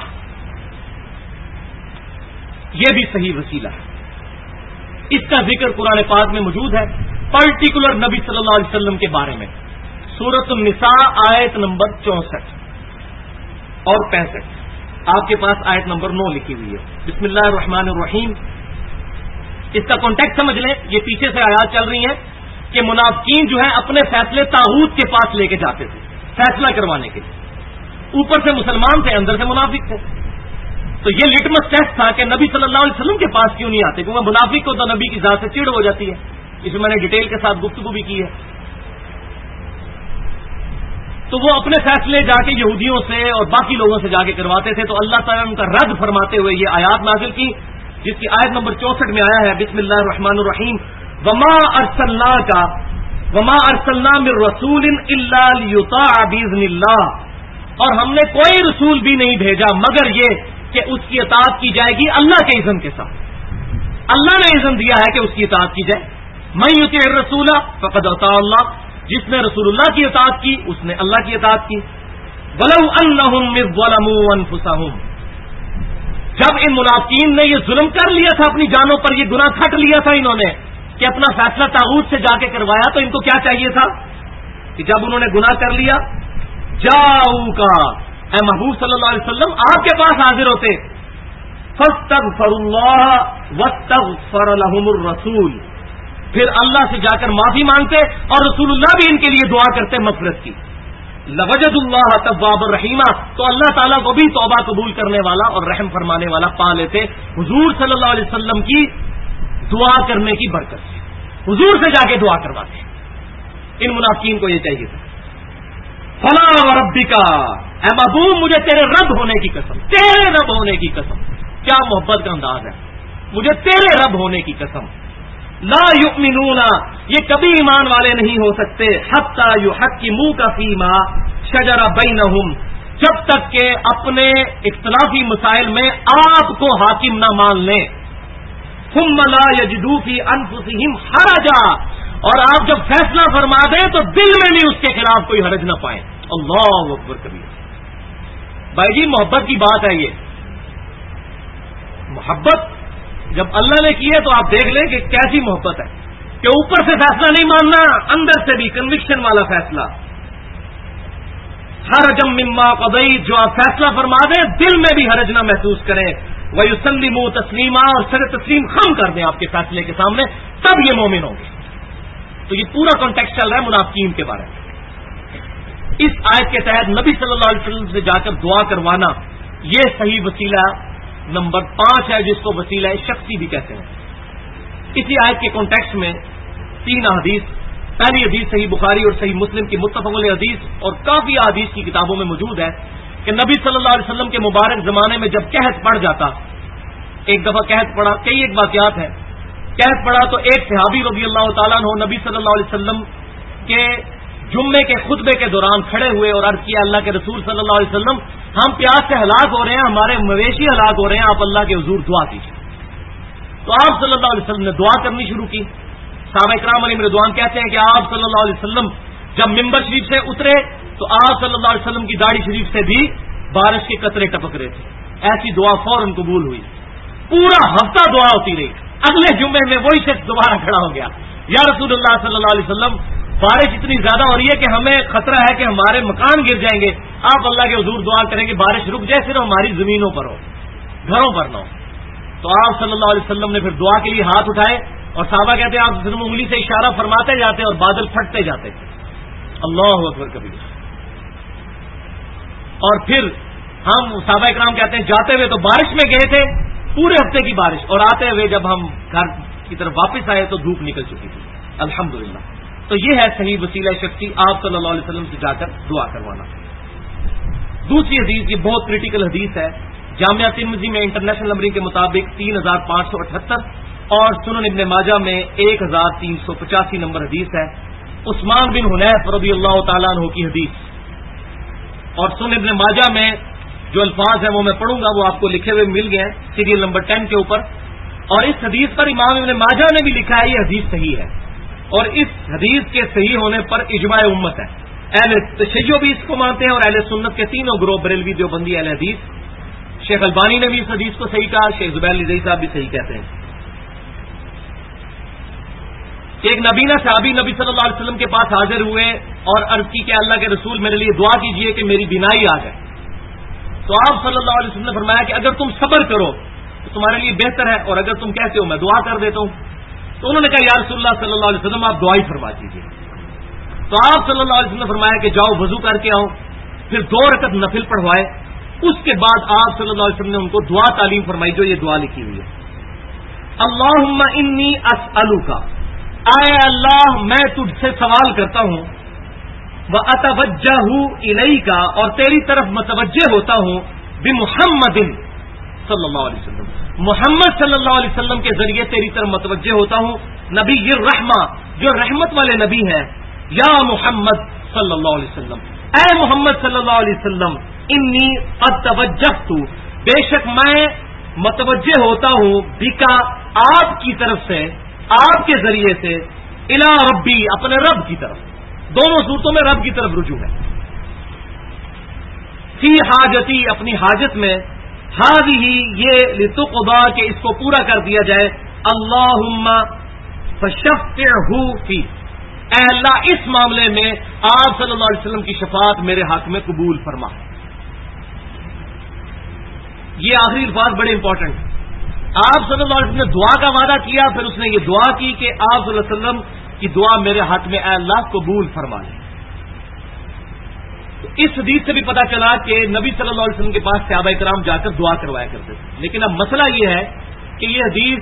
یہ بھی صحیح وسیلہ ہے، اس کا ذکر قرآن پاک میں موجود ہے، پرٹیکولر نبی صلی اللہ علیہ وسلم کے بارے میں۔ سورۃ النساء آیت نمبر 64 اور 65، آپ کے پاس آیت نمبر 9 لکھی ہوئی ہے۔ بسم اللہ الرحمن الرحیم۔ اس کا کانٹیکٹ سمجھ لیں، یہ پیچھے سے آیات چل رہی ہیں کہ منافقین جو ہے اپنے فیصلے طاغوت کے پاس لے کے جاتے تھے فیصلہ کروانے کے لیے، اوپر سے مسلمان تھے، اندر سے منافق تھے۔ تو یہ لٹمس ٹیسٹ تھا کہ نبی صلی اللہ علیہ وسلم کے پاس کیوں نہیں آتے، کیونکہ منافق کو تو نبی کی ذات سے چڑ ہو جاتی ہے۔ اس میں میں نے ڈیٹیل کے ساتھ گفتگو بھی کی ہے۔ تو وہ اپنے فیصلے جا کے یہودیوں سے اور باقی لوگوں سے جا کے کرواتے تھے، تو اللہ تعالیٰ نے ان کا رد فرماتے ہوئے یہ آیات نازل کی، جس کی آیت نمبر 64 میں آیا ہے بسم اللہ الرحمن الرحیم، وما ارسلنا من رسول الا لیطاع باذن اللہ، اور ہم نے کوئی رسول بھی نہیں بھیجا مگر یہ کہ اس کی اطاعت کی جائے گی اللہ کے اذن کے ساتھ۔ اللہ نے اذن دیا ہے کہ اس کی اطاعت کی جائے۔ من یطع الرسول فقد اطاع اللہ، جس نے رسول اللہ کی اطاعت کی اس نے اللہ کی اطاعت کی۔ ولو انہم اذ ظلموا انفسہم، جب ان منافقین نے یہ ظلم کر لیا تھا اپنی جانوں پر، یہ گناہ کھٹ لیا تھا انہوں نے کہ اپنا فیصلہ طاغوت سے جا کے کروایا، تو ان کو کیا چاہیے تھا کہ جب انہوں نے گناہ کر لیا، جاؤکا، اے محبوب صلی اللہ علیہ وسلم آپ کے پاس حاضر ہوتے، فاستغفروا اللہ واستغفر لهم الرسول، پھر اللہ سے جا کر معافی مانگتے اور رسول اللہ بھی ان کے لیے دعا کرتے مغفرت کی۔ لوجد اللہ تواب الرحیمہ، تو اللہ تعالیٰ کو بھی توبہ قبول کرنے والا اور رحم فرمانے والا پا لیتے حضور صلی اللہ علیہ وسلم کی دعا کرنے کی برکت سے، حضور سے جا کے دعا کرواتے۔ ان منافقین کو یہ چاہیے تھا۔ فلا وربک، اے محبوب مجھے تیرے رب ہونے کی قسم، تیرے رب ہونے کی قسم، کیا محبت کا انداز ہے، مجھے تیرے رب ہونے کی قسم، لا یؤمنون، یہ کبھی ایمان والے نہیں ہو سکتے، حتی یحکموک فیما شجر بینہم، جب تک کہ اپنے اختلافی مسائل میں آپ کو حاکم نہ مان لیں، ثم لا یجدوا فی انفسہم حرجا، اور آپ جب فیصلہ فرما دیں تو دل میں بھی اس کے خلاف کوئی حرج نہ پائیں۔ اللہ اکبر کبیر۔ بھائی جی محبت کی بات ہے، یہ محبت جب اللہ نے کی ہے تو آپ دیکھ لیں کہ کیسی محبت ہے، کہ اوپر سے فیصلہ نہیں ماننا، اندر سے بھی کنوکشن والا فیصلہ، حرجم مما قضیت، جو آپ فیصلہ فرما دیں دل میں بھی حرج نہ محسوس کریں، وَيُسَلِّمُوا تسلیما، اور سر تسلیم خم کر دیں آپ کے فیصلے کے سامنے، تب یہ مومن ہوں گے۔ تو یہ پورا کانٹیکسٹ چل رہا ہے منافقین کے بارے میں۔ اس آیت کے تحت نبی صلی اللہ علیہ وسلم سے جا کر دعا کروانا یہ صحیح وسیلہ نمبر 5 ہے، جس کو وسیلہ شخصی بھی کہتے ہیں۔ اسی آیت کے کانٹیکسٹ میں 3 احادیث، پہلی حدیث صحیح بخاری اور صحیح مسلم کی متفق علیہ حدیث اور کافی احادیث کی کتابوں میں موجود ہے کہ نبی صلی اللہ علیہ وسلم کے مبارک زمانے میں جب قحط پڑ جاتا، ایک دفعہ قحط پڑا، کئی ایک واقعات ہیں، قحط پڑا تو ایک صحابی رضی اللہ تعالیٰ عنہ نبی صلی اللہ علیہ وسلم کے جمعے کے خطبے کے دوران کھڑے ہوئے اور عرض کیا اللہ کے رسول صلی اللہ علیہ وسلم ہم پیاس سے ہلاک ہو رہے ہیں، ہمارے مویشی ہلاک ہو رہے ہیں، آپ اللہ کے حضور دعا کیجیے۔ تو آپ صلی اللہ علیہ وسلم نے دعا کرنی شروع کی۔ صحابہ کرام علیہم رضوان کہتے ہیں کہ آپ صلی اللہ علیہ وسلم جب ممبر شریف سے اترے تو آپ صلی اللہ علیہ وسلم کی داڑھی شریف سے بھی بارش کے قطرے ٹپک رہے تھے۔ ایسی دعا فوراً قبول ہوئی، پورا ہفتہ دعا ہوتی رہی۔ اگلے جمعے میں وہی شخص دوبارہ کھڑا ہو گیا، یا رسول اللہ صلی اللہ علیہ وسلم بارش اتنی زیادہ ہو رہی ہے کہ ہمیں خطرہ ہے کہ ہمارے مکان گر جائیں گے، آپ اللہ کے حضور دعا کریں کہ بارش رک جائے، صرف ہماری زمینوں پر ہو، گھروں پر نہ ہو۔ تو آپ صلی اللہ علیہ وسلم نے پھر دعا کے لیے ہاتھ اٹھائے اور صحابہ کہتے ہیں آپ صرف انگلی سے اشارہ فرماتے جاتے اور بادل پھٹتے جاتے تھے، اللہ اکبر کبیر۔ اور پھر ہم صحابہ کرام کہتے ہیں جاتے ہوئے تو بارش میں گئے تھے، پورے ہفتے کی بارش، اور آتے ہوئے جب ہم گھر کی طرف واپس آئے تو دھوپ نکل چکی تھی، الحمدللہ۔ تو یہ ہے صحیح وسیلہ شخصی، آپ صلی اللہ علیہ وسلم سے جا کر دعا کروانا۔ دوسری حدیث، یہ بہت کریٹیکل حدیث ہے، جامعہ ترمذی میں انٹرنیشنل نمبرنگ کے مطابق 3578 اور سنن ابن ماجہ میں 1385 نمبر حدیث ہے، عثمان بن حنیف رضی اللہ تعالیٰ عنہ کی حدیث۔ اور سنن ابن ماجہ میں جو الفاظ ہیں وہ میں پڑھوں گا، وہ آپ کو لکھے ہوئے مل گئے ہیں سیریل نمبر 10 کے اوپر، اور اس حدیث پر امام ابن ماجہ نے بھی لکھا ہے یہ حدیث صحیح ہے، اور اس حدیث کے صحیح ہونے پر اجماع امت ہے۔ اہل تشیع بھی اس کو مانتے ہیں اور اہل سنت کے تینوں گروہ، بریلوی، دیوبندی، اہل حدیث۔ شیخ البانی نے بھی اس حدیث کو صحیح کہا، شیخ زبیر الرضی صاحب بھی صحیح کہتے ہیں۔ ایک نبینا صحابی نبی صلی اللہ علیہ وسلم کے پاس حاضر ہوئے اور عرض کی کہ اللہ کے رسول میرے لیے دعا کیجئے کہ میری بینائی آ جائے۔ تو آپ صلی اللہ علیہ وسلم نے فرمایا کہ اگر تم صبر کرو تو تمہارے لیے بہتر ہے، اور اگر تم کہتے ہو میں دعا کر دیتا ہوں۔ تو انہوں نے کہا یا رسول اللہ صلی اللہ علیہ وسلم آپ دعا ہی فرما دیجیے۔ تو آپ صلی اللہ علیہ وسلم نے فرمایا کہ جاؤ وضو کر کے آؤ، پھر 2 رکعت نفل پڑھوائے۔ اس کے بعد آپ صلی اللہ علیہ وسلم نے ان کو دعا تعلیم فرمائی، جو یہ دعا لکھی ہوئی ہے، اللہم انی اسألک، اے اللہ میں تجھ سے سوال کرتا ہوں، واتوجہ الیک، اور تیری طرف متوجہ ہوتا ہوں، بمحمد صلی اللہ علیہ وسلم، محمد صلی اللہ علیہ وسلم کے ذریعے تیری طرف متوجہ ہوتا ہوں، نبی الرحمہ جو رحمت والے نبی ہیں، یا محمد صلی اللہ علیہ وسلم، اے محمد صلی اللہ علیہ وسلم، انی قد توجہت، بے شک میں متوجہ ہوتا ہوں، بکا آپ کی طرف سے، آپ کے ذریعے سے، الی ربی اپنے رب کی طرف، دونوں صورتوں میں رب کی طرف رجوع ہے، فی حاجتی اپنی حاجت میں، ہذہ یہ لتقضا کہ اس کو پورا کر دیا جائے، اللہم فشفعہ فی، اے اللہ اس معاملے میں آپ صلی اللہ علیہ وسلم کی شفاعت میرے حق میں قبول فرما۔ یہ آخری الفاظ بڑے امپورٹنٹ ہیں۔ آپ صلی اللہ علیہ وسلم نے دعا کا وعدہ کیا، پھر اس نے یہ دعا کی کہ آپ صلی اللہ علیہ وسلم کی دعا میرے حق میں اے اللہ قبول فرما لے۔ اس حدیث سے بھی پتا چلا کہ نبی صلی اللہ علیہ وسلم کے پاس صحابہ کرام جا کر دعا کروایا کرتے تھے، لیکن اب مسئلہ یہ ہے کہ یہ حدیث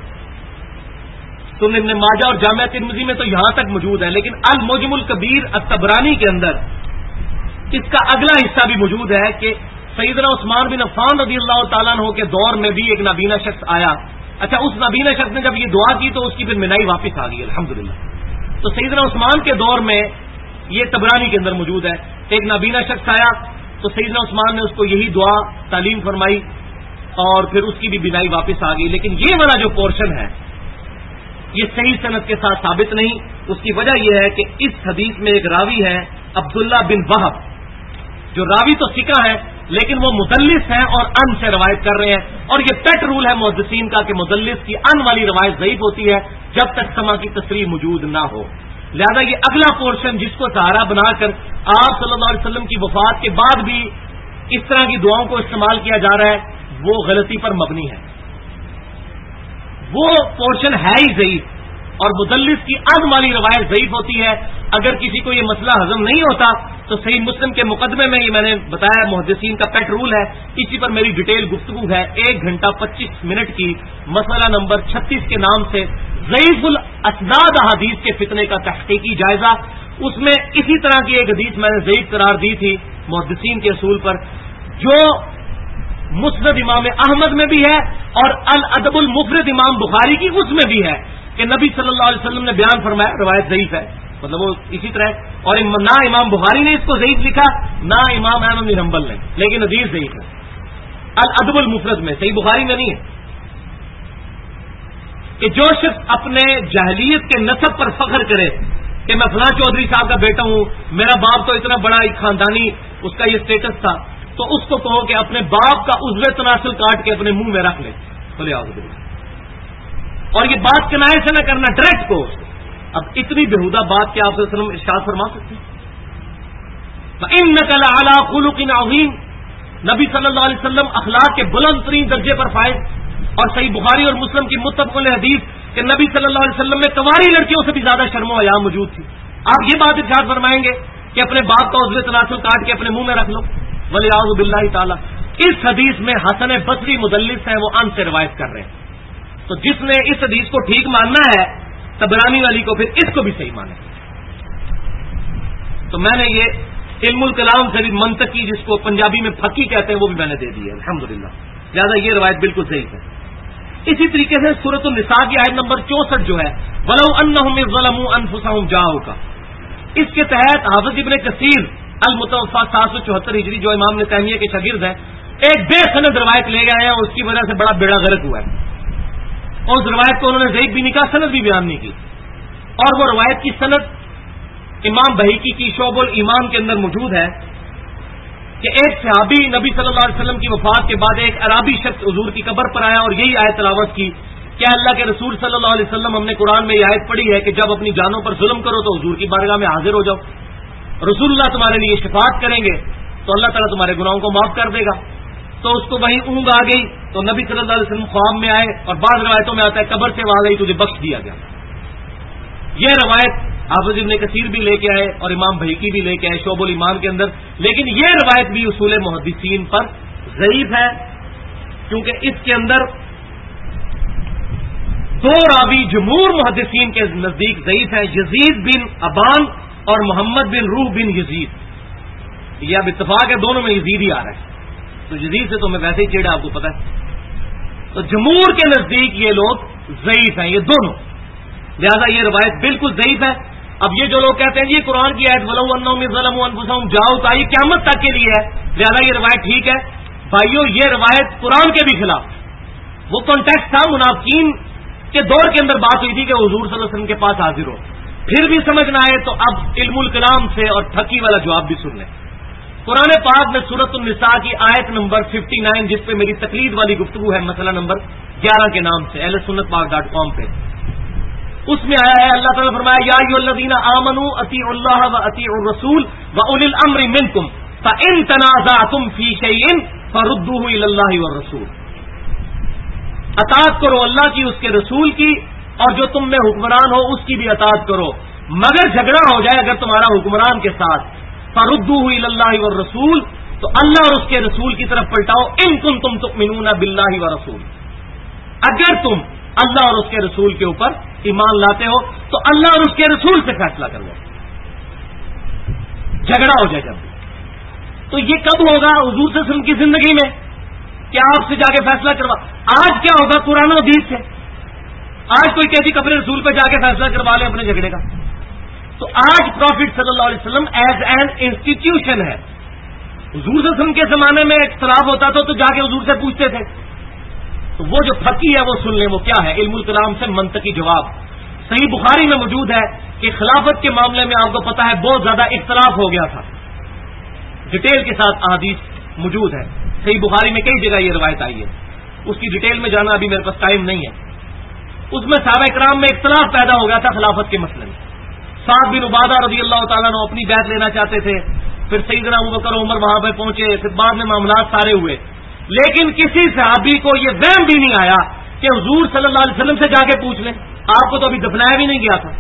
سنن ابن ماجہ اور جامعہ ترمذی میں تو یہاں تک موجود ہے، لیکن المعجم الکبیر الطبرانی کے اندر اس کا اگلا حصہ بھی موجود ہے کہ سیدنا عثمان بن عفان رضی اللہ تعالیٰ عنہ کے دور میں بھی ایک نابینا شخص آیا۔ اچھا، اس نابینا شخص نے جب یہ دعا کی تو اس کی پھر بینائی واپس آ گئی الحمدللہ۔ تو سیدنا عثمان کے دور میں یہ طبرانی کے اندر موجود ہے، ایک نابینا شخص آیا تو سیدنا عثمان نے اس کو یہی دعا تعلیم فرمائی اور پھر اس کی بھی بینائی واپس آ گئی، لیکن یہ والا جو پورشن ہے یہ صحیح سند کے ساتھ ثابت نہیں۔ اس کی وجہ یہ ہے کہ اس حدیث میں ایک راوی ہے عبداللہ بن وہب، جو راوی تو ثقہ ہے لیکن وہ مدلس ہیں اور ان سے روایت کر رہے ہیں، اور یہ پیٹ رول ہے محدثین کا کہ مدلس کی ان والی روایت ضعیف ہوتی ہے جب تک سما کی تصریح موجود نہ ہو۔ لہذا یہ اگلا پورشن جس کو سہارا بنا کر آپ صلی اللہ علیہ وسلم کی وفات کے بعد بھی اس طرح کی دعاؤں کو استعمال کیا جا رہا ہے وہ غلطی پر مبنی ہے. وہ پورشن ہے ہی ضعیف، اور مدلس کی عزم والی روایت ضعیف ہوتی ہے. اگر کسی کو یہ مسئلہ ہضم نہیں ہوتا تو صحیح مسلم کے مقدمے میں یہ میں نے بتایا محدثین کا پیٹ رول ہے، اسی پر میری ڈیٹیل گفتگو ہے 1 گھنٹہ 25 منٹ کی، مسئلہ نمبر 36 کے نام سے ضعیف الاسناد احادیث کے فتنے کا تحقیقی جائزہ. اس میں اسی طرح کی ایک حدیث میں نے ضعیف قرار دی تھی محدثین کے اصول پر، جو مسند امام احمد میں بھی ہے اور الادب المفرد امام بخاری کی اس میں بھی ہے کہ نبی صلی اللہ علیہ وسلم نے بیان فرمایا. روایت ضعیف ہے، مطلب وہ اسی طرح، اور نہ امام بخاری نے اس کو ضعیف لکھا نہ امام احمد بن حنبل نے، لیکن حدیث ضعیف ہے الادب المفرد میں، صحیح بخاری میں نہیں ہے. کہ جو شخص اپنے جاہلیت کے نسب پر فخر کرے کہ میں فلاں چودھری صاحب کا بیٹا ہوں، میرا باپ تو اتنا بڑا ایک خاندانی اس کا یہ اسٹیٹس تھا، تو اس کو کہو کہ اپنے باپ کا عضو تناسل کاٹ کے اپنے منہ میں رکھ لے. بولے آؤ، اور یہ بات کنائے سے نہ کرنا، ڈائریکٹ کو. اب اتنی بےہودہ بات کیا آپ صلی اللہ علیہ وسلم ارشاد فرما سکتے ہیں؟ فَإِنَّكَ لَعَلَىٰ خُلُقٍ عَظِيمٍ. نبی صلی اللہ علیہ وسلم اخلاق کے بلند ترین درجے پر فائز. اور صحیح بخاری اور مسلم کی متفق علیہ حدیث کہ نبی صلی اللہ علیہ وسلم میں کنواری لڑکیوں سے بھی زیادہ شرم و حیا موجود تھی. آپ یہ بات ارشاد فرمائیں گے کہ اپنے باپ کا عضو تناسل کاٹ کے اپنے منہ میں رکھ لو؟ وَلِعَوْذُ بِاللَّهِ تعالی. اس حدیث میں حسن بصری مدلس ہیں، وہ ان سے روایت کر رہے ہیں. تو جس نے اس حدیث کو ٹھیک ماننا ہے طبرانی والی کو، پھر اس کو بھی صحیح مانے. تو میں نے یہ علم الکلام سے بھی منطقی، جس کو پنجابی میں پھکی کہتے ہیں، وہ بھی میں نے دے دی ہے الحمدللہ. لہٰذا یہ روایت بالکل صحیح ہے. اسی طریقے سے سورۃ النساء کی آیت نمبر 64 جو ہے وَلَوْ أَنَّهُمْ إِذْ ظَلَمُوا أَنفُسَهُمْ جَاءُوكَ، اس کے تحت حافظ ابن کثیر المتوفا 774 ہجری جو امام نے تیمیہ کے شاگرد ہیں، ایک بے سند روایت لے گئے ہیں، اور اس کی وجہ سے بڑا بیڑا غرق ہوا ہے. اور اس روایت کو انہوں نے ضعیف بھی نہیں کہا، سند بھی بیان نہیں کی. اور وہ روایت کی سند امام بہیقی کی شعب الایمان کے اندر موجود ہے کہ ایک صحابی نبی صلی اللہ علیہ وسلم کی وفات کے بعد ایک عربی شخص حضور کی قبر پر آیا اور یہی آیت تلاوت کی کہ اللہ کے رسول صلی اللہ علیہ وسلم، ہم نے قرآن میں یہ آیت پڑھی ہے کہ جب اپنی جانوں پر ظلم کرو تو حضور کی بارگاہ میں حاضر ہو جاؤ، رسول اللہ تمہارے لیے شفاعت کریں گے تو اللہ تعالیٰ تمہارے گناہوں کو معاف کر دے گا. تو اس کو وہی اونگ آ گئی تو نبی صلی اللہ علیہ وسلم خواب میں آئے، اور بعض روایتوں میں آتا ہے قبر سے وہ آ گئی، تجھے بخش دیا گیا. یہ روایت حافظ ابن کثیر بھی لے کے آئے اور امام بہیقی بھی لے کے آئے شعب الایمان کے اندر. لیکن یہ روایت بھی اصول محدثین پر ضعیف ہے، کیونکہ اس کے اندر دو راوی جمہور محدثین کے نزدیک ضعیف ہیں، یزید بن ابان اور محمد بن روح بن یزید. یہ اب اتفاق ہے دونوں میں یزید ہی آ رہا ہے، تو یزید سے تو میں ویسے ہی چیڑا، آپ کو پتا ہے. تو جمہور کے نزدیک یہ لوگ ضعیف ہیں، یہ دونوں. لہذا یہ روایت بالکل ضعیف ہے. اب یہ جو لوگ کہتے ہیں یہ قرآن کی آیت وَلَوْ أَنَّهُمْ إِذْ ظَلَمُوا أَنفُسَهُمْ جَاءُوكَ یہ قیامت تک کے لیے ہے، لہذا یہ روایت ٹھیک ہے. بھائیو یہ روایت قرآن کے بھی خلاف. وہ کانٹیکسٹ تھا منافقین کے دور کے اندر بات ہوئی تھی کہ حضور صلی اللہ علیہ وسلم کے پاس حاضر ہو، پھر بھی سمجھ نہ آئے تو اب علم الکلام سے اور پھکی والا جواب بھی سن لیں. قرآن پاک میں سورۃ النساء کی آیت نمبر 59 جس پہ میری تقلید والی گفتگو ہے مسئلہ نمبر 11 کے نام سے ahlsunnatpark.com پہ، اس میں آیا ہے اللہ تعالیٰ نے فرمایا یا ایھا الذین آمنوا اطیعوا اللہ واطیعوا الرسول واولی الامر منکم فان تنازعتم فی شیء فردوہ الی اللہ والرسول. اطاعت کرو اللہ کی، اس کے رسول کی، اور جو تم میں حکمران ہو اس کی بھی اطاعت کرو، مگر جھگڑا ہو جائے اگر تمہارا حکمران کے ساتھ، فردوہ الی اللہ والرسول تو اللہ اور اس کے رسول کی طرف پلٹاؤ، ان کنتم تؤمنون باللہ ورسول، اگر تم اللہ اور اس کے رسول کے اوپر ایمان لاتے ہو تو اللہ اور اس کے رسول سے فیصلہ کر لو. جھگڑا ہو جائے جب، تو یہ کب ہوگا حضور صلی اللہ علیہ وسلم کی زندگی میں کہ آپ سے جا کے فیصلہ کروا. آج کیا ہوگا قرآن و حدیث سے. آج کوئی کہتی کہ اپنے رسول پہ جا کے فیصلہ کروا لے اپنے جھگڑے کا. تو آج پروفٹ صلی اللہ علیہ وسلم ایز این انسٹیٹیوشن ہے. حضور صلی اللہ علیہ وسلم کے زمانے میں اختلاف ہوتا تھا تو جا کے حضور سے پوچھتے تھے. تو وہ جو پھکی ہے وہ سن لیں، وہ کیا ہے؟ علم الکلام سے منطقی جواب. صحیح بخاری میں موجود ہے کہ خلافت کے معاملے میں آپ کو پتا ہے بہت زیادہ اختلاف ہو گیا تھا، ڈیٹیل کے ساتھ احادیث موجود ہے. صحیح بخاری میں کئی جگہ یہ روایت آئی ہے، اس کی ڈیٹیل میں جانا ابھی میرے پاس ٹائم نہیں ہے. اس میں صحابہ کرام میں اختلاف پیدا ہو گیا تھا خلافت کے مسئلے میں. سعد بن عبادہ رضی اللہ تعالیٰ عنہ اپنی بیعت لینا چاہتے تھے، پھر سیدنا ابوبکر عمر وہاں پہ پہنچے، پھر بعد میں معاملات سارے ہوئے، لیکن کسی صحابی کو یہ وہم بھی نہیں آیا کہ حضور صلی اللہ علیہ وسلم سے جا کے پوچھ لیں، آپ کو تو ابھی دفنایا بھی نہیں گیا تھا۔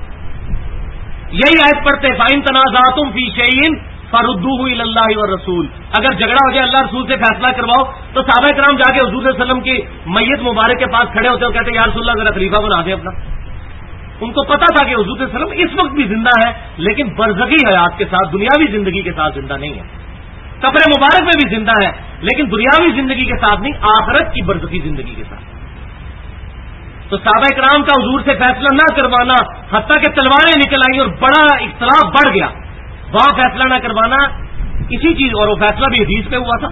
یہی آیت پڑھتے فَإِن تَنَازَعْتُمْ فِي شَيْءٍ فَرُدُّوهُ إِلَى اللَّهِ وَالرَّسُولِ، اگر جھگڑا ہو جائے اللہ رسول سے فیصلہ کرواؤ، تو صحابہ کرام جا کے حضور صلی اللہ علیہ وسلم کی میت مبارک کے پاس کھڑے ہوتے اور کہتے یا رسول اللہ ذرا خلیفہ بنا دیں اپنا۔ ان کو پتا تھا کہ حضور صلی اللہ علیہ وسلم اس وقت بھی زندہ ہے، لیکن برزخی حیات کے ساتھ، دنیاوی زندگی کے ساتھ زندہ نہیں ہے۔ قبر مبارک میں بھی زندہ ہے، لیکن دنیاوی زندگی کے ساتھ نہیں، آخرت کی برزخی زندگی کے ساتھ۔ تو صحابہ کرام کا حضور سے فیصلہ نہ کروانا، حتیٰ کہ تلواریں نکل آئیں اور بڑا اختلاف بڑھ گیا، وہاں فیصلہ نہ کروانا اسی چیز، اور وہ فیصلہ بھی حدیث پہ ہوا تھا۔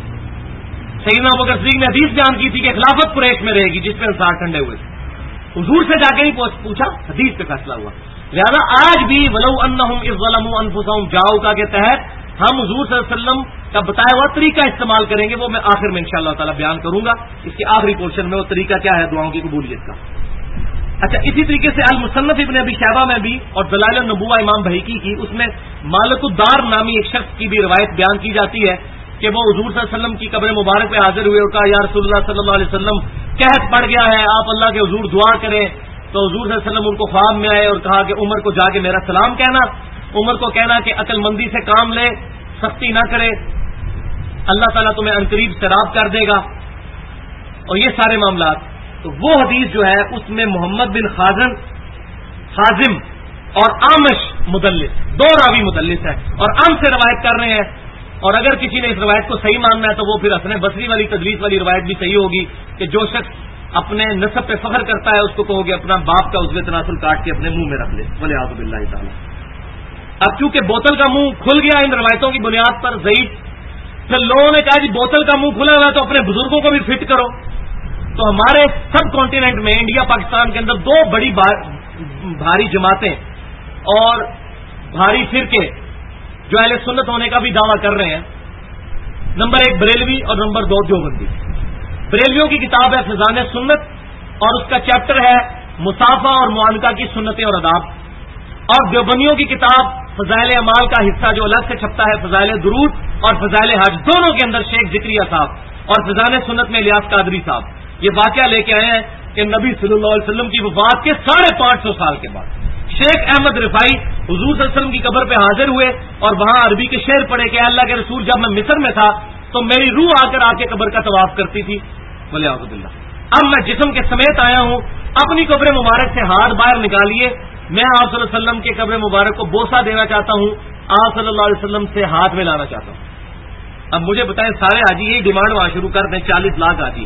سیدنا ابوبکر صدیق نے حدیث بیان کی تھی کہ خلافت قریش میں رہے گی جس پہ انصار ٹھنڈے ہوئے تھے، حضور سے جا کے نہیں پوچھا، حدیث پہ فیصلہ ہوا۔ لہذا آج بھی ولو انہم اذ ظلموا انفسہم جاؤکا کے تحت ہم حضور صلی اللہ علیہ وسلم کا بتایا ہوا طریقہ استعمال کریں گے، وہ میں آخر میں انشاءاللہ تعالی بیان کروں گا، اس کے آخری پورشن میں وہ طریقہ کیا ہے دعاؤں کی قبولیت کا۔ اچھا، اسی طریقے سے المصنف ابن ابی شیبہ میں بھی اور دلائل النبوہ امام بہیقی کی، اس میں مالک الدار نامی ایک شخص کی بھی روایت بیان کی جاتی ہے کہ وہ حضور صلی اللہ علیہ وسلم کی قبر مبارک پہ حاضر ہوئے اور کہا یا رسول اللہ صلی اللہ علیہ وسلم قحط پڑ گیا ہے، آپ اللہ کے حضور دعا کریں۔ تو حضور صلی اللہ علیہ وسلم ان کو خواب میں آئے اور کہا کہ عمر کو جا کے میرا سلام کہنا، عمر کو کہنا کہ عقل مندی سے کام لے، سختی نہ کرے، اللہ تعالیٰ تمہیں عنقریب سراب کر دے گا، اور یہ سارے معاملات۔ تو وہ حدیث جو ہے اس میں محمد بن خازم اور آمش مدلس، دو راوی مدلس ہے اور ام سے روایت کر رہے ہیں، اور اگر کسی نے اس روایت کو صحیح ماننا ہے تو وہ پھر حسن بصری والی تدلیس والی روایت بھی صحیح ہوگی کہ جو شخص اپنے نسب پہ فخر کرتا ہے اس کو کہو گے اپنا باپ کا عضو تناسل کاٹ کے اپنے منہ میں رکھ لے، ولیعوذ باللہ تعالی۔ اب چونکہ بوتل کا منہ کھل گیا ان روایتوں کی بنیاد پر ضعیف، پھر لوگوں نے کہا جی بوتل کا منہ کھلا ہوا ہے تو اپنے بزرگوں کو بھی فٹ کرو۔ تو ہمارے سب کانٹیننٹ میں انڈیا پاکستان کے اندر دو بڑی بھاری جماعتیں اور بھاری فرقے جو اہل سنت ہونے کا بھی دعویٰ کر رہے ہیں، نمبر 1 بریلوی اور نمبر 2 دیوبندی۔ بریلویوں کی کتاب ہے فضان سنت اور اس کا چیپٹر ہے مصافہ اور معانقہ کی سنتیں اور آداب، اور دیوبندیوں کی کتاب فضائل اعمال کا حصہ جو الگ سے چھپتا ہے فضائل درود اور فضائل حج، دونوں کے اندر شیخ ذکریہ صاحب اور فضان سنت میں الیاس قادری صاحب یہ واقعہ لے کے آئے ہیں کہ نبی صلی اللہ علیہ وسلم کی وفات کے 550 سال کے بعد شیخ احمد رفائی حضور صلی اللہ علیہ وسلم کی قبر پہ حاضر ہوئے اور وہاں عربی کے شعر پڑھے کہ اللہ کے رسول جب میں مصر میں تھا تو میری روح آ کر آپ کے قبر کا طواف کرتی تھی، ولیعوذ باللہ۔ اب میں جسم کے سمیت آیا ہوں، اپنی قبر مبارک سے ہاتھ باہر نکالیے، میں آپ صلی اللہ علیہ وسلم کے قبر مبارک کو بوسہ دینا چاہتا ہوں، آپ صلی اللہ علیہ وسلم سے ہاتھ میں لانا چاہتا ہوں۔ اب مجھے بتائیں سارے حاجی یہی ڈیمانڈ وہاں شروع کر دیں، 40 لاکھ حاجی،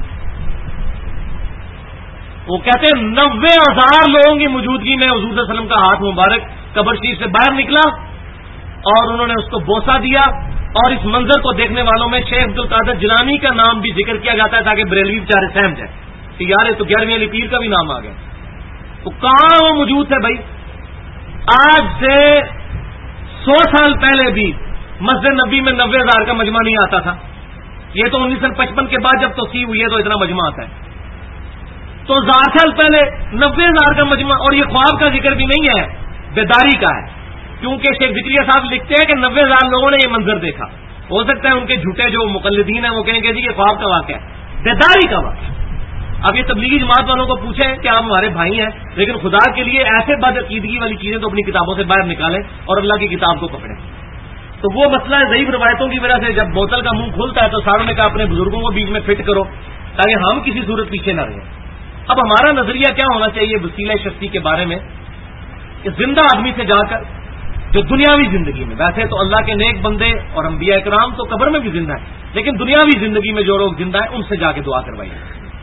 وہ کہتے ہیں 90,000 لوگوں کی موجودگی میں حضور صلی اللہ علیہ وسلم کا ہاتھ مبارک قبر شریف سے باہر نکلا اور انہوں نے اس کو بوسہ دیا، اور اس منظر کو دیکھنے والوں میں شیخ عبد القادر جیلانی کا نام بھی ذکر کیا جاتا ہے تاکہ بریلوی بیچارے سہم جائے کہ یار یہ تو 11ویں علی پیر کا بھی نام آ گیا۔ تو کہاں وہ موجود تھے بھائی؟ آج سے 100 سال پہلے بھی مسجد نبی میں 90,000 کا مجمع نہیں آتا تھا، یہ تو 1955 کے بعد جب توسیع ہوئی ہے تو اتنا مجمع آتا ہے، تو 1000 سال پہلے 90,000 کا مجمع، اور یہ خواب کا ذکر بھی نہیں ہے، بیداری کا ہے، کیونکہ شیخ ذکریہ صاحب لکھتے ہیں کہ 90,000 لوگوں نے یہ منظر دیکھا۔ ہو سکتا ہے ان کے جھوٹے جو مقلدین ہیں وہ کہیں گے جی یہ خواب کا واقعہ ہے، بیداری کا واقعہ۔ اب یہ تبلیغی جماعت والوں کو پوچھیں کہ آپ ہمارے بھائی ہیں، لیکن خدا کے لیے ایسے بد عقیدگی والی چیزیں تو اپنی کتابوں سے باہر نکالیں اور اللہ کی کتاب کو پکڑیں۔ تو وہ مسئلہ ہے ضعیف روایتوں کی وجہ سے جب بوتل کا منہ کھلتا ہے تو ساروں نے کہا اپنے بزرگوں کو بیچ میں فٹ کرو تاکہ ہم کسی صورت پیچھے نہ رہیں۔ اب ہمارا نظریہ کیا ہونا چاہیے وسیلہ شخصی کے بارے میں کہ زندہ آدمی سے جا کر جو دنیاوی زندگی میں، ویسے تو اللہ کے نیک بندے اور انبیاء اکرام تو قبر میں بھی زندہ ہیں، لیکن دنیاوی زندگی میں جو لوگ زندہ ہیں ان سے جا کے دعا کروائیے۔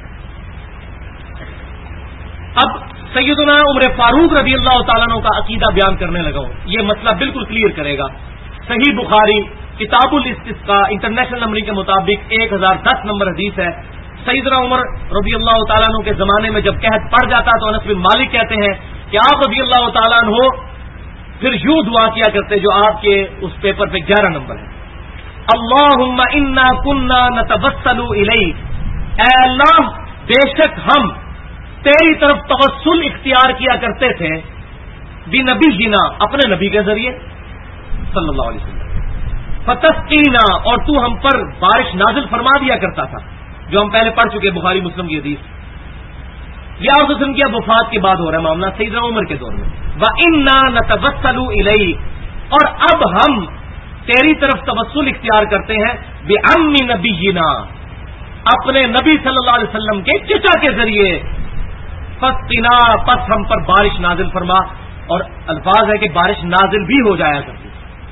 اب سیدنا عمر فاروق رضی اللہ تعالیٰ عنہ کا عقیدہ بیان کرنے لگا ہوں، یہ مسئلہ بالکل کلیئر کرے گا۔ صحیح بخاری کتاب الاستسقاء انٹرنیشنل نمبرنگ کے مطابق 1010 نمبر حدیث ہے۔ سیدنا عمر رضی اللہ تعالیٰ عنہ کے زمانے میں جب قحط پڑ جاتا تو انس بن مالک کہتے ہیں کہ آپ رضی اللہ تعالیٰ عنہ پھر یوں دعا کیا کرتے جو آپ کے اس پیپر پہ 11 نمبر ہے، اللہم انا کنا نتوسل الیک، اے اللہ بے شک ہم تیری طرف توسل اختیار کیا کرتے تھے بنبینا اپنے نبی کے ذریعے صلی اللہ علیہ وسلم، فتسقینا اور تو ہم پر بارش نازل فرما دیا کرتا تھا، جو ہم پہلے پڑھ چکے بخاری مسلم کی حدیث۔ یہ آپ وسلم کی وفات کے بعد ہو رہا ہے معاملہ، سیدنا عمر کے دور میں۔ وَإِنَّا نَتَوَسَّلُ إِلَيْهِ اور اب ہم تیری طرف توسل اختیار کرتے ہیں بِعَمِّ نَبِيِّنَا اپنے نبی صلی اللہ علیہ وسلم کے چچا کے ذریعے، فَاسْقِنَا پس ہم پر بارش نازل فرما، اور الفاظ ہے کہ بارش نازل بھی ہو جایا کرتی۔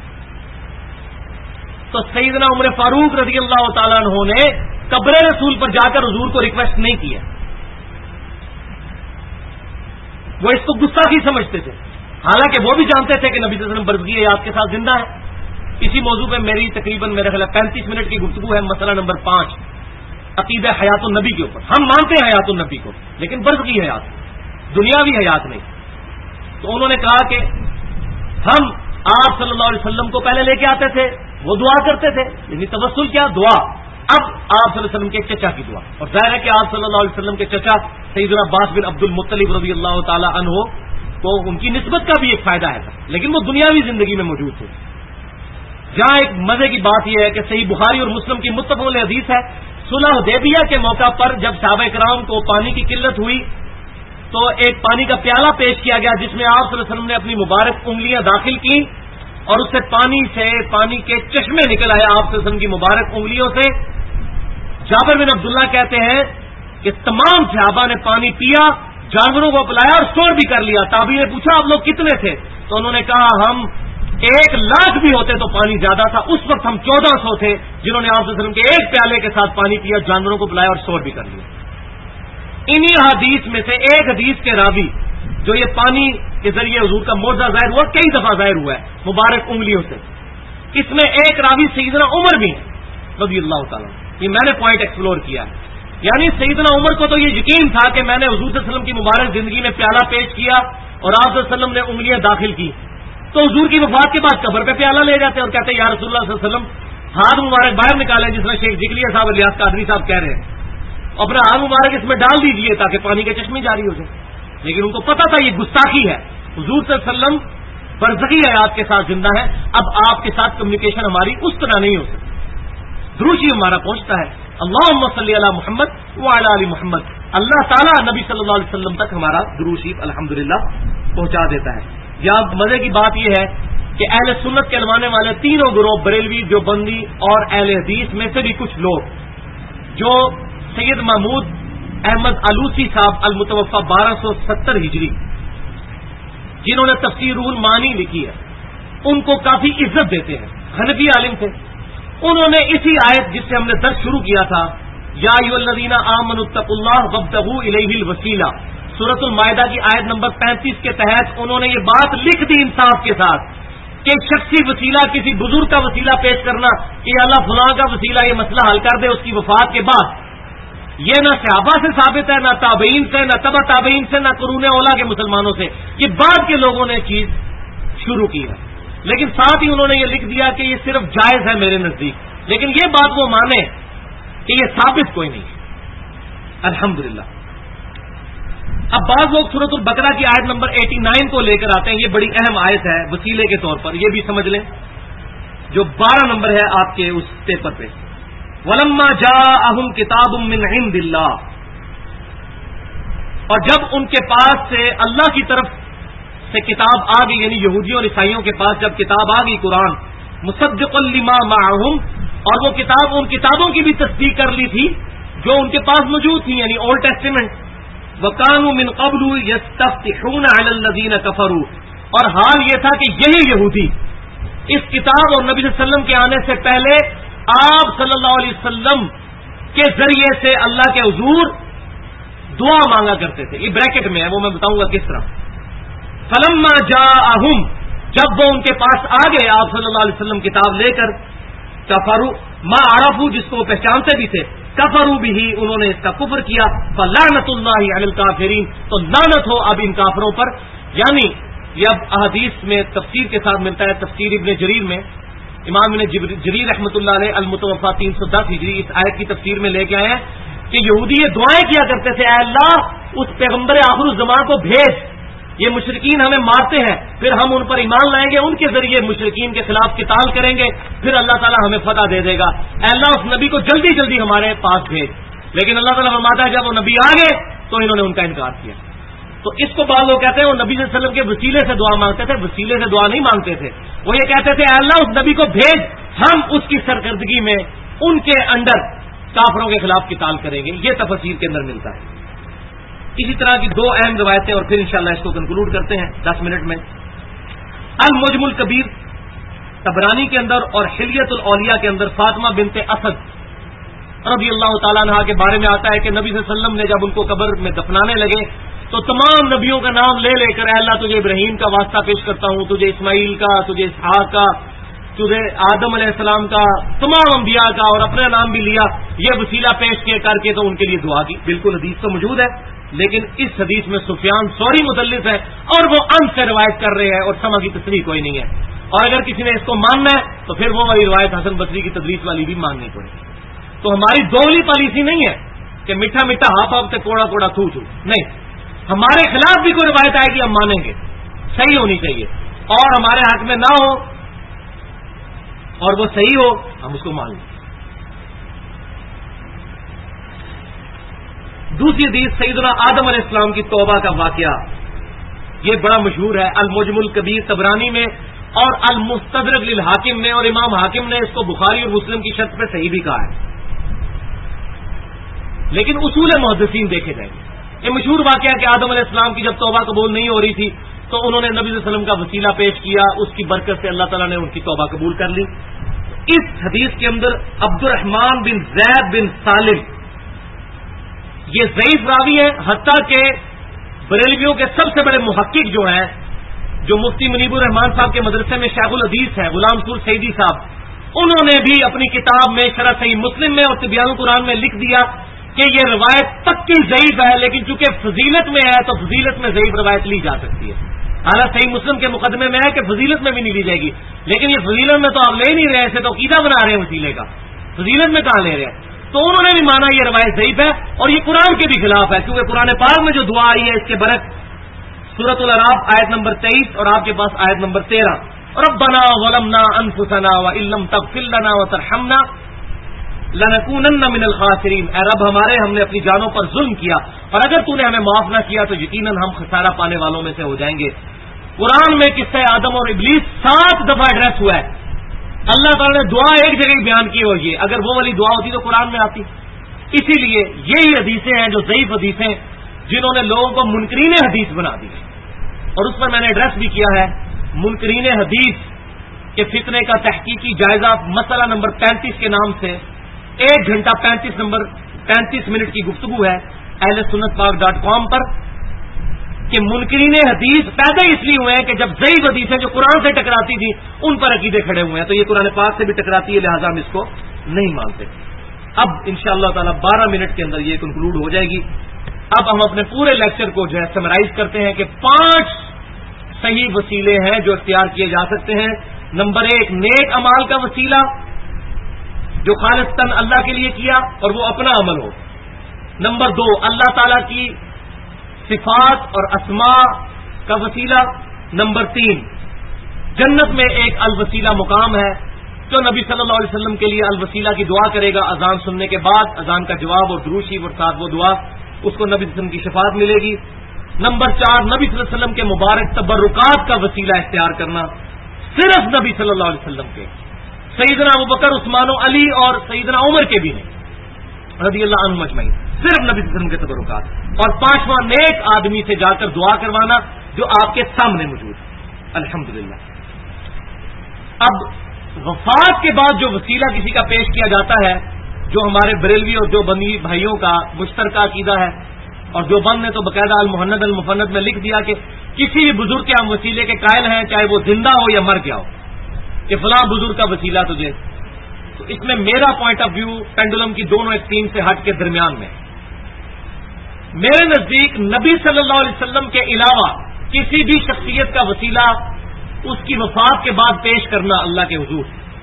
تو سیدنا عمر فاروق رضی اللہ تعالیٰ عنہ نے قبر رسول پر جا کر حضور کو ریکویسٹ نہیں کیا، وہ اس کو گستاخی سمجھتے تھے، حالانکہ وہ بھی جانتے تھے کہ نبی صلی اللہ علیہ وسلم برزگی حیات کے ساتھ زندہ ہے۔ اسی موضوع پہ میری تقریباً میرے خیال 35 منٹ کی گفتگو ہے، مسئلہ نمبر 5 عقیدہ حیات النبی کے اوپر۔ ہم مانتے ہیں حیات النبی کو، لیکن برزگی حیات، دنیاوی حیات نہیں۔ تو انہوں نے کہا کہ ہم آپ صلی اللہ علیہ وسلم کو پہلے لے کے آتے تھے، وہ دعا کرتے تھے، یعنی توسل کیا دعا، اب آپ صلی اللہ علیہ وسلم کے چچا کی دعا، اور ظاہر ہے کہ آپ صلی اللہ علیہ وسلم کے چچا سیدنا عباس بن عبد المطلب رضی اللہ تعالی عنہ کو ان کی نسبت کا بھی ایک فائدہ ہے، لیکن وہ دنیاوی زندگی میں موجود تھے۔ جہاں ایک مزے کی بات یہ ہے کہ صحیح بخاری اور مسلم کی متفق علیہ حدیث ہے، صلح حدیبیہ کے موقع پر جب صحابہ کرام کو پانی کی قلت ہوئی تو ایک پانی کا پیالہ پیش کیا گیا جس میں آپ صلی اللہ علیہ وسلم نے اپنی مبارک انگلیاں داخل کی اور اس سے پانی کے چشمے نکل آئے آپ صلی اللہ علیہ وسلم کی مبارک انگلیوں سے۔ جابر بن عبداللہ کہتے ہیں کہ تمام صحابہ نے پانی پیا، جانوروں کو پلایا اور سور بھی کر لیا۔ تابعی نے پوچھا آپ لوگ کتنے تھے؟ تو انہوں نے کہا ہم 1,00,000 بھی ہوتے تو پانی زیادہ تھا، اس وقت ہم 1400 تھے جنہوں نے آپ صلی اللہ علیہ وسلم کے ایک پیالے کے ساتھ پانی پیا، جانوروں کو پلایا اور سور بھی کر لیا۔ انہی حدیث میں سے ایک حدیث کے راوی جو یہ پانی کے ذریعے حضور کا معجزہ ظاہر ہوا، کئی دفعہ ظاہر ہوا ہے مبارک انگلیوں سے، اس میں ایک راوی سیدنا عمر بھی رضی اللہ تعالیٰ، یہ میں نے پوائنٹ ایکسپلور کیا ہے۔ یعنی سیدنا عمر کو تو یہ یقین تھا کہ میں نے حضور صلی اللہ علیہ وسلم کی مبارک زندگی میں پیالہ پیش کیا اور آپ صلی اللہ علیہ وسلم نے انگلیاں داخل کی، تو حضور کی وفات کے بعد قبر پہ پیالہ لے جاتے اور کہتے یا رسول اللہ صلی اللہ علیہ وسلم ہاتھ مبارک باہر نکالیں، جس میں شیخ جگلیہ صاحب الیاس قادری صاحب کہہ رہے ہیں، اپنا ہاتھ مبارک اس میں ڈال دیجئے تاکہ پانی کے چشمے جاری ہو جائیں۔ لیکن ان کو پتا تھا یہ گستاخی ہے، حضور صلی اللہ علیہ وسلم برزخی حیات کے ساتھ زندہ ہے، اب آپ کے ساتھ کمیونیکیشن ہماری اس طرح نہیں ہو سکتی۔ درود شریف ہمارا پہنچتا ہے، اللہم صلی علی محمد وعلی آل محمد، اللہ تعالیٰ نبی صلی اللہ علیہ وسلم تک ہمارا درود شریف الحمدللہ پہنچا دیتا ہے۔ یہاں مزے کی بات یہ ہے کہ اہل سنت کے ماننے والے تینوں گروہ بریلوی، دیوبندی اور اہل حدیث میں سے بھی کچھ لوگ جو سید محمود احمد علوسی صاحب المتوفى 1270 ہجری جنہوں نے تفسیر روح المعانی لکھی ہے، ان کو کافی عزت دیتے ہیں، حنفی عالم تھے۔ انہوں نے اسی آیت جس سے ہم نے درس شروع کیا تھا، یا ایھا الذین آمنوا اتقوا اللہ وابتغوا الیہ الوسیلہ، سورۃ المائدہ کی آیت نمبر 35 کے تحت انہوں نے یہ بات لکھ دی انصاف کے ساتھ کہ شخصی وسیلہ، کسی بزرگ کا وسیلہ پیش کرنا کہ اللہ فلاں کا وسیلہ یہ مسئلہ حل کر دے اس کی وفات کے بعد، یہ نہ صحابہ سے ثابت ہے، نہ تابعین سے، نہ تبع تابعین سے، نہ قرون اولیٰ کے مسلمانوں سے، یہ بعد کے لوگوں نے چیز شروع کی ہے۔ لیکن ساتھ ہی انہوں نے یہ لکھ دیا کہ یہ صرف جائز ہے میرے نزدیک، لیکن یہ بات وہ مانے کہ یہ ثابت کوئی نہیں ہے، الحمدللہ۔ اب بعض لوگ سورۃ البقرہ کی آیت نمبر 89 کو لے کر آتے ہیں، یہ بڑی اہم آیت ہے وسیلے کے طور پر، یہ بھی سمجھ لیں، جو 12 نمبر ہے آپ کے اس پیپر پہ، وَلَمَّا جَاءَهُمْ كِتَابٌ مِّنْ عِندِ اللَّهِ، اور جب ان کے پاس سے اللہ کی طرف سے کتاب آ گئی، یعنی یہودیوں اور عیسائیوں کے پاس جب کتاب آ گئی قرآن، مُصَدِّقًا لِمَا مَعَهُمْ، اور وہ کتاب ان کتابوں کی بھی تصدیق کر لی تھی جو ان کے پاس موجود تھی، یعنی اولڈ ٹیسٹیمنٹ، وَكَانُوا مِن قَبْلُ يَسْتَفْتِحُونَ عَلَى الَّذِينَ كَفَرُوا، اور حال یہ تھا کہ یہی یہودی اس کتاب اور نبی صلی اللہ علیہ وسلم کے آنے سے پہلے آپ صلی اللہ علیہ وسلم کے ذریعے سے اللہ کے حضور دعا مانگا کرتے تھے، یہ بریکٹ میں ہے، وہ میں بتاؤں گا کس طرح۔ فلما جاءہم، جب وہ ان کے پاس آ گئے آپ صلی اللہ علیہ وسلم کتاب لے کر، کفروا ما عرفوا، جس کو وہ پہچانتے بھی تھے، کفروا بھی، انہوں نے اس کا کفر کیا، فلعنت اللہ علی الکافرین، تو لعنت ہو اب ان کافروں پر۔ یعنی یہ اب احادیث میں تفسیر کے ساتھ ملتا ہے، تفسیر ابن جریر میں امام ابن جریر رحمۃ اللہ علیہ المتوفى 310 ہجری اس آیت کی تفسیر میں لے کے آئے ہیں کہ یہودی یہ دعائیں کیا کرتے تھے، اے اللہ اس پیغمبر آخر الزمان کو بھیج، یہ مشرکین ہمیں مارتے ہیں، پھر ہم ان پر ایمان لائیں گے، ان کے ذریعے مشرکین کے خلاف قتال کریں گے، پھر اللہ تعالیٰ ہمیں فتح دے دے گا۔ اے اللہ اس نبی کو جلدی جلدی ہمارے پاس بھیج۔ لیکن اللہ تعالیٰ فرماتا ہے جب وہ نبی آ گئے تو انہوں نے ان کا انکار کیا۔ تو اس کو بعض لوگ کہتے ہیں وہ نبی صلی اللہ علیہ وسلم کے وسیلے سے دعا مانگتے تھے، وسیلے سے دعا نہیں مانگتے تھے، وہ یہ کہتے تھے اے اللہ اس نبی کو بھیج، ہم اس کی سرکردگی میں ان کے انڈر کافروں کے خلاف قتال کریں گے۔ یہ تفسیر کے اندر ملتا ہے۔ اسی طرح کی دو اہم روایتیں اور پھر انشاءاللہ اس کو کنکلوڈ کرتے ہیں 10 منٹ میں۔ المعجم الکبیر طبرانی کے اندر اور حلیۃ الاولیاء کے اندر فاطمہ بنت اسد رضی اللہ تعالیٰ عنہا کے بارے میں آتا ہے کہ نبی صلی اللہ علیہ وسلم نے جب ان کو قبر میں دفنانے لگے تو تمام نبیوں کا نام لے لے کر اے اللہ تجھے ابراہیم کا واسطہ پیش کرتا ہوں، تجھے اسماعیل کا، تجھے اسحاق کا، تجھے آدم علیہ السلام کا، تمام انبیاء کا، اور اپنا نام بھی لیا، یہ وسیلہ پیش کر کے تو ان کے لیے دعا کی۔ بالکل حدیث تو موجود ہے، لیکن اس حدیث میں سفیان ثوری مدلس ہے اور وہ ان سے روایت کر رہے ہیں اور سما کی تصریح کوئی نہیں ہے، اور اگر کسی نے اس کو ماننا ہے تو پھر وہ والی روایت حسن بصری کی تدریس والی بھی ماننی پڑے گی۔ تو ہماری دولی پالیسی نہیں ہے کہ میٹھا میٹھا ہاپ ہاپ سے کوڑا کوڑا تھو تھو، نہیں، ہمارے خلاف بھی کوئی روایت آئے گی ہم مانیں گے، صحیح ہونی چاہیے، اور ہمارے حق میں نہ ہو اور وہ صحیح ہو ہم اس کو مان لیں۔ دوسری حدیث سیدنا آدم علیہ السلام کی توبہ کا واقعہ، یہ بڑا مشہور ہے، المعجم الکبیر طبرانی میں اور المستدرک للحاکم میں، اور امام حاکم نے اس کو بخاری اور مسلم کی شرط پہ صحیح بھی کہا ہے، لیکن اصول محدثین دیکھے جائیں گے۔ یہ مشہور واقعہ ہے کہ آدم علیہ السلام کی جب توبہ قبول نہیں ہو رہی تھی تو انہوں نے نبی صلی اللہ علیہ وسلم کا وسیلہ پیش کیا، اس کی برکت سے اللہ تعالیٰ نے ان کی توبہ قبول کر لی۔ اس حدیث کے اندر عبد الرحمن بن زید بن سالم یہ ضعیف راوی ہے، حتیٰ کہ بریلویوں کے سب سے بڑے محقق جو ہیں، جو مفتی منیب الرحمان صاحب کے مدرسے میں شیخ الحدیث ہے غلام سور سعیدی صاحب، انہوں نے بھی اپنی کتاب میں شرح صحیح مسلم میں اور طبیان القرآن میں لکھ دیا کہ یہ روایت پکی ضعیف ہے، لیکن چونکہ فضیلت میں ہے تو فضیلت میں ضعیف روایت لی جا سکتی ہے۔ حالانکہ صحیح مسلم کے مقدمے میں ہے کہ فضیلت میں بھی نہیں لی جائے گی، لیکن یہ فضیلت میں تو آپ لے نہیں رہے، ایسے تو عقیدہ بنا رہے ہیں وسیلے کا، فضیلت میں کہاں لے رہے ہیں؟ تو انہوں نے بھی مانا یہ روایت ضعیف ہے اور یہ قرآن کے بھی خلاف ہے، کیونکہ قرآن پاک میں جو دعا آئی ہے اس کے برعکس سورۃ الاعراف آیت نمبر 23 اور آپ کے پاس آیت نمبر 13، ربنا ظلمنا انفسنا وان لم تغفر لنا وترحمنا لنکونن من الخاسرین، اے رب ہمارے ہم نے اپنی جانوں پر ظلم کیا اور اگر تو نے ہمیں معاف نہ کیا تو یقیناً ہم خسارہ پانے والوں میں سے ہو جائیں گے۔ قرآن میں قصہ آدم اور ابلیس 7 دفعہ ایڈریس ہوا ہے، اللہ تعالیٰ نے دعا ایک جگہ ہی بیان کی ہوئی ہے، اگر وہ والی دعا ہوتی تو قرآن میں آتی۔ اسی لیے یہی حدیثیں ہیں جو ضعیف حدیثیں جنہوں نے لوگوں کو منکرین حدیث بنا دی، اور اس پر میں نے ایڈریس بھی کیا ہے منکرین حدیث کے فتنے کا تحقیقی جائزہ مسئلہ نمبر 35 کے نام سے 1 گھنٹہ 35 منٹ کی گفتگو ہے اہل سنت پاک.com پر، کہ منکرین حدیث پیدا اس لیے ہوئے ہیں کہ جب ضعیف حدیثیں جو قرآن سے ٹکراتی تھی ان پر عقیدے کھڑے ہوئے ہیں، تو یہ قرآن پاک سے بھی ٹکراتی ہے، لہٰذا ہم اس کو نہیں مانتے۔ اب انشاءاللہ تعالی 12 منٹ کے اندر یہ کنکلوڈ ہو جائے گی۔ اب ہم اپنے پورے لیکچر کو جو ہے سمرائز کرتے ہیں کہ 5 صحیح وسیلے ہیں جو اختیار کیے جا سکتے ہیں۔ نمبر 1 نیک امال کا وسیلہ جو خالصتاً اللہ کے لیے کیا اور وہ اپنا عمل ہو۔ نمبر 2 اللہ تعالی کی صفات اور اسماء کا وسیلہ۔ نمبر 3 جنت میں ایک الوسیلہ مقام ہے جو نبی صلی اللہ علیہ وسلم کے لیے الوسیلہ کی دعا کرے گا اذان سننے کے بعد، اذان کا جواب اور درود شریف اور ساتھ وہ دعا، اس کو نبی صلی اللہ علیہ وسلم کی شفاعت ملے گی۔ نمبر 4 نبی صلی اللہ علیہ وسلم کے مبارک تبرکات کا وسیلہ اختیار کرنا، صرف نبی صلی اللہ علیہ وسلم کے، سیدنا ابوبکر عثمان و علی اور سیدنا عمر کے بھی نہیں رضی اللہ عنہم اجمعین، صرف نبی صلی اللہ علیہ وسلم کے تبرکات۔ اور 5واں نیک آدمی سے جا کر دعا کروانا جو آپ کے سامنے موجود ہے، الحمدللہ۔ اب وفات کے بعد جو وسیلہ کسی کا پیش کیا جاتا ہے، جو ہمارے بریلوی اور جو بندی بھائیوں کا مشترکہ عقیدہ ہے، اور جو بند نے تو باقاعدہ المحند المفند میں لکھ دیا کہ کسی بھی بزرگ کے ہم وسیلے کے قائل ہیں، چاہے وہ زندہ ہو یا مر گیا ہو، کہ فلاں بزرگ کا وسیلہ تجھے۔ تو اس میں میرا پوائنٹ آف ویو پینڈولم کی دونوں ایکسٹریم سے ہٹ کے درمیان میں، میرے نزدیک نبی صلی اللہ علیہ وسلم کے علاوہ کسی بھی شخصیت کا وسیلہ اس کی وفات کے بعد پیش کرنا اللہ کے حضور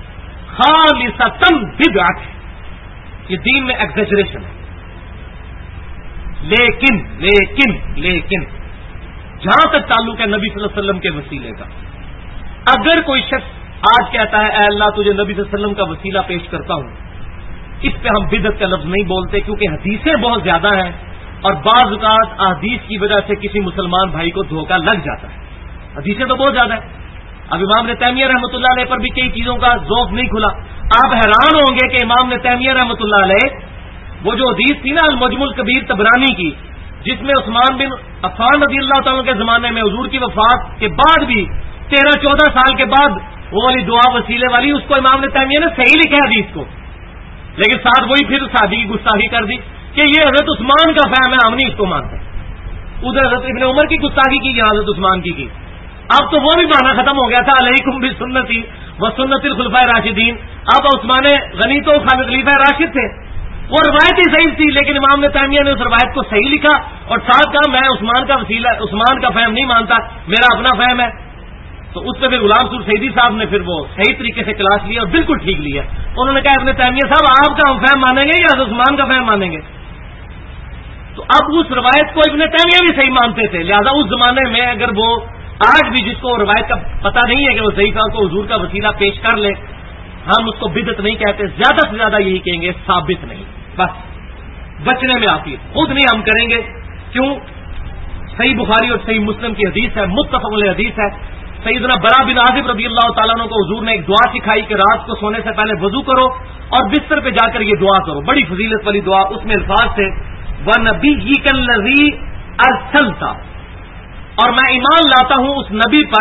خالصتاً بدعت ہے، یہ دین میں ایگزیجریشن ہے۔ لیکن جہاں تک تعلق ہے نبی صلی اللہ علیہ وسلم کے وسیلے کا. اگر کوئی شخص آج کہتا ہے اے اللہ تجھے نبی صلی اللہ علیہ وسلم کا وسیلہ پیش کرتا ہوں، اس پہ ہم بدعت کا لفظ نہیں بولتے کیونکہ حدیثیں بہت زیادہ ہیں اور بعض اوقات احادیث کی وجہ سے کسی مسلمان بھائی کو دھوکہ لگ جاتا ہے. حدیثیں تو بہت زیادہ ہیں. اب امام نے تیمیہ رحمۃ اللہ علیہ پر بھی کئی چیزوں کا ذوق نہیں کھلا. آپ حیران ہوں گے کہ امام نے تیمیہ رحمۃ اللہ علیہ وہ جو حدیث تھی نا المجمع الکبیر طبرانی کی، جس میں عثمان بن عفان رضی اللہ تعالیٰ کے زمانے میں حضور کی وفات کے بعد بھی 13-14 سال کے بعد وہ والی دعا وسیلے والی، اس کو امام نے تیمیہ نے صحیح لکھا ہے حدیث کو، لیکن ساتھ وہی پھر صحابی کی گستاخی کر دی کہ یہ حضرت عثمان کا فہم ہے، ہم نہیں اس کو مانتے. ادھر حضرت ابن عمر کی گستاخی کی، یہاں حضرت عثمان کی. اب تو وہ بھی معنی ختم ہو گیا تھا علیکم بسنتی وسنت الخلفاء راشدین. اب عثمان غنی تو خلیفہ راشد تھے، وہ روایت ہی صحیح تھی، لیکن امام نے تیمیہ نے اس روایت کو صحیح لکھا اور ساتھ کہا میں عثمان کا وسیلہ عثمان کا فہم نہیں مانتا، میرا اپنا فہم ہے. تو اس پہ پھر غلام سور سعیدی صاحب نے پھر وہ صحیح طریقے سے کلاس لیا اور بالکل ٹھیک لیا. انہوں نے کہا ابن تیمیہ صاحب آپ کا ہم فہم مانیں گے یا حضرت عثمان کا فہم مانیں گے؟ تو اب اس روایت کو ابن تیمیہ بھی صحیح مانتے تھے، لہذا اس زمانے میں اگر وہ آج بھی جس کو روایت کا پتہ نہیں ہے کہ وہ ضعیفہ کو حضور کا وسیلہ پیش کر لے، ہم اس کو بدعت نہیں کہتے، زیادہ سے زیادہ یہی کہیں گے ثابت نہیں. بس بچنے میں آتی ہے، خود نہیں ہم کریں گے. کیوں؟ صحیح بخاری اور صحیح مسلم کی حدیث ہے، متفق علیہ حدیث ہے. سیدنا برا بن عازب رضی اللہ تعالیٰ عنہ کو حضور نے ایک دعا سکھائی کہ رات کو سونے سے پہلے وضو کرو اور بستر پہ جا کر یہ دعا کرو. بڑی فضیلت والی دعا. اس میں الفاظ تھے وَنَبِيِّكَ الَّذِي أَرْسَلْتَ، اور میں ایمان لاتا ہوں اس نبی پر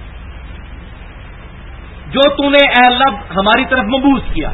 جو تو نے اے اللہ ہماری طرف مبعوث کیا.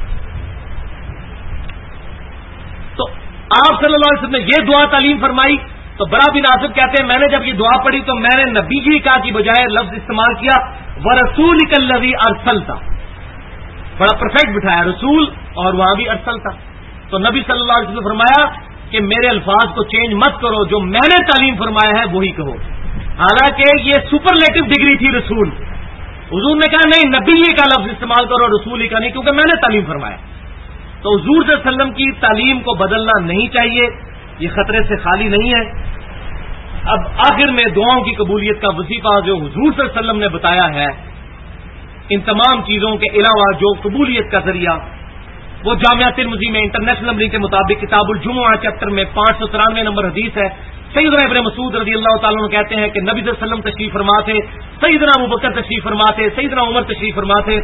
تو آپ صلی اللہ علیہ وسلم نے یہ دعا تعلیم فرمائی. تو برا بن عازب کہتے ہیں میں نے جب یہ دعا پڑھی تو میں نے نبی جی کا کی بجائے لفظ استعمال کیا وَرَسُولِكَ الَّذِي أَرْسَلْتَ، بڑا پرفیکٹ بٹھایا رسول اور وہاں بھی ارسلتا. تو نبی صلی اللہ علیہ وسلم نے فرمایا کہ میرے الفاظ کو چینج مت کرو، جو میں نے تعلیم فرمایا ہے وہی کہو. حالانکہ یہ سپرلیٹو ڈگری تھی رسول. حضور نے کہا نہیں نبی کا لفظ استعمال کرو رسول ہی کا نہیں، کیونکہ میں نے تعلیم فرمایا. تو حضور صلی اللہ علیہ وسلم کی تعلیم کو بدلنا نہیں چاہیے، یہ خطرے سے خالی نہیں ہے. اب آخر میں دعاؤں کی قبولیت کا وظیفہ جو حضور صلی اللہ علیہ وسلم نے بتایا ہے، ان تمام چیزوں کے علاوہ جو قبولیت کا ذریعہ، وہ جامعہ ترمذی میں انٹرنیشنل نمبرنگ کے مطابق کتاب الجمعہ چیپٹر میں 593 نمبر حدیث ہے. سیدنا ابن مسعود رضی اللہ تعالیٰ عنہ کہتے ہیں کہ نبی صلی اللہ علیہ وسلم تشریف فرما تھے، سیدنا ابوبکر تشریف فرما تھے، سیدنا عمر تشریف فرما تھے،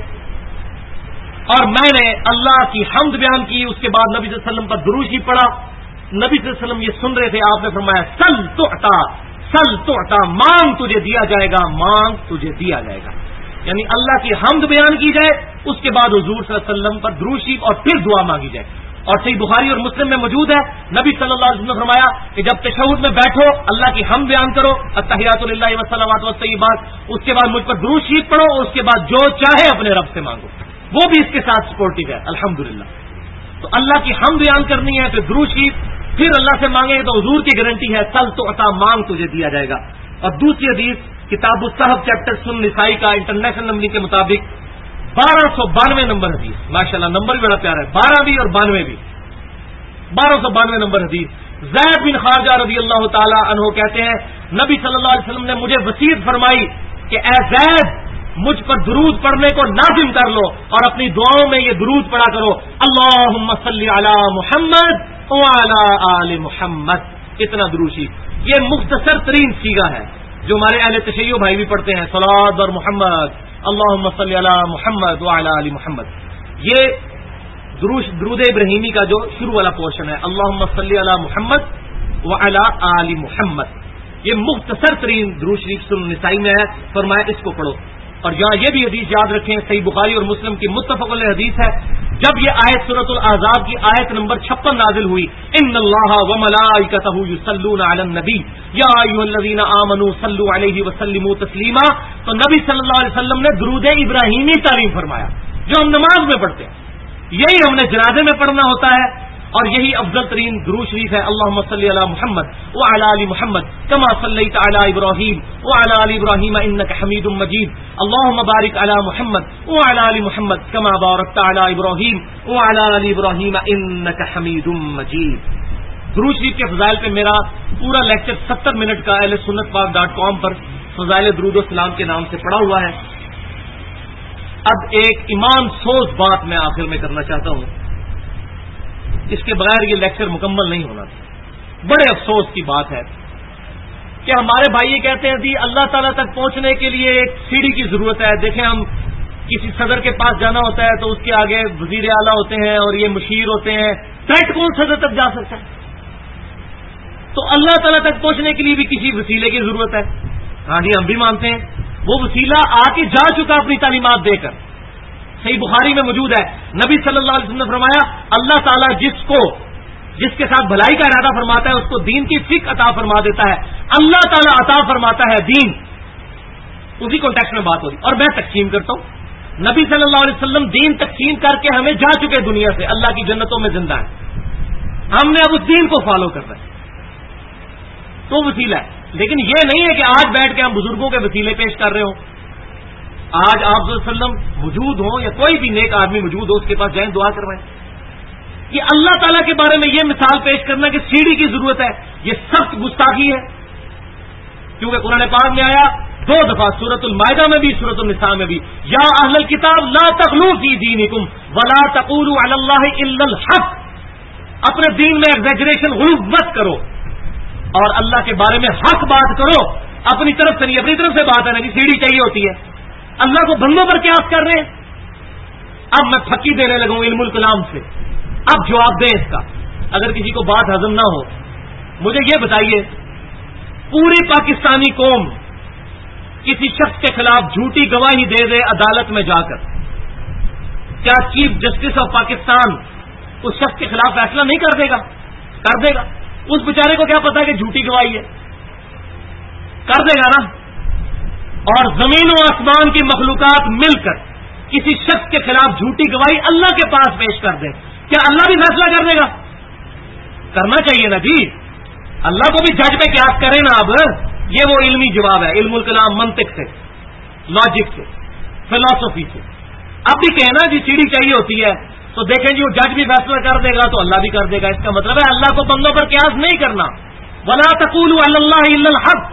اور میں نے اللہ کی حمد بیان کی. اس کے بعد نبی صلی اللہ علیہ وسلم پر درود شریف پڑھا. نبی صلی اللہ علیہ وسلم یہ سن رہے تھے، آپ نے فرمایا سل تو عطا، مانگ تجھے دیا جائے گا، مانگ تجھے دیا جائے گا. یعنی اللہ کی حمد بیان کی جائے، اس کے بعد حضور صلی اللہ علیہ وسلم پر درود شریف اور پھر دعا مانگی جائے. اور صحیح بخاری اور مسلم میں موجود ہے، نبی صلی اللہ علیہ وسلم نے فرمایا کہ جب تشہد میں بیٹھو اللہ کی حمد بیان کرو، التحیات للہ والصلوات والطیبات، اس کے بعد مجھ پر درود شریف پڑھو اور اس کے بعد جو چاہے اپنے رب سے مانگو. وہ بھی اس کے ساتھ سپورٹو ہے الحمدللہ. تو اللہ کی حمد بیان کرنی ہے، پھر درود شریف، پھر اللہ سے مانگیں گے تو حضور کی گارنٹی ہے سل تو عطا، مانگ تجھے دیا جائے گا. اور دوسری حدیث کتاب الصحف چیپٹر سن نسائی کا انٹرنیشنل نمبرنگ کے مطابق 1292 نمبر حدیث، ماشاءاللہ نمبر بھی بڑا پیارا ہے، 12 بھی اور 92 بھی، 1292 نمبر حدیث. زید بن خارجہ رضی اللہ تعالی عنہ کہتے ہیں نبی صلی اللہ علیہ وسلم نے مجھے وصیت فرمائی کہ اے زید مجھ پر درود پڑھنے کو لازم کر لو اور اپنی دعاؤں میں یہ درود پڑھا کرو، اللہم صلی علی محمد وعلی آل محمد. اتنا درود شریف یہ مختصر ترین صیغہ ہے جو ہمارے اہل تشیع بھائی بھی پڑھتے ہیں، صلوات اور محمد، اللہم صلی علی محمد وعلی آل محمد. یہ درود ابراہیمی کا جو شروع والا پورشن ہے، اللہم صلی علی محمد وعلی آل محمد، یہ مختصر ترین درود شریف سنن نسائی میں ہے. فرمایا اس کو پڑھو. اور یہاں یہ بھی حدیث یاد رکھیں، صحیح بخاری اور مسلم کی متفق علیہ حدیث ہے، جب یہ آیت سورۃ الاحزاب کی آیت نمبر 56 نازل ہوئی، ان اللہ وملائکتہ یصلون علی النبی یا ایھا الذین آمنوا صلوا علیہ وسلموا تسلیما، تو نبی صلی اللہ علیہ وسلم نے درود ابراہیمی تعلیم فرمایا جو ہم نماز میں پڑھتے ہیں، یہی ہم نے جنازے میں پڑھنا ہوتا ہے، اور یہی افضل ترین درود شریف ہے. اللہم صلی علی محمد وعلی آل محمد کما صلیت علی ابراہیم وعلی آل ابراہیم انک حمید مجید. اللہم بارک علی محمد وعلی آل محمد کما بارکت علی ابراہیم وعلی آل ابراہیم انک حمید مجید. درود شریف کے فضائل پہ میرا پورا لیکچر 70 منٹ کا ahlsunnatpak.com پر فضائل درود و سلام کے نام سے پڑا ہوا ہے. اب ایک ایمان سوز بات میں آخر میں کرنا چاہتا ہوں، اس کے بغیر یہ لیکچر مکمل نہیں ہونا تھا. بڑے افسوس کی بات ہے کہ ہمارے بھائی یہ کہتے ہیں جی اللہ تعالیٰ تک پہنچنے کے لیے ایک سیڑھی کی ضرورت ہے. دیکھیں ہم کسی صدر کے پاس جانا ہوتا ہے تو اس کے آگے وزیر اعلیٰ ہوتے ہیں اور یہ مشیر ہوتے ہیں، ڈائریکٹ کون صدر تک جا سکتا ہے؟ تو اللہ تعالیٰ تک پہنچنے کے لیے بھی کسی وسیلے کی ضرورت ہے. ہاں جی ہم بھی مانتے ہیں وہ وسیلہ آ کے جا چکا اپنی تعلیمات دے کر. صحیح بخاری میں موجود ہے، نبی صلی اللہ علیہ وسلم نے فرمایا اللہ تعالیٰ جس کے ساتھ بھلائی کا ارادہ فرماتا ہے اس کو دین کی فقہ عطا فرما دیتا ہے. اللہ تعالیٰ عطا فرماتا ہے دین. اسی کانٹیکسٹ میں بات ہو رہی. اور میں تقسیم کرتا ہوں، نبی صلی اللہ علیہ وسلم دین تقسیم کر کے ہمیں جا چکے دنیا سے، اللہ کی جنتوں میں زندہ ہے. ہم نے اب اس دین کو فالو کرنا ہے تو وسیلہ ہے. لیکن یہ نہیں ہے کہ آج بیٹھ کے ہم بزرگوں کے وسیلے پیش کر رہے ہوں. آج آپ صلی اللہ علیہ وسلم موجود ہوں یا کوئی بھی نیک آدمی موجود ہو اس کے پاس جائیں دعا کروائیں. یہ اللہ تعالیٰ کے بارے میں یہ مثال پیش کرنا کہ سیڑھی کی ضرورت ہے، یہ سخت گستاخی ہے. کیونکہ قرآن پاک میں آیا 2 دفعہ، سورۃ المائدہ میں بھی سورۃ النساء میں بھی، یا اہل الکتاب لا تغلوا فی دینکم ولا تقولوا علی اللہ الا الحق. اپنے دین میں ایگزیجریشن غلو مت کرو اور اللہ کے بارے میں حق بات کرو. اپنی طرف سے نہیں، اپنی طرف سے بات ہے نا کہ سیڑھی چاہیے ہوتی ہے. اللہ کو بندوں پر قیاس کر رہے ہیں. اب میں پھکی دینے لگا ہوں علم الکلام سے. اب جواب دیں اس کا، اگر کسی کو بات ہضم نہ ہو. مجھے یہ بتائیے، پوری پاکستانی قوم کسی شخص کے خلاف جھوٹی گواہی دے دے عدالت میں جا کر، کیا چیف جسٹس آف پاکستان اس شخص کے خلاف فیصلہ نہیں کر دے گا؟ کر دے گا. اس بیچارے کو کیا پتا کہ جھوٹی گواہی ہے؟ کر دے گا نا. اور زمین و آسمان کی مخلوقات مل کر کسی شخص کے خلاف جھوٹی گواہی اللہ کے پاس پیش کر دیں، کیا اللہ بھی فیصلہ کر دے گا؟ کرنا چاہیے نا جی. اللہ کو بھی جج پہ قیاس کریں نا. اب یہ وہ علمی جواب ہے، علم الکلام، منطق سے، لاجک سے، فلسفی سے. اب بھی کہنا جی سیڑھی چاہیے ہوتی ہے تو دیکھیں جی وہ جج بھی فیصلہ کر دے گا تو اللہ بھی کر دے گا. اس کا مطلب ہے اللہ کو بندوں پر قیاس نہیں کرنا. ولا تقولوا علی اللہ الا الحق.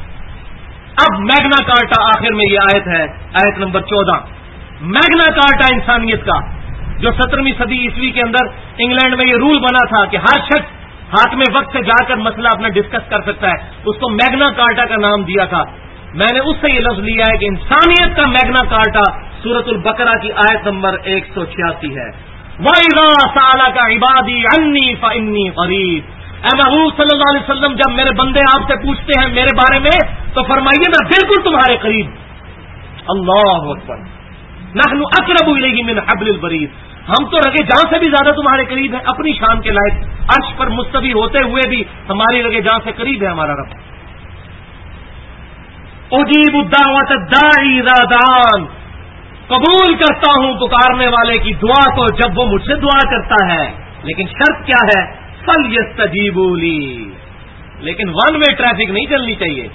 اب میگنا کارٹا آخر میں یہ آیت ہے، آیت نمبر 14. میگنا کارٹا انسانیت کا جو 17ویں صدی عیسوی کے اندر انگلینڈ میں یہ رول بنا تھا کہ ہر شخص حاکم وقت سے جا کر مسئلہ اپنا ڈسکس کر سکتا ہے، اس کو میگنا کارٹا کا نام دیا تھا. میں نے اس سے یہ لفظ لیا ہے کہ انسانیت کا میگنا کارٹا سورۃ البقرہ کی آیت نمبر 186 ہے. وَإِذَا سَأَلَكَ عِبَادِي عَنِّي فَإِنِّي قَرِيبٌ. اے محبوب صلی اللہ علیہ وسلم جب میرے بندے آپ سے پوچھتے ہیں میرے بارے میں تو فرمائیے میں بالکل تمہارے قریب. اللہ اکبر. نحن اقرب الیہ من حبل الورید. ہم تو رگے جان سے بھی زیادہ تمہارے قریب ہیں. اپنی شان کے لائق عرش پر مستوی ہوتے ہوئے بھی ہماری رگے جان سے قریب ہے ہمارا رب. اجیب الدعوۃ الداعی اذا دعان. قبول کرتا ہوں پکارنے والے کی دعا کو جب وہ مجھ سے دعا کرتا ہے. لیکن شرط کیا ہے؟ فَلْيَسْتَجِيبُوا لِي. لیکن ون وے ٹریفک نہیں چلنی چاہیے.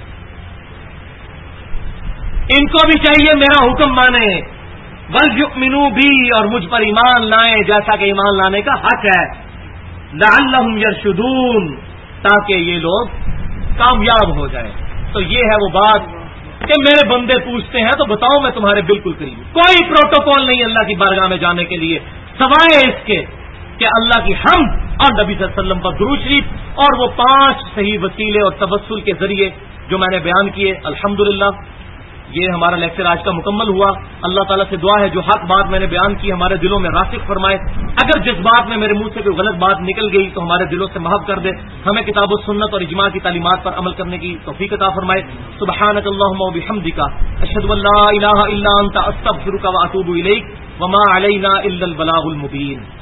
ان کو بھی چاہیے میرا حکم مانے. وَلْيُؤْمِنُوا بِي. اور مجھ پر ایمان لائیں جیسا کہ ایمان لانے کا حق ہے. لَعَلَّهُمْ يَرْشُدُونَ. تاکہ یہ لوگ کامیاب ہو جائیں. تو یہ ہے وہ بات کہ میرے بندے پوچھتے ہیں تو بتاؤ میں تمہارے بالکل قریب. کوئی پروٹوکول نہیں اللہ کی بارگاہ میں جانے کے لیے سوائے اس کے کہ اللہ کی حمد اور نبی صلی اللہ علیہ وسلم پر درود شریف اور وہ 5 صحیح وسیلے اور توسل کے ذریعے جو میں نے بیان کیے. الحمدللہ یہ ہمارا لیکچر آج کا مکمل ہوا. اللہ تعالیٰ سے دعا ہے جو حق بات میں نے بیان کی ہمارے دلوں میں راسخ فرمائے. اگر جس بات میں میرے منہ سے کوئی غلط بات نکل گئی تو ہمارے دلوں سے محو کر دے. ہمیں کتاب و سنت اور اجماع کی تعلیمات پر عمل کرنے کی توفیق عطا فرمائے. سبحانک اللہم و بحمدک اشہد ان لا الہ الا انت استغفرک و اتوب الیک وما علینا الا البلاغ المبین.